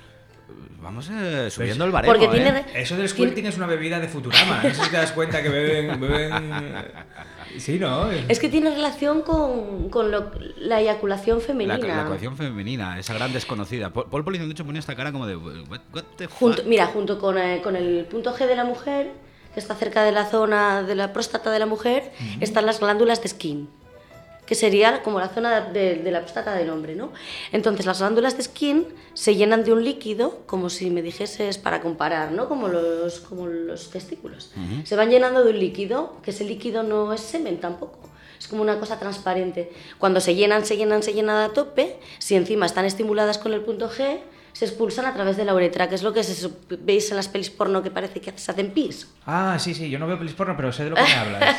Vamos eh, subiendo el baremo, Porque ¿eh? tiene- Eso del squirting es una bebida de Futurama, no sé si te das cuenta que beben... beben... Sí, ¿no? Es que tiene relación con, con lo- la eyaculación La, femenina. la ecuación femenina, esa gran desconocida. Paul Paul Policing, de hecho, ponía esta cara como de... What, what the fuck? Junto- mira, junto con, eh, con el punto G de la mujer, que está cerca de la zona de la próstata de la mujer, están las glándulas de Skin, que sería como la zona de, de la próstata del hombre, ¿no? Entonces las glándulas de Skin se llenan de un líquido, como si me dijeses para comparar, ¿no? Como los, como los testículos. Ujú. Se van llenando de un líquido, que ese líquido no es semen tampoco. Es como una cosa transparente. Cuando se llenan, se llenan, se llenan a tope, si encima están estimuladas con el punto G, se expulsan a través de la uretra, que es lo que se, veis en las pelis porno que parece que se hacen pis. Ah, sí, sí, yo no veo pelis porno, pero sé de lo que me hablas.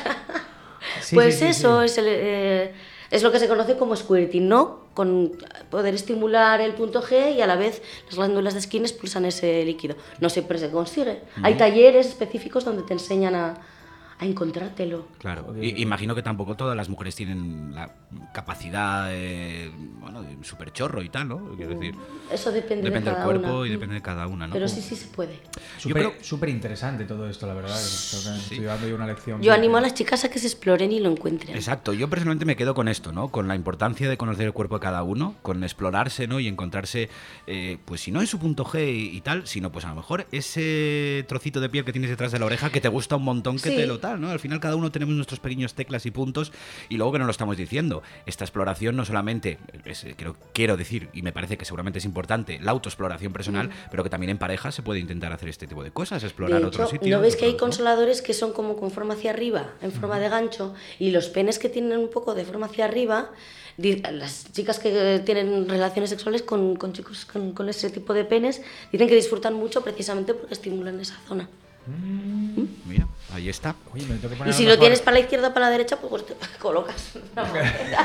Sí, pues sí, sí, eso sí. Es, el, eh, es lo que se conoce como squirting, ¿no? Con poder estimular el punto G y a la vez las glándulas de Skin expulsan ese líquido. No siempre se consigue. Hay Ujú. talleres específicos donde te enseñan a, a encontrártelo. Claro, I- imagino que tampoco todas las mujeres tienen la capacidad de, bueno, de super chorro y tal, ¿no? Quiero decir, Eso depende, depende de del cada cuerpo una. y depende de cada una, ¿no? Pero sí, sí se puede. Súper súper interesante todo esto, la verdad. Estoy dando yo una lección. Yo animo a las chicas a que se exploren y lo encuentren. Exacto, yo personalmente me quedo con esto, ¿no? Con la importancia de conocer el cuerpo de cada uno, con explorarse, ¿no? Y encontrarse, eh, pues si no en su punto G y, y tal, sino pues a lo mejor ese trocito de piel que tienes detrás de la oreja que te gusta un montón, que Sí. te lo tal, ¿no? Al final cada uno tenemos nuestros pequeños teclas y puntos y luego que no lo estamos diciendo. Esta exploración no solamente, es, eh, quiero, quiero decir, y me parece que seguramente es importante, la autoexploración personal, Mm. pero que también en pareja se puede intentar hacer este tipo de cosas, explorar De otros hecho, sitios. ¿no veis que hay otros- consoladores que son como con forma hacia arriba, en forma de gancho, y los penes que tienen un poco de forma hacia arriba, di- las chicas que tienen relaciones sexuales con, con chicos con, con ese tipo de penes, dicen que disfrutan mucho precisamente porque estimulan esa zona. Mira, ahí está. Oye, me tengo que poner Y a si lo lo mejor- tienes para la izquierda o para la derecha, pues te colocas. una moneda.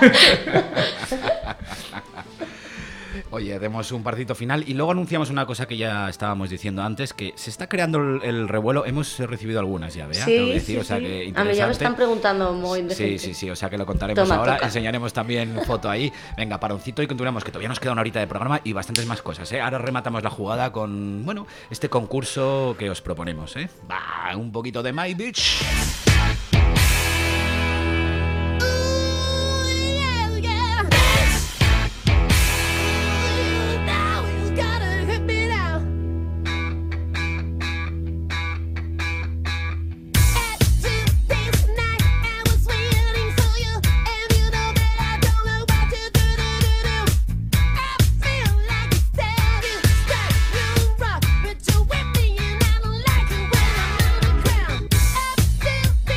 Oye, demos un partito final y luego anunciamos una cosa que ya estábamos diciendo antes, que se está creando el, el revuelo. Hemos recibido algunas ya, ¿vea? Sí, Tengo que decir, sí, o sea sí. que A mí interesante. ya me están preguntando muy de Sí, gente. sí, sí, o sea que lo contaremos Toma, ahora, toca. enseñaremos también foto ahí. Venga, paroncito y continuamos, que todavía nos queda una horita de programa y bastantes más cosas, ¿eh? Ahora rematamos la jugada con, bueno, este concurso que os proponemos, ¿eh? Va, un poquito de My Beach. But you whip me and I don't like it when I'm on the ground. I feel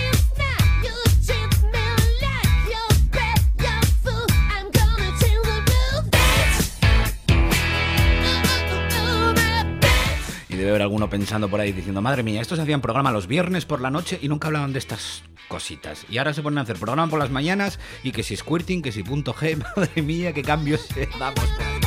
haber alguno pensando por ahí diciendo, madre mía, estos hacían programa los viernes por la noche y nunca hablaban de estas cositas. Y ahora se ponen a hacer programa por las mañanas y que si squirting, que si punto G, madre mía, qué cambios eh, damos por ahí.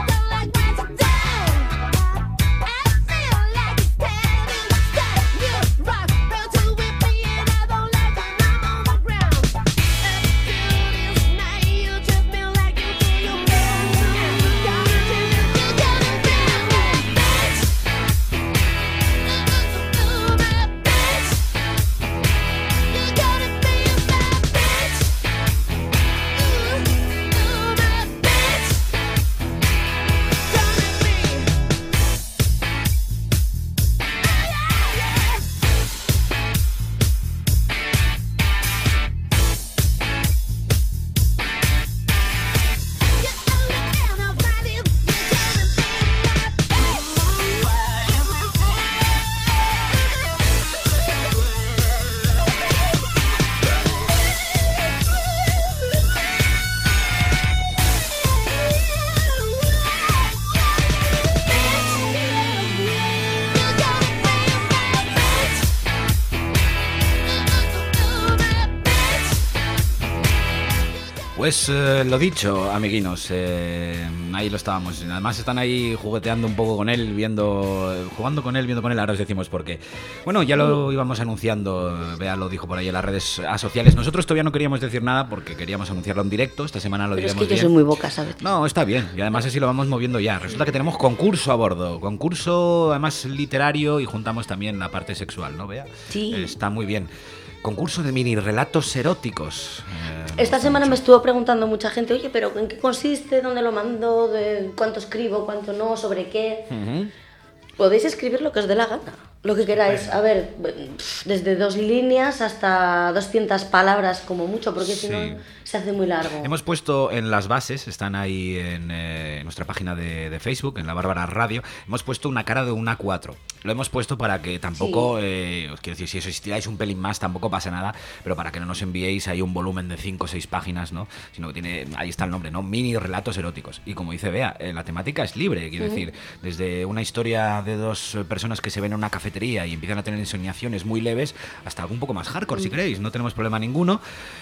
Pues eh, lo dicho, amiguinos, eh, ahí lo estábamos. Además están ahí jugueteando un poco con él, viendo, jugando con él, viendo con él. Ahora os decimos por qué. Bueno, ya lo íbamos anunciando, Bea lo dijo por ahí en las redes sociales. Nosotros todavía no queríamos decir nada porque queríamos anunciarlo en directo. Esta semana lo Pero diremos es que yo bien. soy muy boca, ¿sabes? No, está bien. Y además así lo vamos moviendo ya. Resulta que tenemos concurso a bordo. Concurso además literario y juntamos también la parte sexual, ¿no, Bea? Sí. Está muy bien. Concurso de mini relatos eróticos. Eh, Esta semana me estuvo preguntando mucha gente, oye, pero ¿en qué consiste? ¿Dónde lo mando? ¿De cuánto escribo? ¿Cuánto no? ¿Sobre qué? uh-huh. Podéis escribir lo que os dé la gana, lo que queráis. A ver, desde dos líneas hasta doscientas palabras como mucho, porque si no Sí. se hace muy largo. Hemos puesto en las bases, están ahí en eh, nuestra página de, de Facebook, en La Bárbara Radio, hemos puesto una cara de un A cuatro. Lo hemos puesto para que tampoco, Sí. eh, os quiero decir, si os estiráis un pelín más tampoco pasa nada, pero para que no nos enviéis ahí un volumen de cinco o seis páginas, ¿no? Sino que tiene, ahí está el nombre, ¿no? Mini relatos eróticos. Y como dice Bea, eh, la temática es libre, quiero Ujú. decir, desde una historia de dos personas que se ven en una cafetería y empiezan a tener ensoñaciones muy leves hasta algo un poco más hardcore, si queréis, no tenemos problema ninguno.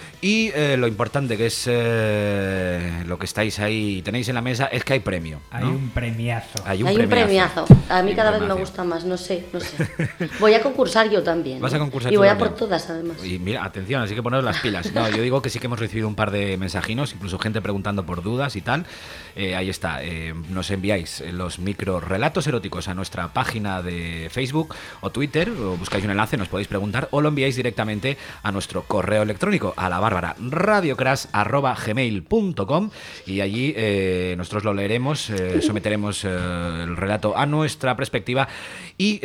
Y eh, lo importante que es eh, lo que estáis ahí, tenéis en la mesa, es que hay premio, ¿no? Hay un premiazo. Hay un Hay un premiazo. premiazo. A mí Hay cada un vez me premiazo. gusta más, no sé, no sé. Voy a concursar yo también. Vas ¿eh? a concursar Y tú voy a también. por todas, además. Y mira, atención, así que poneros las pilas. No, yo digo que sí que hemos recibido un par de mensajinos, incluso gente preguntando por dudas y tal. Eh, ahí está, eh, nos enviáis los micro relatos eróticos a nuestra página de Facebook o Twitter, o buscáis un enlace, nos podéis preguntar, o lo enviáis directamente a nuestro correo electrónico, a la bárbara radiocras arroba gmail punto com, y allí eh, nosotros lo leeremos, eh, someteremos eh, el relato a nuestra perspectiva y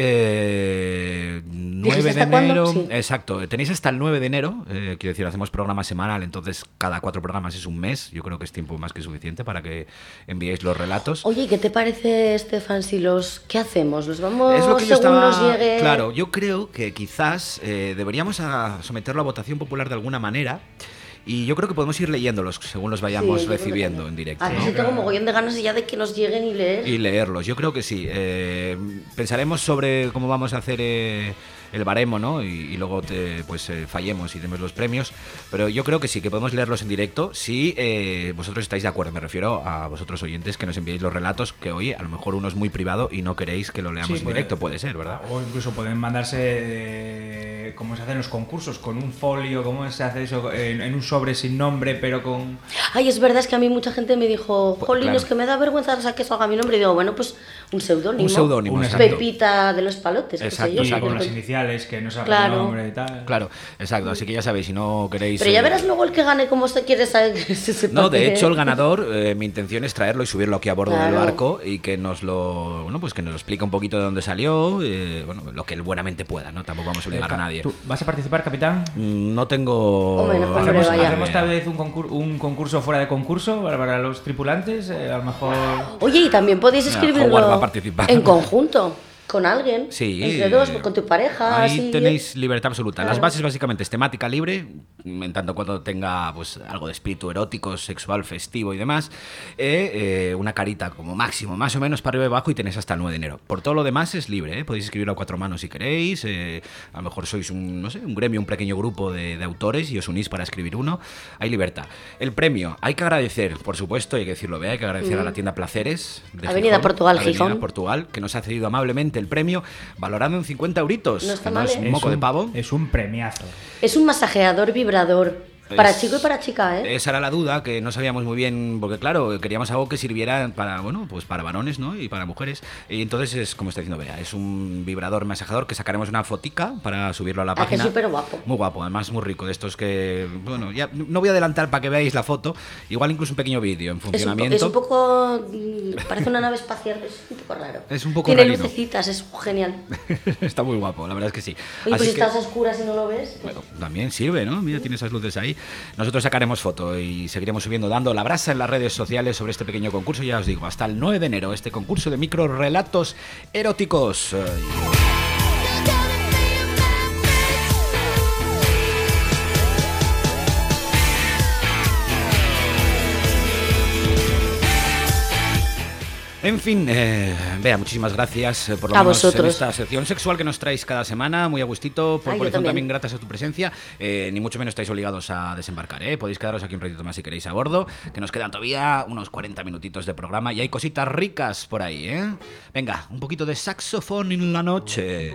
eh, nueve de hasta cuándo? enero, Sí. exacto, tenéis hasta el nueve de enero, eh, quiero decir, hacemos programa semanal, entonces cada cuatro programas es un mes, yo creo que es tiempo más que suficiente para que enviéis los relatos. Oye, ¿qué te parece, Estefan, si los... ¿Qué hacemos? ¿Los vamos Es lo que yo según estaba... nos llegue...? Claro, yo creo que quizás eh, deberíamos a someterlo a votación popular de alguna manera. Y yo creo que podemos ir leyéndolos según los vayamos Sí, yo creo que recibiendo también. en directo, A ver ¿no? si tengo mogollón de ganas ya de que nos lleguen y leer. Y leerlos, yo creo que sí. Eh, pensaremos sobre cómo vamos a hacer eh, el baremo, ¿no? Y, y luego te, pues eh, fallemos y demos los premios. Pero yo creo que sí, que podemos leerlos en directo si eh, vosotros estáis de acuerdo. Me refiero a vosotros oyentes que nos enviéis los relatos, que oye, a lo mejor uno es muy privado y no queréis que lo leamos Sí, en puede- directo, puede ser, ¿verdad? O incluso pueden mandarse eh, cómo se hacen los concursos, con un folio, cómo se hace eso, en, en un sobre sin nombre, pero con... Ay, es verdad, es que a mí mucha gente me dijo, jolín, claro. es que me da vergüenza que salga mi nombre. Y digo, bueno, pues un seudónimo. Un seudónimo, Un exacto. Pepita de los Palotes. qué sé Exacto, yo, Y exacto. con las pero- iniciales, que no sabe Claro. el nombre y tal. Claro, exacto. Así que ya sabéis, si no queréis... Pero ya eh, verás luego el que gane cómo se quiere saber que se sepa No, de que- hecho el ganador, eh, mi intención es traerlo y subirlo aquí a bordo del Claro. barco y que nos lo, bueno, pues que nos lo explique un poquito de dónde salió, eh, bueno, lo que él buenamente pueda, ¿no? Tampoco vamos a obligar a nadie. ¿Tú vas a participar, capitán? Mm, No tengo... Hombre, no, pues ¿Hacemos, Hombre, vaya. hacemos tal vez un, concur- un concurso fuera de concurso para, para los tripulantes? Eh, a lo mejor... Oye, y también podéis Ah, escribirlo Howard va a participar. en conjunto, con alguien. Sí. Entre dos, con tu pareja. Ahí así, tenéis libertad absoluta. Las Claro. bases básicamente es temática libre, en tanto cuanto tenga pues algo de espíritu erótico, sexual, festivo y demás, eh, eh, una carita como máximo, más o menos para arriba y abajo, y tenéis hasta el nueve de enero. Por todo lo demás es libre, ¿eh? Podéis escribirlo a cuatro manos si queréis, eh, a lo mejor sois un, no sé, un gremio, un pequeño grupo de, de autores y os unís para escribir uno, hay libertad. El premio, hay que agradecer, por supuesto, hay que decirlo, ¿ve? Hay que agradecer mm. a la tienda Placeres de Avenida Gijón, Portugal, Avenida Gijón. Portugal, que nos ha cedido amablemente el premio, valorado en cincuenta euritos, no está que mal, no es ¿eh? un moco es un, de pavo. Es un premiazo. Es un masajeador vibrador. Para Es- chico y para chica, ¿eh? Esa era la duda, que no sabíamos muy bien, porque claro, queríamos algo que sirviera para, bueno, pues para varones, ¿no? Y para mujeres. Y entonces es, como está diciendo Bea, es un vibrador masajador que sacaremos una fotica para subirlo a la Ah, que página. es súper guapo. Muy guapo, además muy rico, de estos que, bueno, ya no voy a adelantar para que veáis la foto, igual incluso un pequeño vídeo en Es un, po- funcionamiento. es un poco... mm, parece una nave espacial, es un poco raro. Es un poco Tiene rarino. lucecitas, es genial. Está muy guapo, la verdad es que sí. Oye, pues Así si que- estás a oscuras y no lo ves... Bueno, también sirve, ¿no? Mira, tiene esas luces ahí. Nosotros sacaremos foto y seguiremos subiendo, dando la brasa en las redes sociales sobre este pequeño concurso. Ya os digo, hasta el nueve de enero, este concurso de micro relatos eróticos. En fin, eh, Bea, muchísimas gracias eh, por lo A menos vosotros. en esta sección sexual que nos traéis cada semana, muy a gustito, por Ay, yo corazón también. también. Gracias a tu presencia, eh, ni mucho menos estáis obligados a desembarcar, ¿eh? Podéis quedaros aquí un ratito más si queréis a bordo, que nos quedan todavía unos cuarenta minutitos de programa y hay cositas ricas por ahí, ¿eh? Venga, un poquito de saxofón en la noche.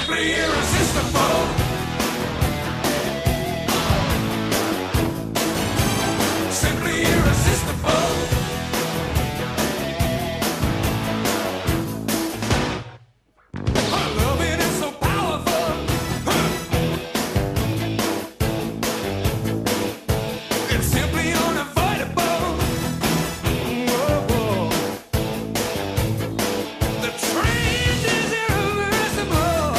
Simply irresistible. Simply irresistible. Her loving is so powerful. It's simply unavoidable. Whoa, whoa. The trend is irreversible.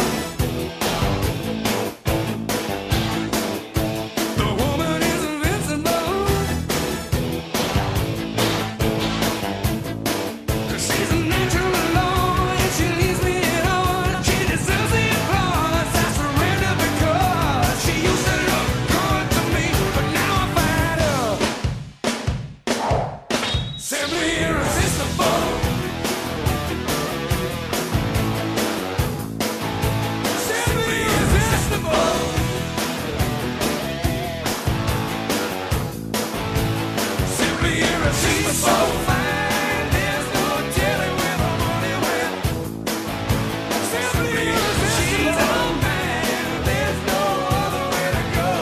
The woman is invincible. She's a natural alone, and she leaves me alone. She deserves the applause. I surrender because she used to look good to me, but now I find her simply irresistible. Simply irresistible. Simply irresistible. She's so fine, there's no telling where the money went. Simply irresistible. She's so fine, there's no other way to go.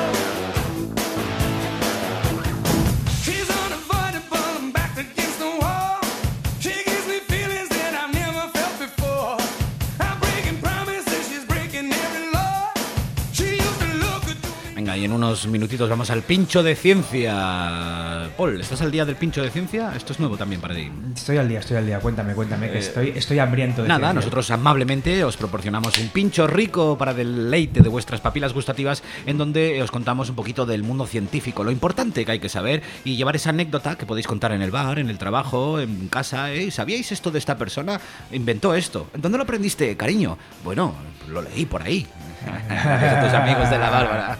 She's unavoidable, I'm backed against the wall. She gives me feelings that I've never felt before. I'm breaking promises, she's breaking every law. She used to look good. Venga, y en unos minutitos vamos al pincho de ciencia. Paul, ¿estás al día del pincho de ciencia? Esto es nuevo también para ti. Estoy al día, estoy al día. Cuéntame, cuéntame, que Eh, estoy, estoy hambriento de Nada, ciencia. nosotros amablemente os proporcionamos un pincho rico para deleite de vuestras papilas gustativas, en donde os contamos un poquito del mundo científico, lo importante que hay que saber y llevar esa anécdota que podéis contar en el bar, en el trabajo, en casa. ¿Eh? ¿Sabíais esto de esta persona? Inventó esto. ¿En dónde lo aprendiste, cariño? Bueno, lo leí por ahí. Gracias a tus amigos de la Bárbara.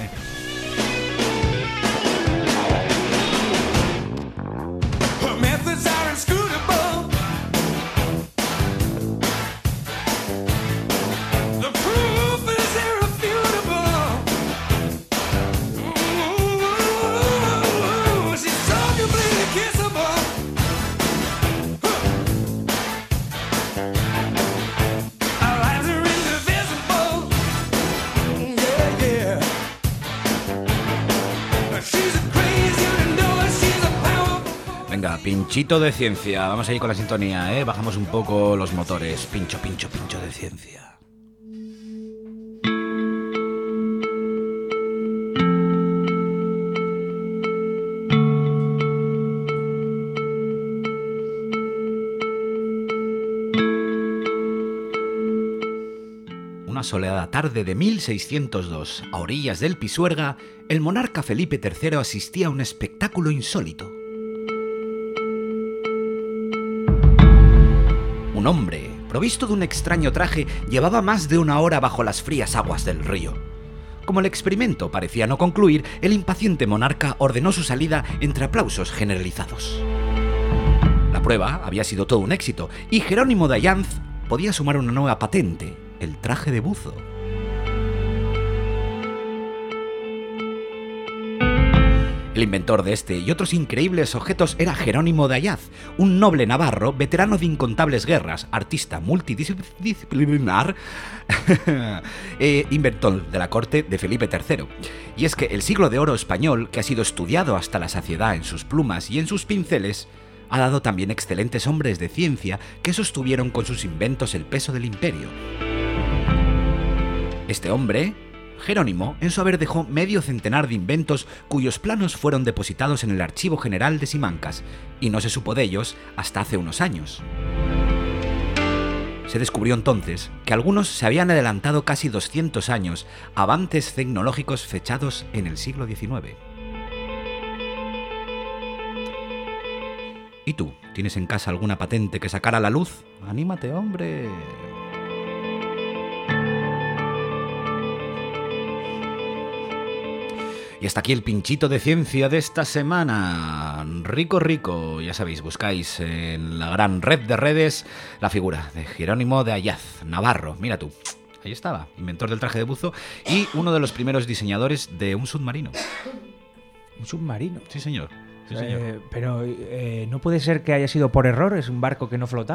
Her methods are inscrutable. The proof is irrefutable. Ooh, she's so completely kissable. Our lives are indivisible. Yeah, yeah. She's a crazy, you know she's a powerful. Venga, pinchito de ciencia. Vamos a ir con la sintonía, ¿eh? Bajamos un poco los motores. Pincho, pincho, pincho de ciencia. Una soleada tarde de mil seiscientos dos, a orillas del Pisuerga, el monarca Felipe tercero asistía a un espectáculo insólito. Un hombre, provisto de un extraño traje, llevaba más de una hora bajo las frías aguas del río. Como el experimento parecía no concluir, el impaciente monarca ordenó su salida entre aplausos generalizados. La prueba había sido todo un éxito, y Jerónimo de Ayanz podía sumar una nueva patente: el traje de buzo. El inventor de este y otros increíbles objetos era Jerónimo de Ayaz, un noble navarro, veterano de incontables guerras, artista multidisciplinar, eh, inventor de la corte de Felipe tercero. Y es que el siglo de oro español, que ha sido estudiado hasta la saciedad en sus plumas y en sus pinceles, ha dado también excelentes hombres de ciencia que sostuvieron con sus inventos el peso del imperio. Este hombre, Jerónimo, en su haber dejó medio centenar de inventos cuyos planos fueron depositados en el Archivo General de Simancas, y no se supo de ellos hasta hace unos años. Se descubrió entonces que algunos se habían adelantado casi doscientos años a avances tecnológicos fechados en el siglo diecinueve. ¿Y tú? ¿Tienes en casa alguna patente que sacar a la luz? ¡Anímate, hombre! Y hasta aquí el pinchito de ciencia de esta semana. Rico, rico. Ya sabéis, buscáis en la gran red de redes la figura de Jerónimo de Ayaz, navarro. Mira tú, ahí estaba, inventor del traje de buzo y uno de los primeros diseñadores de un submarino. ¿Un submarino? Sí, señor. Sí, señor. Eh, pero eh, ¿no puede ser que haya sido por error? ¿Es un barco que no flotaba?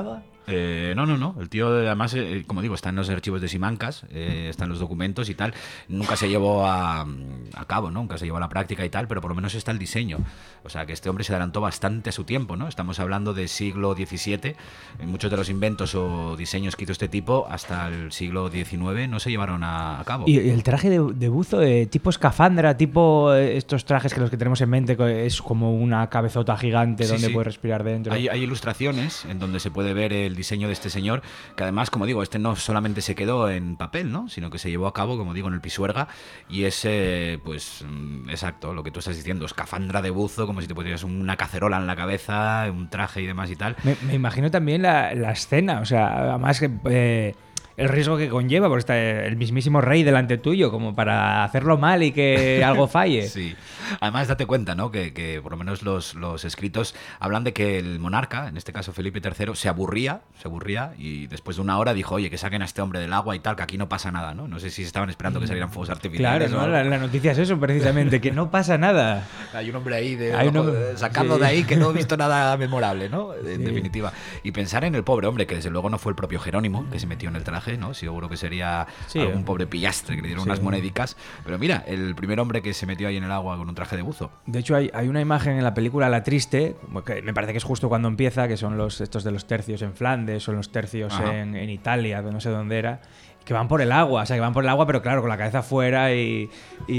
Eh, no, no, no. El tío, además, eh, como digo, está en los archivos de Simancas, eh, está en los documentos y tal. Nunca se llevó a, a cabo, ¿no? Nunca se llevó a la práctica y tal, pero por lo menos está el diseño. O sea, que este hombre se adelantó bastante a su tiempo, ¿no? Estamos hablando del siglo diecisiete. Muchos de los inventos o diseños que hizo este tipo hasta el siglo diecinueve no se llevaron a, a cabo. Y el traje de, de buzo, eh, tipo escafandra, tipo estos trajes que los que tenemos en mente, que es como una cabezota gigante Sí, donde sí. puedes respirar dentro. Hay, hay ilustraciones en donde se puede ver el diseño de este señor, que además, como digo, este no solamente se quedó en papel, ¿no? Sino que se llevó a cabo, como digo, en el Pisuerga, y es, eh, pues, mm, exacto, lo que tú estás diciendo, escafandra de buzo, como si te pusieras una cacerola en la cabeza, un traje y demás y tal. Me, me imagino también la, la escena, o sea, además que... Eh, el riesgo que conlleva, porque está el mismísimo rey delante tuyo, como para hacerlo mal y que algo falle. Sí. Además, date cuenta, ¿no? Que, que por lo menos los, los escritos hablan de que el monarca, en este caso Felipe tercero, se aburría, se aburría y después de una hora dijo, oye, que saquen a este hombre del agua y tal, que aquí no pasa nada, ¿no? No sé si estaban esperando que salieran fuegos artificiales. Claro, ¿no? o La, algo. la noticia es eso, precisamente, que no pasa nada. Hay un hombre ahí de, Hay un ojo, hombre- sacando sí. de ahí que no he visto nada memorable, ¿no? En Sí. definitiva. Y pensar en el pobre hombre, que desde luego no fue el propio Jerónimo que se metió en el traje, ¿no? Seguro que sería Sí. algún pobre pillastre que le dieron Sí. unas monedicas. Pero mira, el primer hombre que se metió ahí en el agua con un traje de buzo. De hecho, hay, hay una imagen en la película La Triste, que me parece que es justo cuando empieza, que son los estos de los tercios en Flandes o los tercios Ajá. en, en Italia, no sé dónde era, que van por el agua, o sea, que van por el agua, pero claro, con la cabeza afuera y,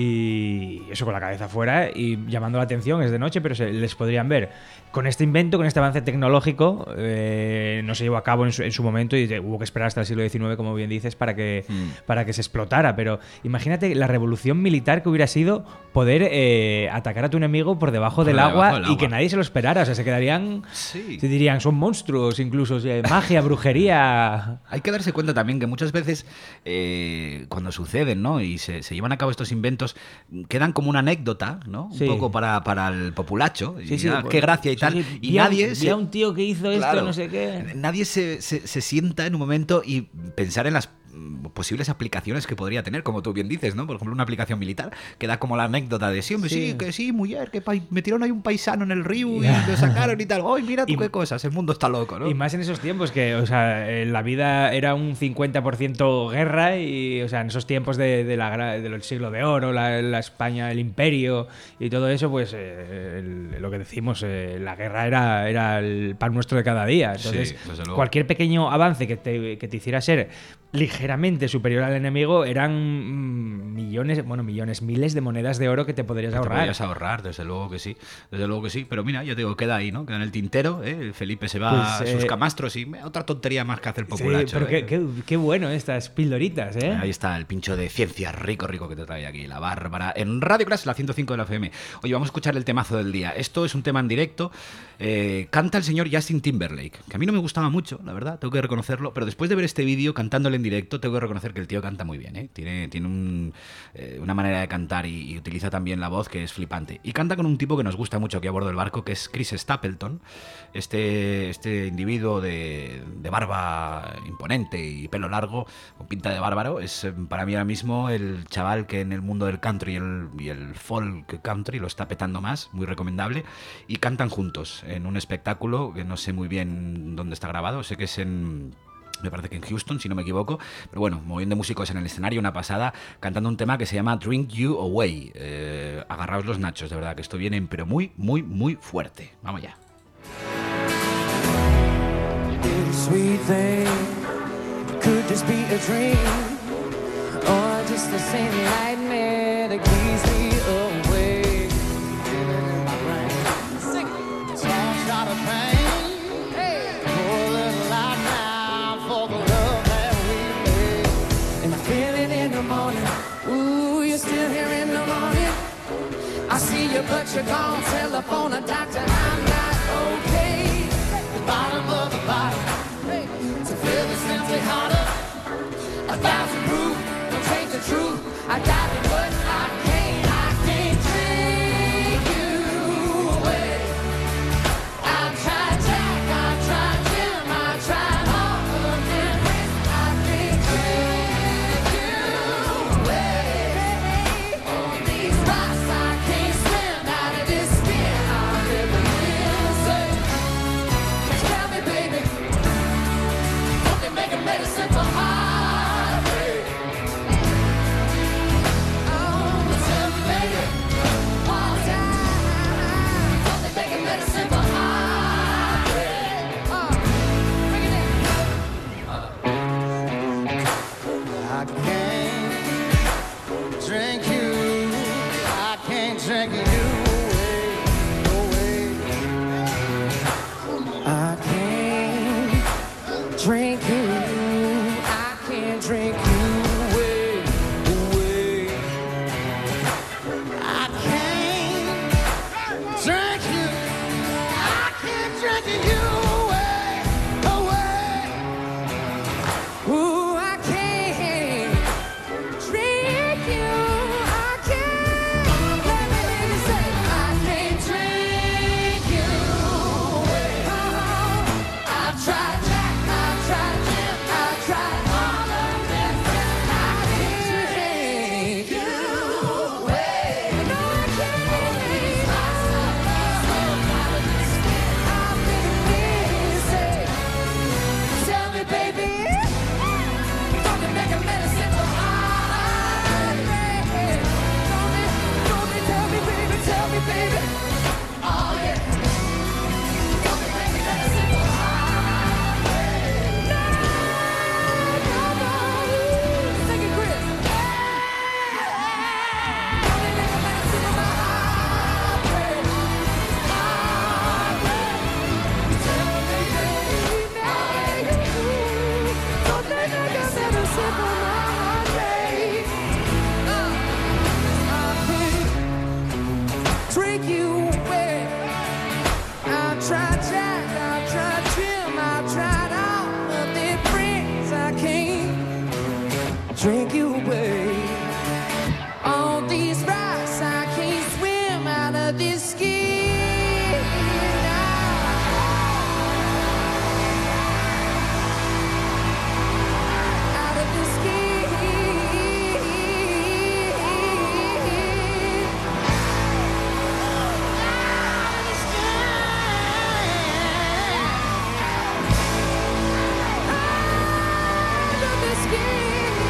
y eso, con la cabeza afuera y llamando la atención, es de noche, pero se les podrían ver. Con este invento, con este avance tecnológico, eh, no se llevó a cabo en su, en su momento y de- hubo que esperar hasta el siglo diecinueve, como bien dices, para que, Mm. para que se explotara. Pero imagínate la revolución militar que hubiera sido poder eh, atacar a tu enemigo por debajo, Por del, debajo agua del y agua. que nadie se lo esperara. O sea, se quedarían... Sí. Se dirían, son monstruos incluso, o sea, magia, brujería... Hay que darse cuenta también que muchas veces eh, cuando suceden, ¿no? Y se, se llevan a cabo estos inventos, quedan como una anécdota, ¿no? Un Sí. poco para, para el populacho. Y, Sí, sí, ah, pues, qué gracia y sí, tal. sí, Y vi a- nadie vi se... a un tío que hizo esto, Claro. no sé qué. Nadie se, se, se sienta en un momento y pensar en las mm, posibles aplicaciones que podría tener, como tú bien dices, ¿no? Por ejemplo, una aplicación militar que da como la anécdota de sí, hombre, sí, Sí. que sí, mujer, que pai- metieron ahí un paisano en el río y lo sacaron y tal. ¡Ay, mira tú qué cosas! El mundo está loco, ¿no? Y más en esos tiempos que, o sea, eh, la vida era un cincuenta por ciento guerra y, o sea, en esos tiempos de, de la, gra- del siglo de oro, la, la España, el imperio y todo eso, pues eh, el- lo que decimos, eh, la guerra era, era el pan nuestro de cada día. Entonces, Sí, desde luego. cualquier pequeño avance que te, que te hiciera ser ligeramente superior al enemigo eran mm, millones, bueno, millones, miles de monedas de oro que te podrías Te ahorrar. podrías ahorrar, desde luego que sí, desde luego que sí. Pero mira, yo te digo, queda ahí, ¿no? Queda en el tintero, ¿eh? Felipe se va Pues, a sus eh, camastros y me- otra tontería más que hace el Sí, populacho. pero ¿eh? qué, qué, qué bueno estas pildoritas, ¿eh? Ahí está el pincho de ciencia rico, rico que te trae aquí, la Bárbara, en Radio Crash, la ciento cinco de la F M. Oye, vamos a escuchar el temazo del día. Esto es un tema en directo. Eh, canta el señor Justin Timberlake, que a mí no me gustaba mucho, la verdad, tengo que reconocerlo, pero después de ver este vídeo cantándole en directo, tengo que reconocer que el tío canta muy bien, ¿eh? Tiene, tiene un, eh, una manera de cantar y, y utiliza también la voz que es flipante. Y canta con un tipo que nos gusta mucho aquí a bordo del barco, que es Chris Stapleton, este, este individuo de, de barba imponente y pelo largo, con pinta de bárbaro, es eh, para mí ahora mismo el chaval que en el mundo del country y el, y el folk country lo está petando más, muy recomendable, y cantan juntos en un espectáculo que no sé muy bien dónde está grabado, sé que es en... Me parece que en Houston, si no me equivoco. Pero bueno, moviendo músicos en el escenario, una pasada, cantando un tema que se llama Drink You Away. Eh, agarraos los nachos, de verdad, que esto viene, pero muy, muy, muy fuerte. Vamos ya. Little sweet thing, could this be a dream? Or just the same nightmare that keeps me awake? Feeling in my brain. Sing it. Small shot of pain. Hey. Pour a little out now for the love that we made. And I feel it in the morning. Ooh, you're still here in the morning. I see you, but you're gone. Telephone a doctor, I'm not okay. The bottom of the bottom. To feel this empty harder. A thousand proof, don't change the truth. I got it, but I can't, I can't take you away. I've tried Jack, I've tried Jim, I've tried all of them. I can't take you away. On these rocks I can't swim out of this skin. I'll never win. Say, tell me, baby. I can't drink you. I can't drink you away, away. I can't drink you. I can't drink you away, away. I can't drink you. I can't drink you away, away. Ooh, I can't drink you. I can't. Let me hear you say, I can't drink you away. Oh, I've tried Jack, I've tried Jim, I've tried all of them. I can't drink you away. No, I can't. I've been missing. Tell me, baby, don't you make a medicine for heartbreak? Don't me, don't me, tell me, baby, tell me, baby. Oh yeah. Don't you make a medicine for heartbreak? No, no, no. Sing it, Chris. Don't you make a medicine for my heartbreak? Heartbreak. Tell me, baby, don't they make a medicine for my heartbreak? Uh, I can't drink you away. I've tried Jack, I've tried Jim, I've tried all of their friends. I can't drink you away. On these rocks, I can't swim out of this skin. Out of this skin. Out of this skin.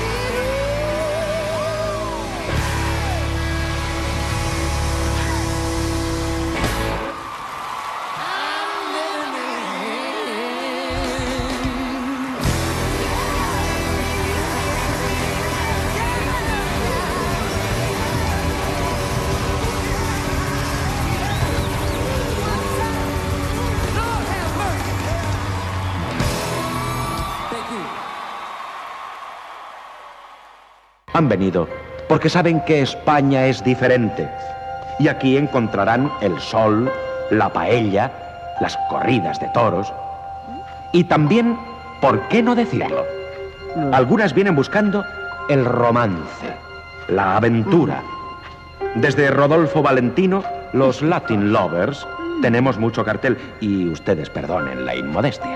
Han venido porque saben que España es diferente. Y aquí encontrarán el sol, la paella, las corridas de toros. Y también, ¿por qué no decirlo? Algunas vienen buscando el romance, la aventura. Desde Rodolfo Valentino, los Latin Lovers, tenemos mucho cartel. Y ustedes perdonen la inmodestia.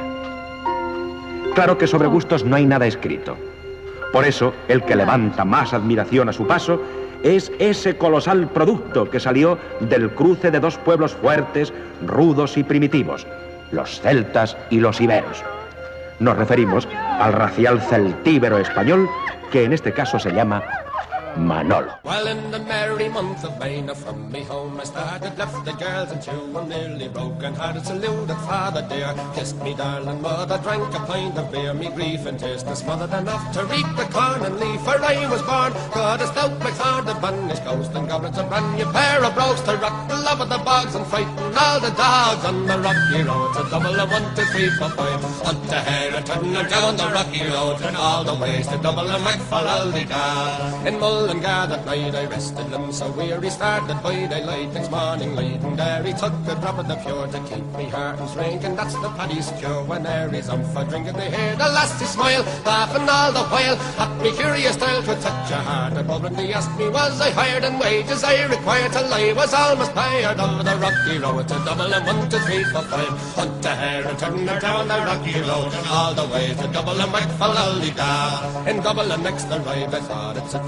Claro que sobre gustos no hay nada escrito. Por eso, el que levanta más admiración a su paso es ese colosal producto que salió del cruce de dos pueblos fuertes, rudos y primitivos, los celtas y los iberos. Nos referimos al racial celtíbero español, que en este caso se llama Manolo. Well, in the merry month of May, now from me home I started, left the girls and two, I'm nearly broken hearted, saluted father dear, kissed me darling mother, drank a pint of beer, me grief and tears was smothered enough to reap the corn and leaf, for I was born, God a stout McLeod of Bunnish Coast, and goblins a brand new pair of brogues to rock the love of the bogs and frighten all the dogs on the rocky road, to double a one, two, three, four, five, up the hair and turn her down the rocky road, and all the ways to double a McFallaldy in Mullingar that night I rested them so weary, started by daylight next morning light, and there he took a drop of the pure to keep me heart and drink, and that's the paddy's cure. When there is on for drinking they hear the lassie smile, laughing all the while at me curious style to touch a heart above, and he asked me was I hired and wages I required till I was almost tired of the rocky road, to double and one, two, three, four, five, hunt a hare and turn her down the rocky road, and all the way to double and McFallaldy. In double and next arrive I thought it such a pity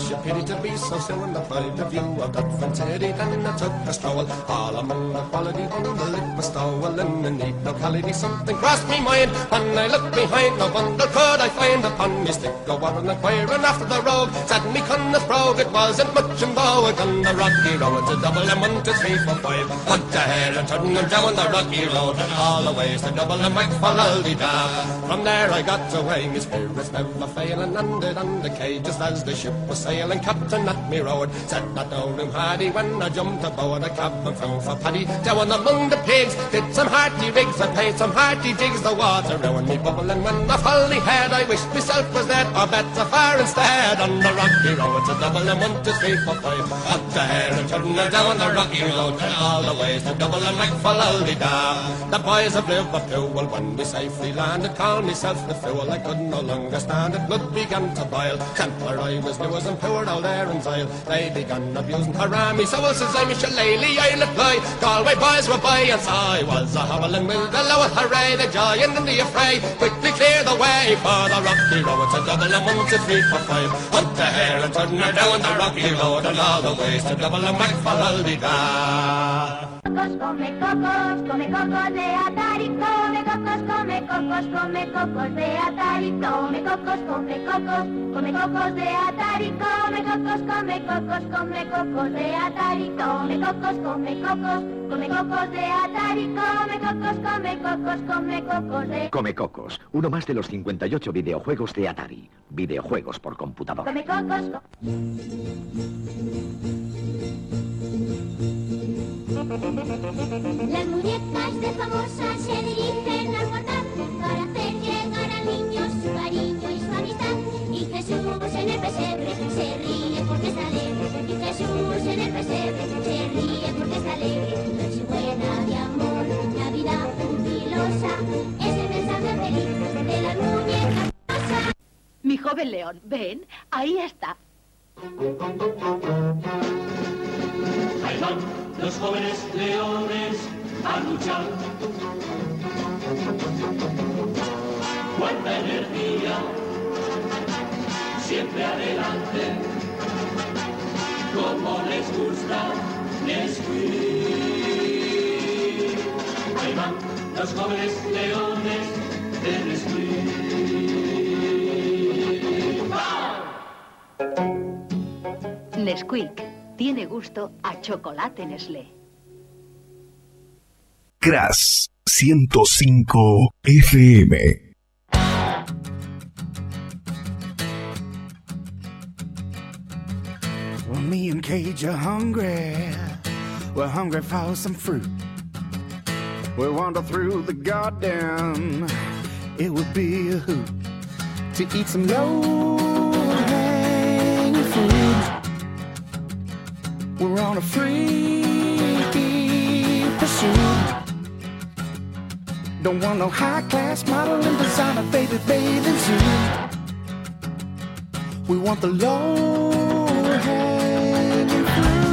to be so soon deprived of you of that fancy. Then I took a stroll all among the quality on the lip of stowel in the neat locality. Something crossed me mind when I looked behind. No wonder could I find upon me stick a warren inquiring after the rogue. Said me cunning brogue, it wasn't much in vogue on the rocky road. To double and one, two, three, four, five. What the hell, and turning them down the rocky road. And all the ways to double and make for da. From there I got away, my spirits never failing. Landed on the quay just as the ship was sailing. Captain at me road said that no room had he. When I jumped aboard a cabin found for Paddy. Down among the pigs, did some hearty rigs. I played some hearty jigs, the water round me bubbling. When I fully had, I wished myself was dead, or better far instead. On the rocky road to double and one, two, three, four, five. Up the hill and turning down the rocky road. And all the ways to double and make for da. The boys of Liverpool, when we safely landed, called myself the fool. I could no longer stand it, blood began to boil. Temper I was new as and poor old Aaron's Isle. They began abusing haram me, so I says I'm a shillelagh, I'll apply. Galway boys were by, and so I was a hobbling with the lower hooray, the joy and in the affray. Quickly clear the way for the rocky road to double and one, two, three, four, five. Hunt the hare and turn her down the rocky road, and all the ways to double and back for da. Cocos, come cocos, come cocos de Atari, come cocos, come cocos, come cocos de Atari, come cocos, come cocos, come cocos de Atari, come cocos, come cocos, come cocos de Atari, come cocos, come cocos, come cocos de Atari, come cocos, come cocos, come cocos de... Come Cocos, uno más de los cincuenta y ocho videojuegos de Atari. Videojuegos por computador. Come cocos... Las muñecas de famosas se dirigen al portal para hacer llegar al niño su cariño y su amistad. Y Jesús en el pesebre se ríe porque está alegre. Y Jesús en el pesebre se ríe porque está alegre. Nochebuena de amor, Navidad jubilosa, es el mensaje feliz de las muñecas famosas. Mi joven león, ven, ahí está. Ahí van los jóvenes leones a luchar. Cuánta energía, siempre adelante. Como les gusta Nesquik. Ahí van los jóvenes leones de Nesquik. Nesquik tiene gusto a chocolate Nestlé. Crash ciento cinco F M. Well, me and Cage are hungry. We're hungry for some fruit. We wander through the garden. It would be a hoot to eat some low-hanging fruit. We're on a free pursuit. Don't want no high-class modeling designer, baby, bathing suit. We want the low-hanging fruit.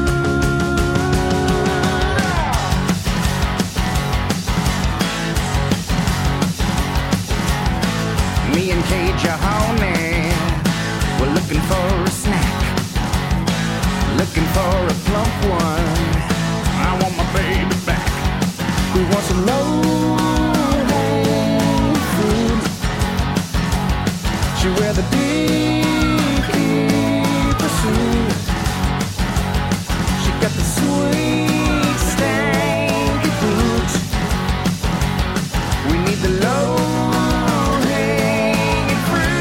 Me and Cage are homie. We're looking for a snack. Looking for a plump one. I want my baby back. We want some low-hanging fruit. She wear the deep pursuit. She got the sweet stanky boots. We need the low-hanging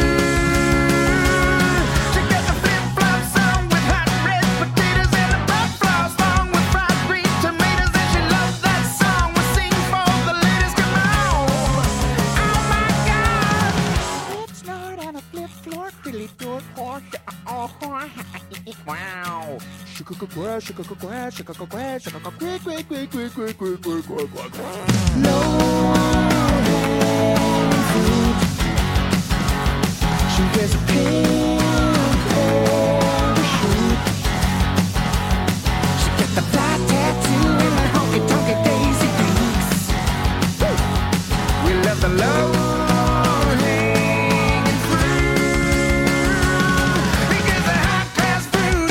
fruit. She got the flip-flops on with hot red potatoes and the butt-flops long with fried green tomatoes. And she loves that song. We'll sing for the ladies. Come on. Oh my God. It's not on a flip-flop, really good horse. Oh, wow. Shaka-ka-qua, shaka-ka-qua, shaka-ka-qua, shaka-ka-qua, quick, quick, quick, quick, quick, quick, quick, quick, quick. Low-hanging fruit. She wears a pink parachute. She got the fly tattoo and the honky-tonky daisy dukes. We love the low-hanging fruit. Because the high-class fruit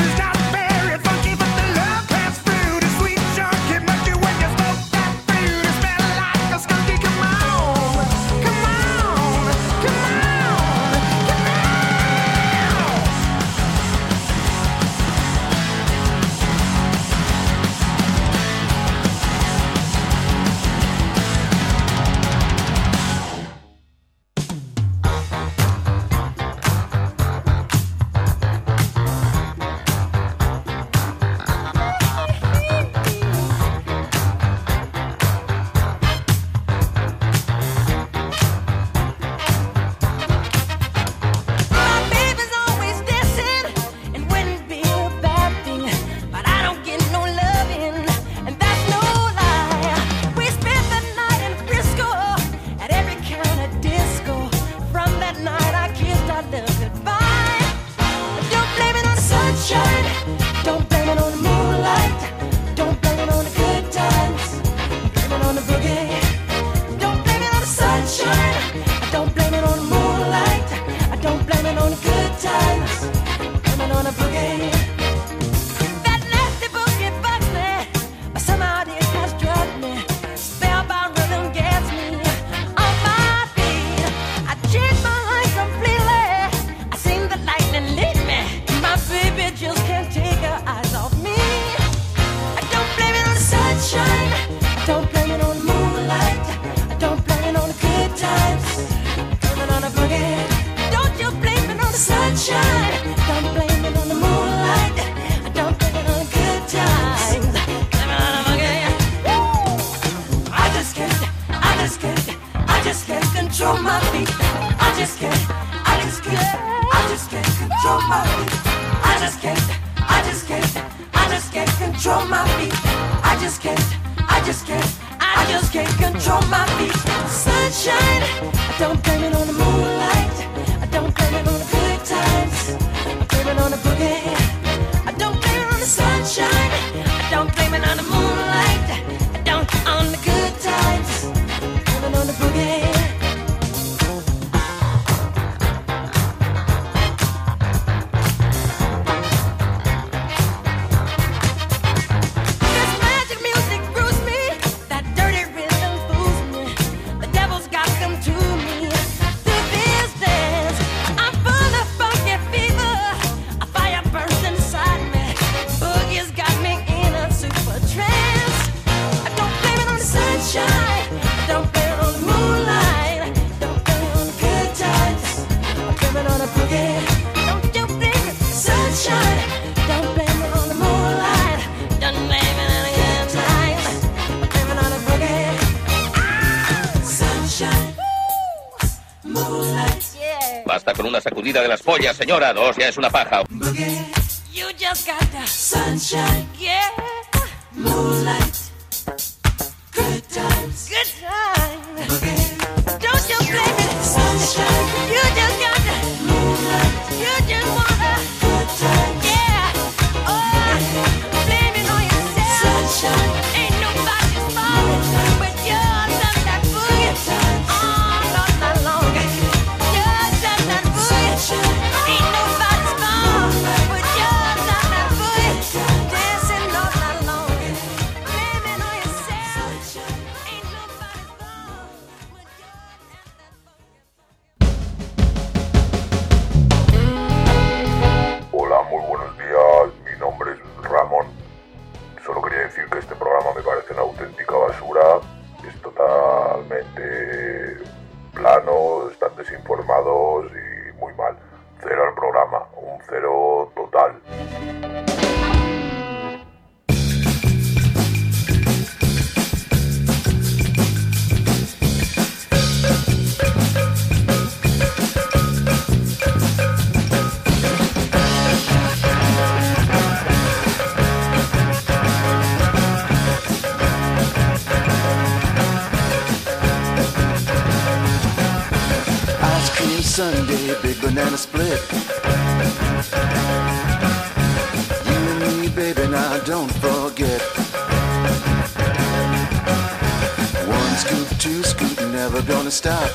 I just can't, I just can't, I just can't control my feet. I just can't, I just can't, I just can't control my feet. Sunshine, I don't blame it on the moonlight. I don't blame it on the good times. I blame it on the boogie. I don't blame it on the sunshine. I don't blame it on the moonlight. I don't on the good times. I blame it on the boogie. Basta con una sacudida de las pollas, señora. Dos ya es una paja. You just got the sunshine, yeah. Moonlight, good times, good times. Don't you blame it, sunshine. You just got the moonlight. You just want the good times, yeah. Oh, blame it on yourself. Sunshine, ain't nobody's fault but yours and that boogie. Oh, not that long. Yours and that boogie. Ain't nobody's fault but yours and that boogie. Dancing all night long. Blame it on yourself. Ain't nobody's fault. Hola, muy buenos días. Mi nombre es Ramón. Solo quería decir que este programa me parece una auténtica basura. Es totalmente plano, están desinformados y muy mal. Cero al programa, un cero total. Ice cream sundae, big banana split. You and me, baby, now don't forget. One scoop, two scoop, never gonna stop.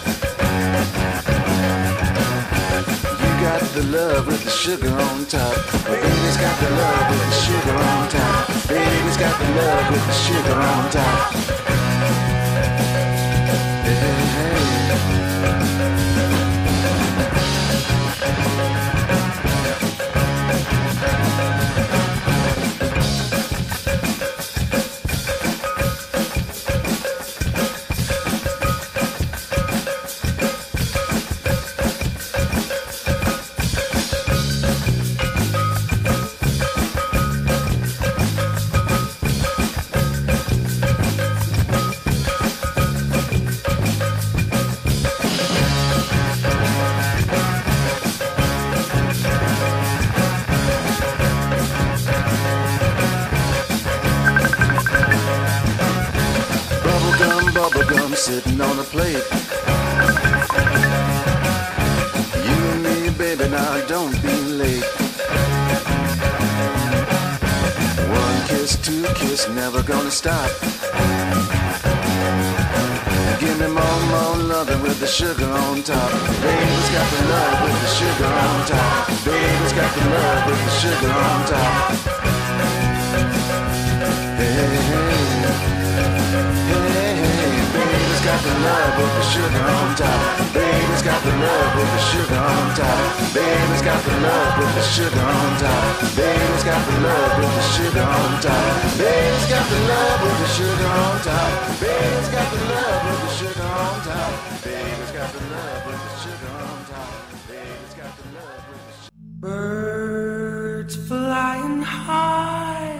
You got the love with the sugar on top. Baby's got the love with the sugar on top. Baby's got the love with the sugar on top. Hey, hey, hey. Bubblegum sitting on a plate. You and me, baby, now don't be late. One kiss, two kiss, never gonna stop. Give me more, more loving with the sugar on top. Baby's got the love with the sugar on top. Baby's got the love with the sugar on top. Hey, hey, hey. Baby's got the love with the sugar on top. Baby's got the love with the sugar on top. Baby's got the love with the sugar on top. Baby's got the love with the sugar on top. Baby's got the love with the sugar on top. Baby's got the love with the sugar on top. Baby's got the love with the sugar on top. Baby's got the love with the sugar. Birds flying high.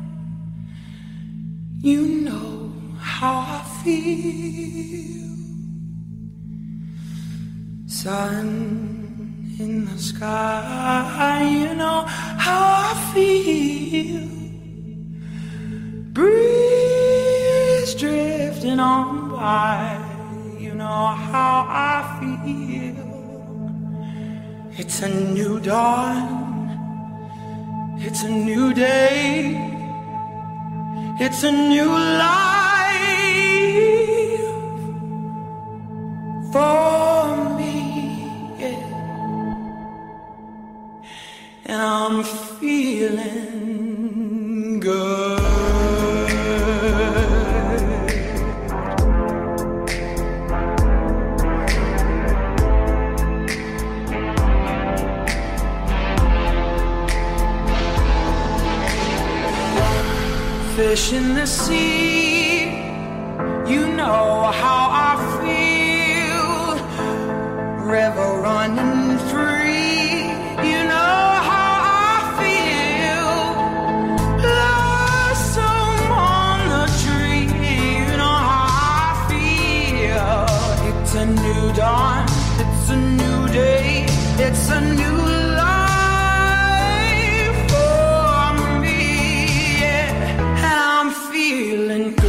You know how I feel. Sun in the sky, you know on by. You know how I feel. It's a new dawn. It's a new day. It's a new life for me, yeah. And I'm feeling good. Fish in the sea, you know how I feel. River running free, you know how I feel. Blossom on the tree, you know how I feel. It's a new dawn, it's a new day, it's a new life for me, yeah. I'm feeling good.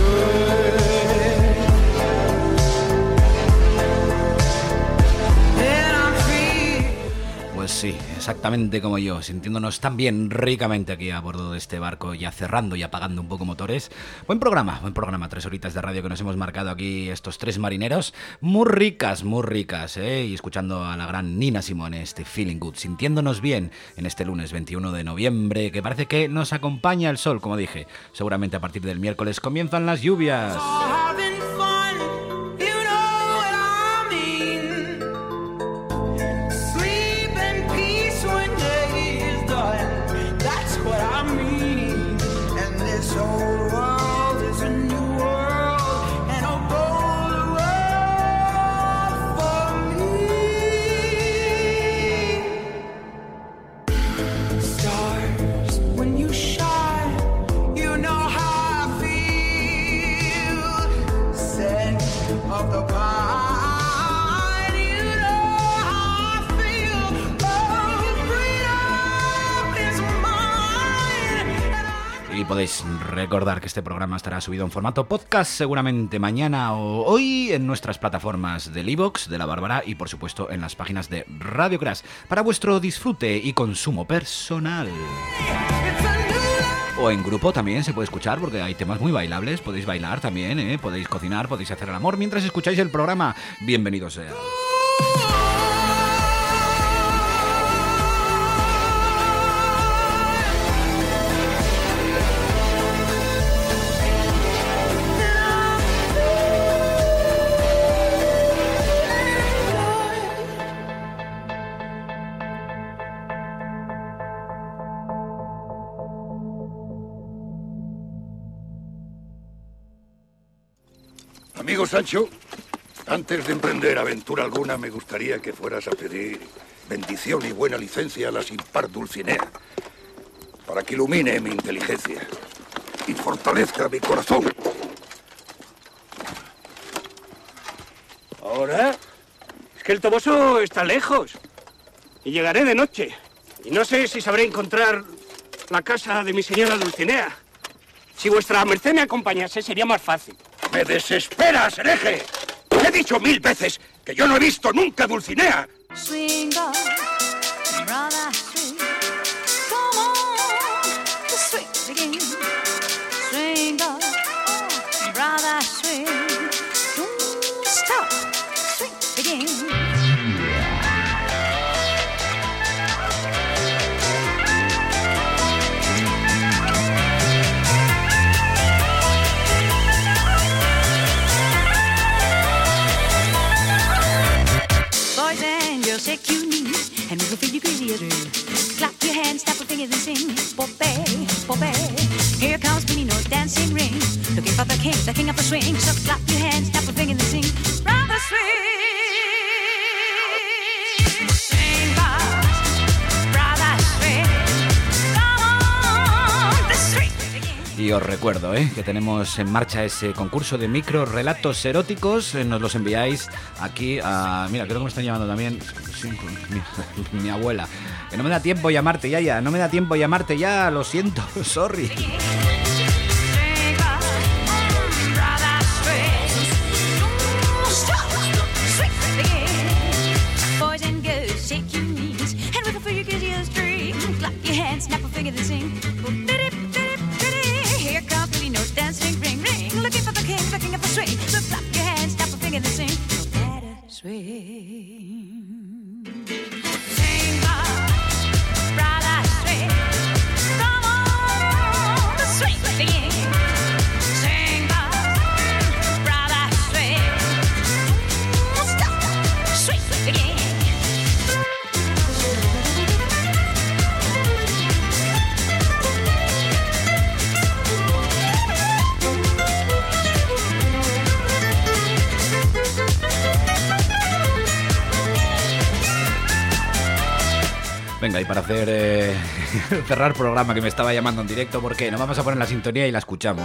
And I'm feeling... Pues sí, exactamente como yo, sintiéndonos tan bien ricamente aquí a bordo de este barco, ya cerrando y apagando un poco motores. Buen programa, buen programa, tres horitas de radio que nos hemos marcado aquí estos tres marineros, muy ricas, muy ricas, ¿eh? Y escuchando a la gran Nina Simone, este Feeling Good, sintiéndonos bien en este lunes veintiuno de noviembre, que parece que nos acompaña el sol, como dije. Seguramente a partir del miércoles comienzan las lluvias. Y podéis recordar que este programa estará subido en formato podcast seguramente mañana o hoy en nuestras plataformas del iVoox, de La Bárbara y por supuesto en las páginas de Radio Crash para vuestro disfrute y consumo personal. O en grupo también se puede escuchar porque hay temas muy bailables, podéis bailar también, ¿eh? Podéis cocinar, podéis hacer el amor mientras escucháis el programa. Bienvenido sea. Amigo Sancho, antes de emprender aventura alguna, me gustaría que fueras a pedir bendición y buena licencia a la sin par Dulcinea, para que ilumine mi inteligencia y fortalezca mi corazón. Ahora, es que el Toboso está lejos y llegaré de noche. Y no sé si sabré encontrar la casa de mi señora Dulcinea. Si vuestra merced me acompañase, sería más fácil. ¡Me desesperas, hereje! He dicho mil veces que yo no he visto nunca a Dulcinea. Swing on, brother, swing. Come on, the swing begin. Swing on, oh, brother, swing. Don't stop, swing begin. Boys and girls, take you knee and move a feel you crazy as real. Clap your hands, snap your fingers and sing. Popeye, Popeye. Here comes Pinino, dancing ring. Looking for the king, the king of the swing. So clap your hands, snap your fingers and sing. Round the swing. Swing, boss, brother, swing. Come on, the swing. Y os recuerdo ¿eh? que tenemos en marcha ese concurso de micro relatos eróticos. Eh, nos los enviáis aquí a... Mira, creo que me están llamando también sí, mi, mi abuela. Que no me da tiempo llamarte ya, ya. No me da tiempo llamarte ya. Lo siento, sorry. your hands, snap a finger, then sing. Biddy, biddy, biddy. Here comes the note, dance, ring, ring, ring. Looking for the king, the king of the swing. So clap your hands, snap a finger, then sing. Let it swing. Sing, brother, swing. Come on, the swing begin. Sing, brother, swing. Stop, swing begin. Venga, y para hacer eh, cerrar programa, que me estaba llamando en directo, ¿por qué? Nos vamos a poner la sintonía y la escuchamos.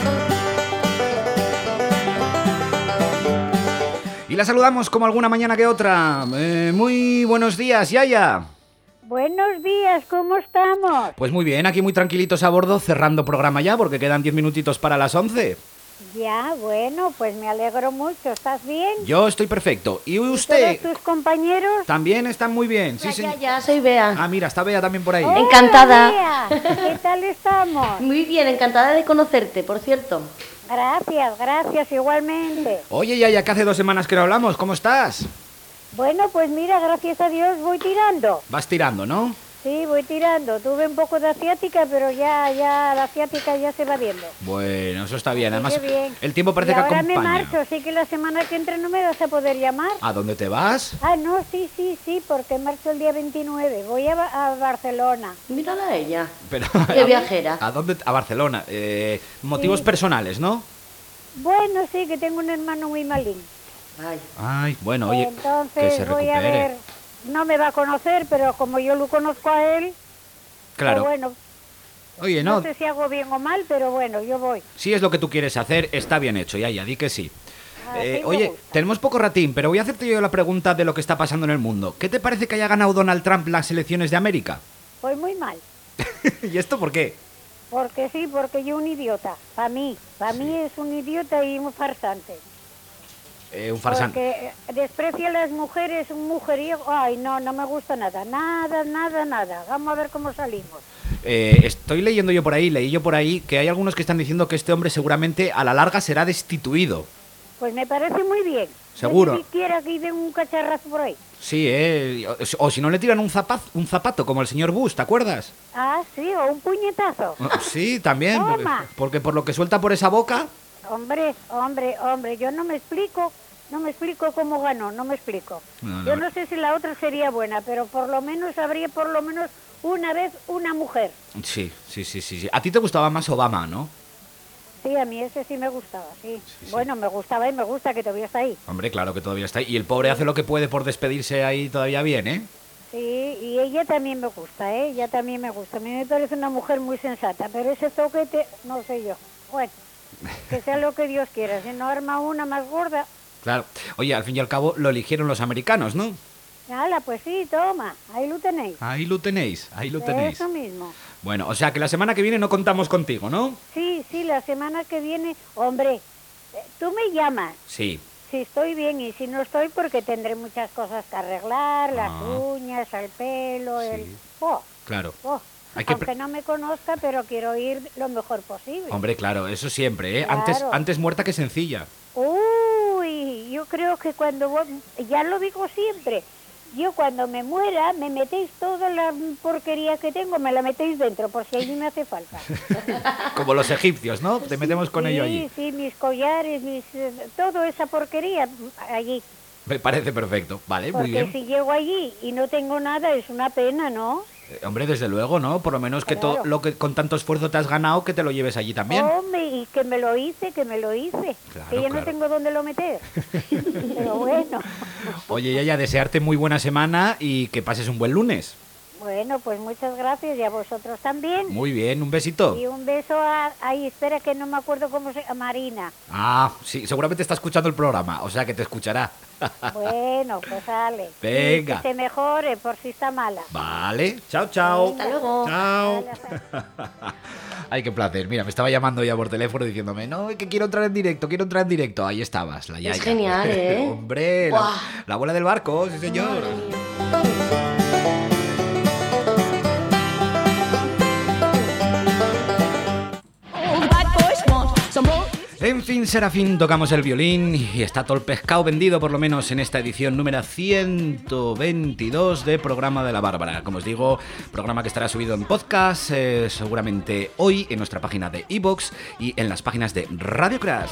Y la saludamos como alguna mañana que otra. Eh, muy buenos días, Yaya. Buenos días, ¿cómo estamos? Pues muy bien, aquí muy tranquilitos a bordo, cerrando programa ya, porque quedan diez minutitos para las once. Ya, bueno, pues me alegro mucho. ¿Estás bien? Yo estoy perfecto. ¿Y usted? ¿Y todos tus compañeros? También están muy bien. Sí, Ya, señor. ya, ya, soy Bea. Ah, mira, está Bea también por ahí. Hola, Encantada. Bea. ¿Qué tal estamos? Muy bien, encantada de conocerte, por cierto. Gracias, gracias, igualmente. Oye, Yaya, que hace dos semanas que no hablamos, ¿cómo estás? Bueno, pues mira, gracias a Dios voy tirando. Vas tirando, ¿no? Sí, voy tirando. Tuve un poco de asiática, pero ya, ya, la asiática ya se va viendo. Bueno, eso está bien. Además, Qué bien. el tiempo parece Y que ahora acompaña. me marcho, sí que la semana que entra no me vas a poder llamar. ¿A dónde te vas? Ah, no, sí, sí, sí, porque marcho el día veintinueve. Voy a, Ba- a Barcelona. Mírala a ella. Pero, Qué viajera. ¿A dónde? A Barcelona. Eh, motivos Sí. personales, ¿no? Bueno, sí, que tengo un hermano muy malín. Ay. Ay, bueno, oye, Entonces que se voy a recupere. ver, no me va a conocer, pero como yo lo conozco a él, Claro. pues bueno, Oye, no no, sé si hago bien o mal, pero bueno, yo voy. si es lo que tú quieres hacer, está bien hecho, Yaya, di que sí. Así Eh, me oye, gusta. tenemos poco ratín, pero voy a hacerte yo la pregunta de lo que está pasando en el mundo. ¿Qué te parece que haya ganado Donald Trump las elecciones de América? Pues muy mal, ¿Y esto por qué? porque sí, porque yo un idiota, para mí, para mí es un idiota y un farsante. Eh, un farsante. Porque eh, desprecia a las mujeres, un mujeriego, ay no, no me gusta nada, nada, nada, nada. Vamos a ver cómo salimos. Eh, estoy leyendo yo por ahí, leí yo por ahí, que hay algunos que están diciendo que este hombre seguramente a la larga será destituido. Pues me parece muy bien. Seguro. Ni siquiera que den un cacharrazo por ahí. Sí, eh, o, o si no le tiran un zapato, un zapato como el señor Bush, ¿te acuerdas? Ah, sí, o un puñetazo. Sí, también, porque, Toma. porque por lo que suelta por esa boca... Hombre, hombre, hombre, yo no me explico, no me explico cómo ganó, no me explico. No, no, yo no. no sé si la otra sería buena, pero por lo menos habría por lo menos una vez una mujer. Sí, sí, sí, sí, sí. A ti te gustaba más Obama, ¿no? Sí, a mí ese sí me gustaba, sí. Bueno, me gustaba y me gusta que todavía está ahí. Hombre, claro que todavía está ahí. Y el pobre hace lo que puede por despedirse ahí todavía bien, ¿eh? Sí, y ella también me gusta, ¿eh? Ella también me gusta. A mí me parece una mujer muy sensata, pero ese toquete, no sé yo. Bueno, que sea lo que Dios quiera. Si no arma una más gorda, Claro. Oye, al fin y al cabo lo eligieron los americanos, ¿no? hala, pues sí, toma, ahí lo tenéis. Ahí lo tenéis, ahí lo tenéis. Eso mismo. Bueno, o sea que la semana que viene no contamos contigo, ¿no? Sí, sí, la semana que viene, hombre, eh, tú me llamas. Sí. Si estoy bien y si no estoy, porque tendré muchas cosas que arreglar, las Ah. uñas, el pelo, el... Oh, Claro. oh. Hay que Aunque no me conozca, pero quiero ir lo mejor posible. Hombre, claro, eso siempre, ¿eh? Antes, Claro. antes muerta que sencilla. Uy, yo creo que cuando vos, ya lo digo siempre, yo cuando me muera me metéis toda la porquería que tengo, me la metéis dentro por si allí me hace falta. Como los egipcios, ¿no? Te metemos con sí, ello allí. sí, mis collares, mis, eh, todo esa porquería allí. Me parece perfecto. Vale, muy Porque bien. si llego allí y no tengo nada es una pena, ¿no? Eh, Hombre, desde luego, ¿no? Por lo menos que todo Claro. lo que con tanto esfuerzo te has ganado, que te lo lleves allí también. Hombre, y que me lo hice, que me lo hice. Claro, que ya claro. no tengo dónde lo meter. Pero bueno. Oye, Yaya, desearte muy buena semana y que pases un buen lunes. Bueno, pues muchas gracias y a vosotros también. Muy bien, un besito. Y un beso a... Ay, espera que no me acuerdo cómo se... A Marina. Ah, sí, seguramente está escuchando el programa, o sea que te escuchará. Bueno, pues sale. Venga. Y que se mejore por si está mala. Vale, chao, chao. Hasta luego. Chao. Ay, qué placer. Mira, me estaba llamando ya por teléfono diciéndome, no, que quiero entrar en directo, quiero entrar en directo. Ahí estabas, la Yaya. genial, ¿eh? Hombre, la, Buah. la abuela del barco, sí señor. En fin, Serafín, tocamos el violín y está todo el pescado vendido, por lo menos en esta edición número ciento veintidós de Programa de la Bárbara. Como os digo, programa que estará subido en podcast, eh, seguramente hoy en nuestra página de iVoox y en las páginas de Radio Crash.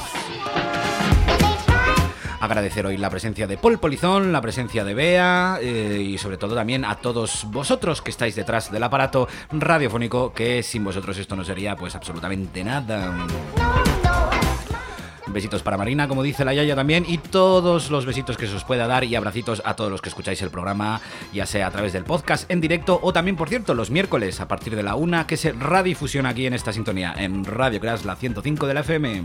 Agradecer hoy la presencia de Paul Polizón, la presencia de Bea eh, y sobre todo también a todos vosotros que estáis detrás del aparato radiofónico, que sin vosotros esto no sería pues absolutamente nada. Besitos para Marina, como dice la Yaya también, y todos los besitos que se os pueda dar, y abracitos a todos los que escucháis el programa, ya sea a través del podcast en directo o también, por cierto, los miércoles a partir de la una, que se radiodifusiona aquí en esta sintonía, en Radio Crash, la ciento cinco de la F M.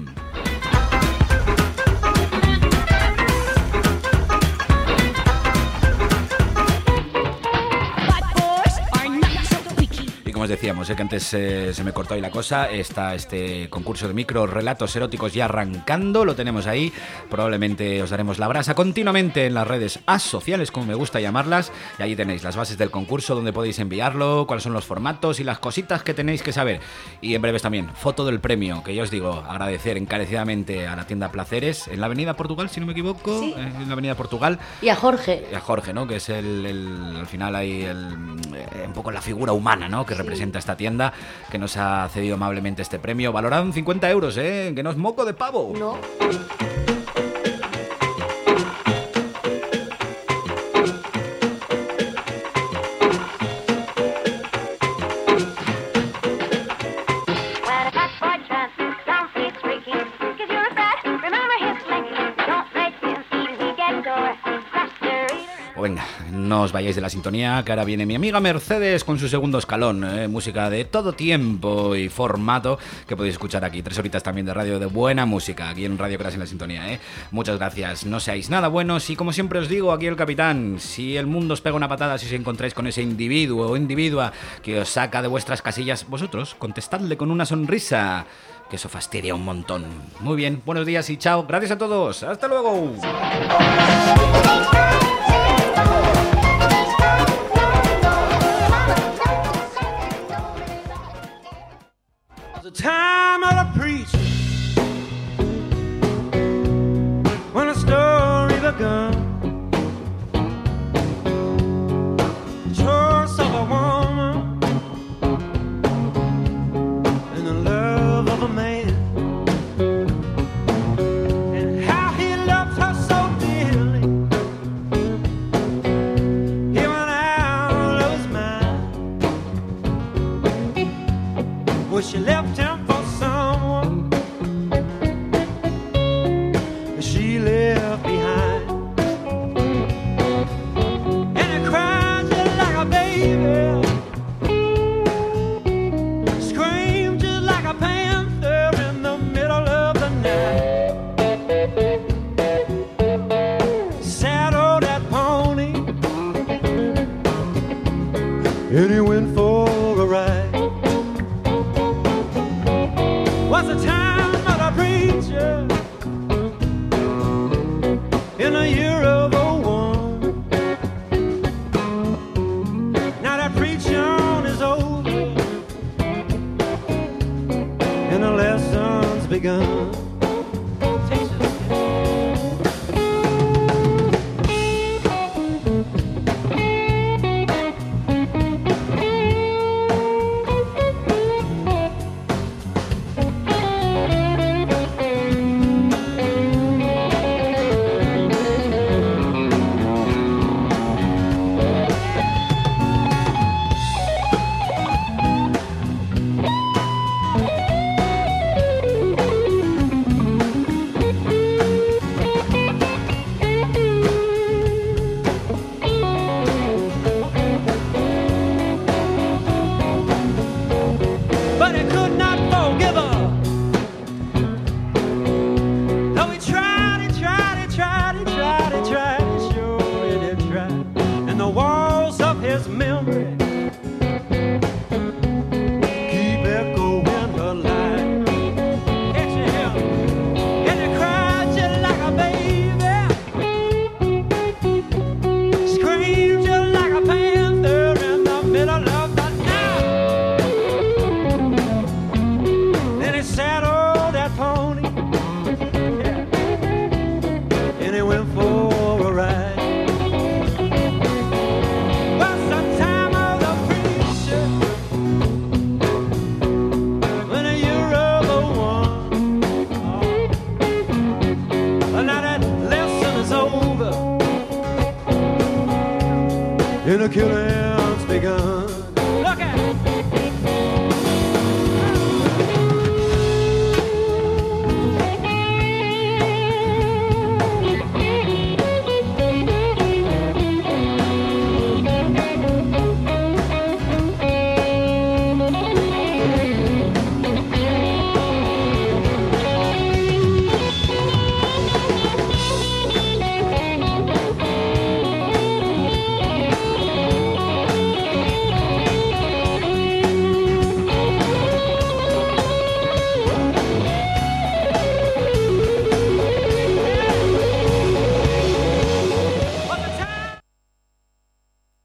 Como os decíamos, eh, que antes eh, se me cortó ahí la cosa, está este concurso de micro relatos eróticos ya arrancando, lo tenemos ahí, probablemente os daremos la brasa continuamente en las redes asociales, como me gusta llamarlas, y ahí tenéis las bases del concurso, donde podéis enviarlo, cuáles son los formatos y las cositas que tenéis que saber, y en breves también, foto del premio, que yo os digo, agradecer encarecidamente a la tienda Placeres, en la avenida Portugal, si no me equivoco, sí. eh, en la avenida Portugal. Y a Jorge. Y a Jorge, ¿no? Que es el, el al final hay el, eh, un poco la figura humana, ¿no? Que representa esta tienda, que nos ha cedido amablemente este premio, valorado en cincuenta euros, ¿eh? Que no es moco de pavo. No. Venga, no os vayáis de la sintonía, que ahora viene mi amiga Mercedes con su segundo escalón, ¿eh? Música de todo tiempo y formato que podéis escuchar aquí. Tres horitas también de radio de buena música aquí en Radio Crash en la sintonía, ¿eh? Muchas gracias, no seáis nada buenos y como siempre os digo, aquí el capitán, si el mundo os pega una patada, si os encontráis con ese individuo o individua que os saca de vuestras casillas, vosotros contestadle con una sonrisa, que eso fastidia un montón. Muy bien, buenos días y chao, gracias a todos, hasta luego. The time of the preacher, when the story begun, the choice of a woman and the love of a man, and how he loved her so dearly, he went out of his mind. Well, she left him for someone that she left behind, and he cried just like a baby, screamed just like a panther in the middle of the night. Saddled that pony and he went for a ride. Was the time of the preacher in the year of oh one. Now that preaching is over and the lesson's begun.